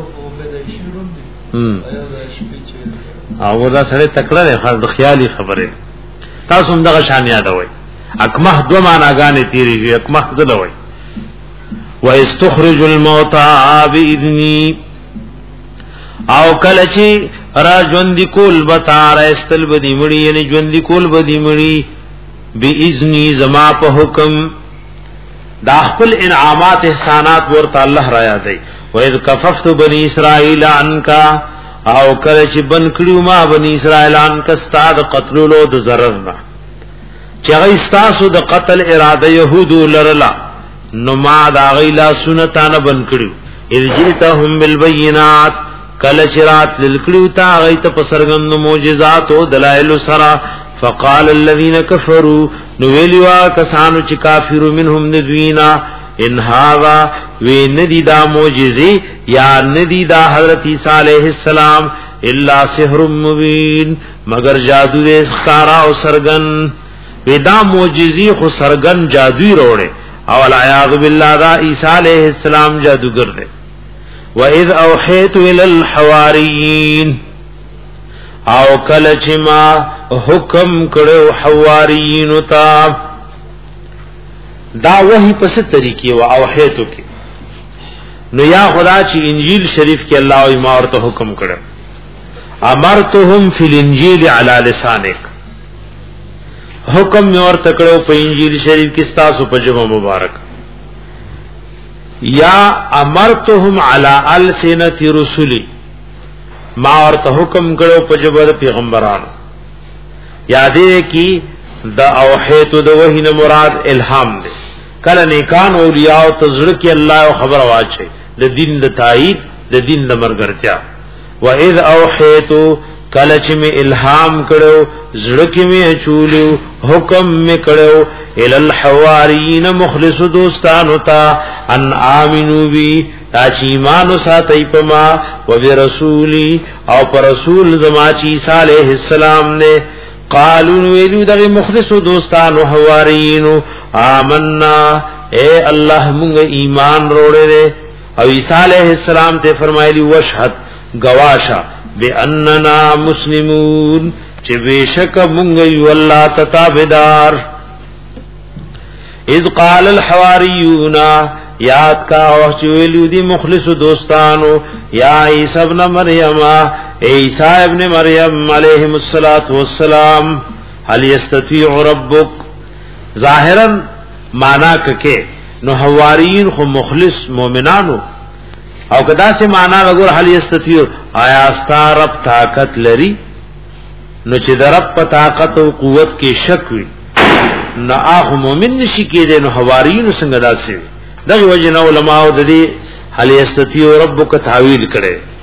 هم او دا سره تکړه نه خاص د خیالي خبره تاسو هم دغه شان یادوي اکمه دو معناګانې تیر شوی اکمه زلوي واستخرج الموتى باذنی او کله چې را ژوندۍ کول بتا را استل بدی مړی یعنی ژوندۍ کول بدی مړی باذنی زما په حکم دا خپل انعامات احسانات ورته الله را یادای و اذ کففت بنی اسرائیل عنکا او کله چې بن کړو ما بنی اسرائیل عنکا استاد قتلولو د zarar نه چې هغه استاسو د قتل اراده يهودو لرلا نو ما دا غیلا سنتانه بن کړو ارجلتهم بالبينات کله شرات للکړو تا غیت پسرګن معجزات او دلائل سرا فقال الذين كفروا نو ویلوا کسانو چې کافرو منهم ندوینا ان هاذا وندی دا معجزه یا ندی دا حضرت عیسی علیہ السلام الا سحر مبین مگر جادو دې ستارا او سرګن ودا معجزي خو سرګن جادوی روړي او العیاذ بالله دا عیسی علیہ السلام جادوگر دے وَإِذْ أَوْحَيْتُ إِلَى الْحَوَارِيِّينَ او کله چې ما حکم کړو حواریینو ته دا وحی په ست طریقې او اوحیتو کې نو یا خدا چې انجیل شریف کې الله او ما ورته حکم کړو امرتهم فی الانجیل علی لسانک حکم می ورته کړو په انجیل شریف کې تاسو په جمع مبارک یا امرتهم علی السنۃ رسلی ما ورته حکم کړو په جبر پیغمبرانو یادې کی دا اوحیت د وحی نه مراد الهام ده کله نیکان اولیاء او تزړه کې الله خبر واچي د دین د تایید د دین د مرګرتیا. و اذ اوحیتو کله چې می الهام کړو زړه کې می چولیو حکم می کړو ال الحواریین مخلص دوستانو ته ان امنو بی تا چې ایمان ساتي پما و برسولی او پر رسول زما چې عیسی علیہ السلام نے قالوا ویلو دغه مخلص دوستانو حواریین آمنا اے الله مونږ ایمان وروړې او عیسی علیہ السلام ته فرمایلی وشهد گواشا باننا مسلمون چې بشک مونږ یو الله تتابدار. اذ قال الحواریون یاد کا او چې ویلو دي مخلص دوستانو یا عیسی ابن مریم عیسی ابن مریم علیہ الصلوۃ والسلام هل یستطيع ربک ظاهرا معنا ککه نو حواریین خو مخلص مؤمنانو او کدا سے معنا وګور هل یستطيع آیا استا رب طاقت لري نو چې در رب په طاقت او قوت کې شک وي نو اخ مؤمن نشي کېدې نو حواریین څنګه داسې دغه وجه نو علماء د دې هل یستطيع ربک تعویل کړي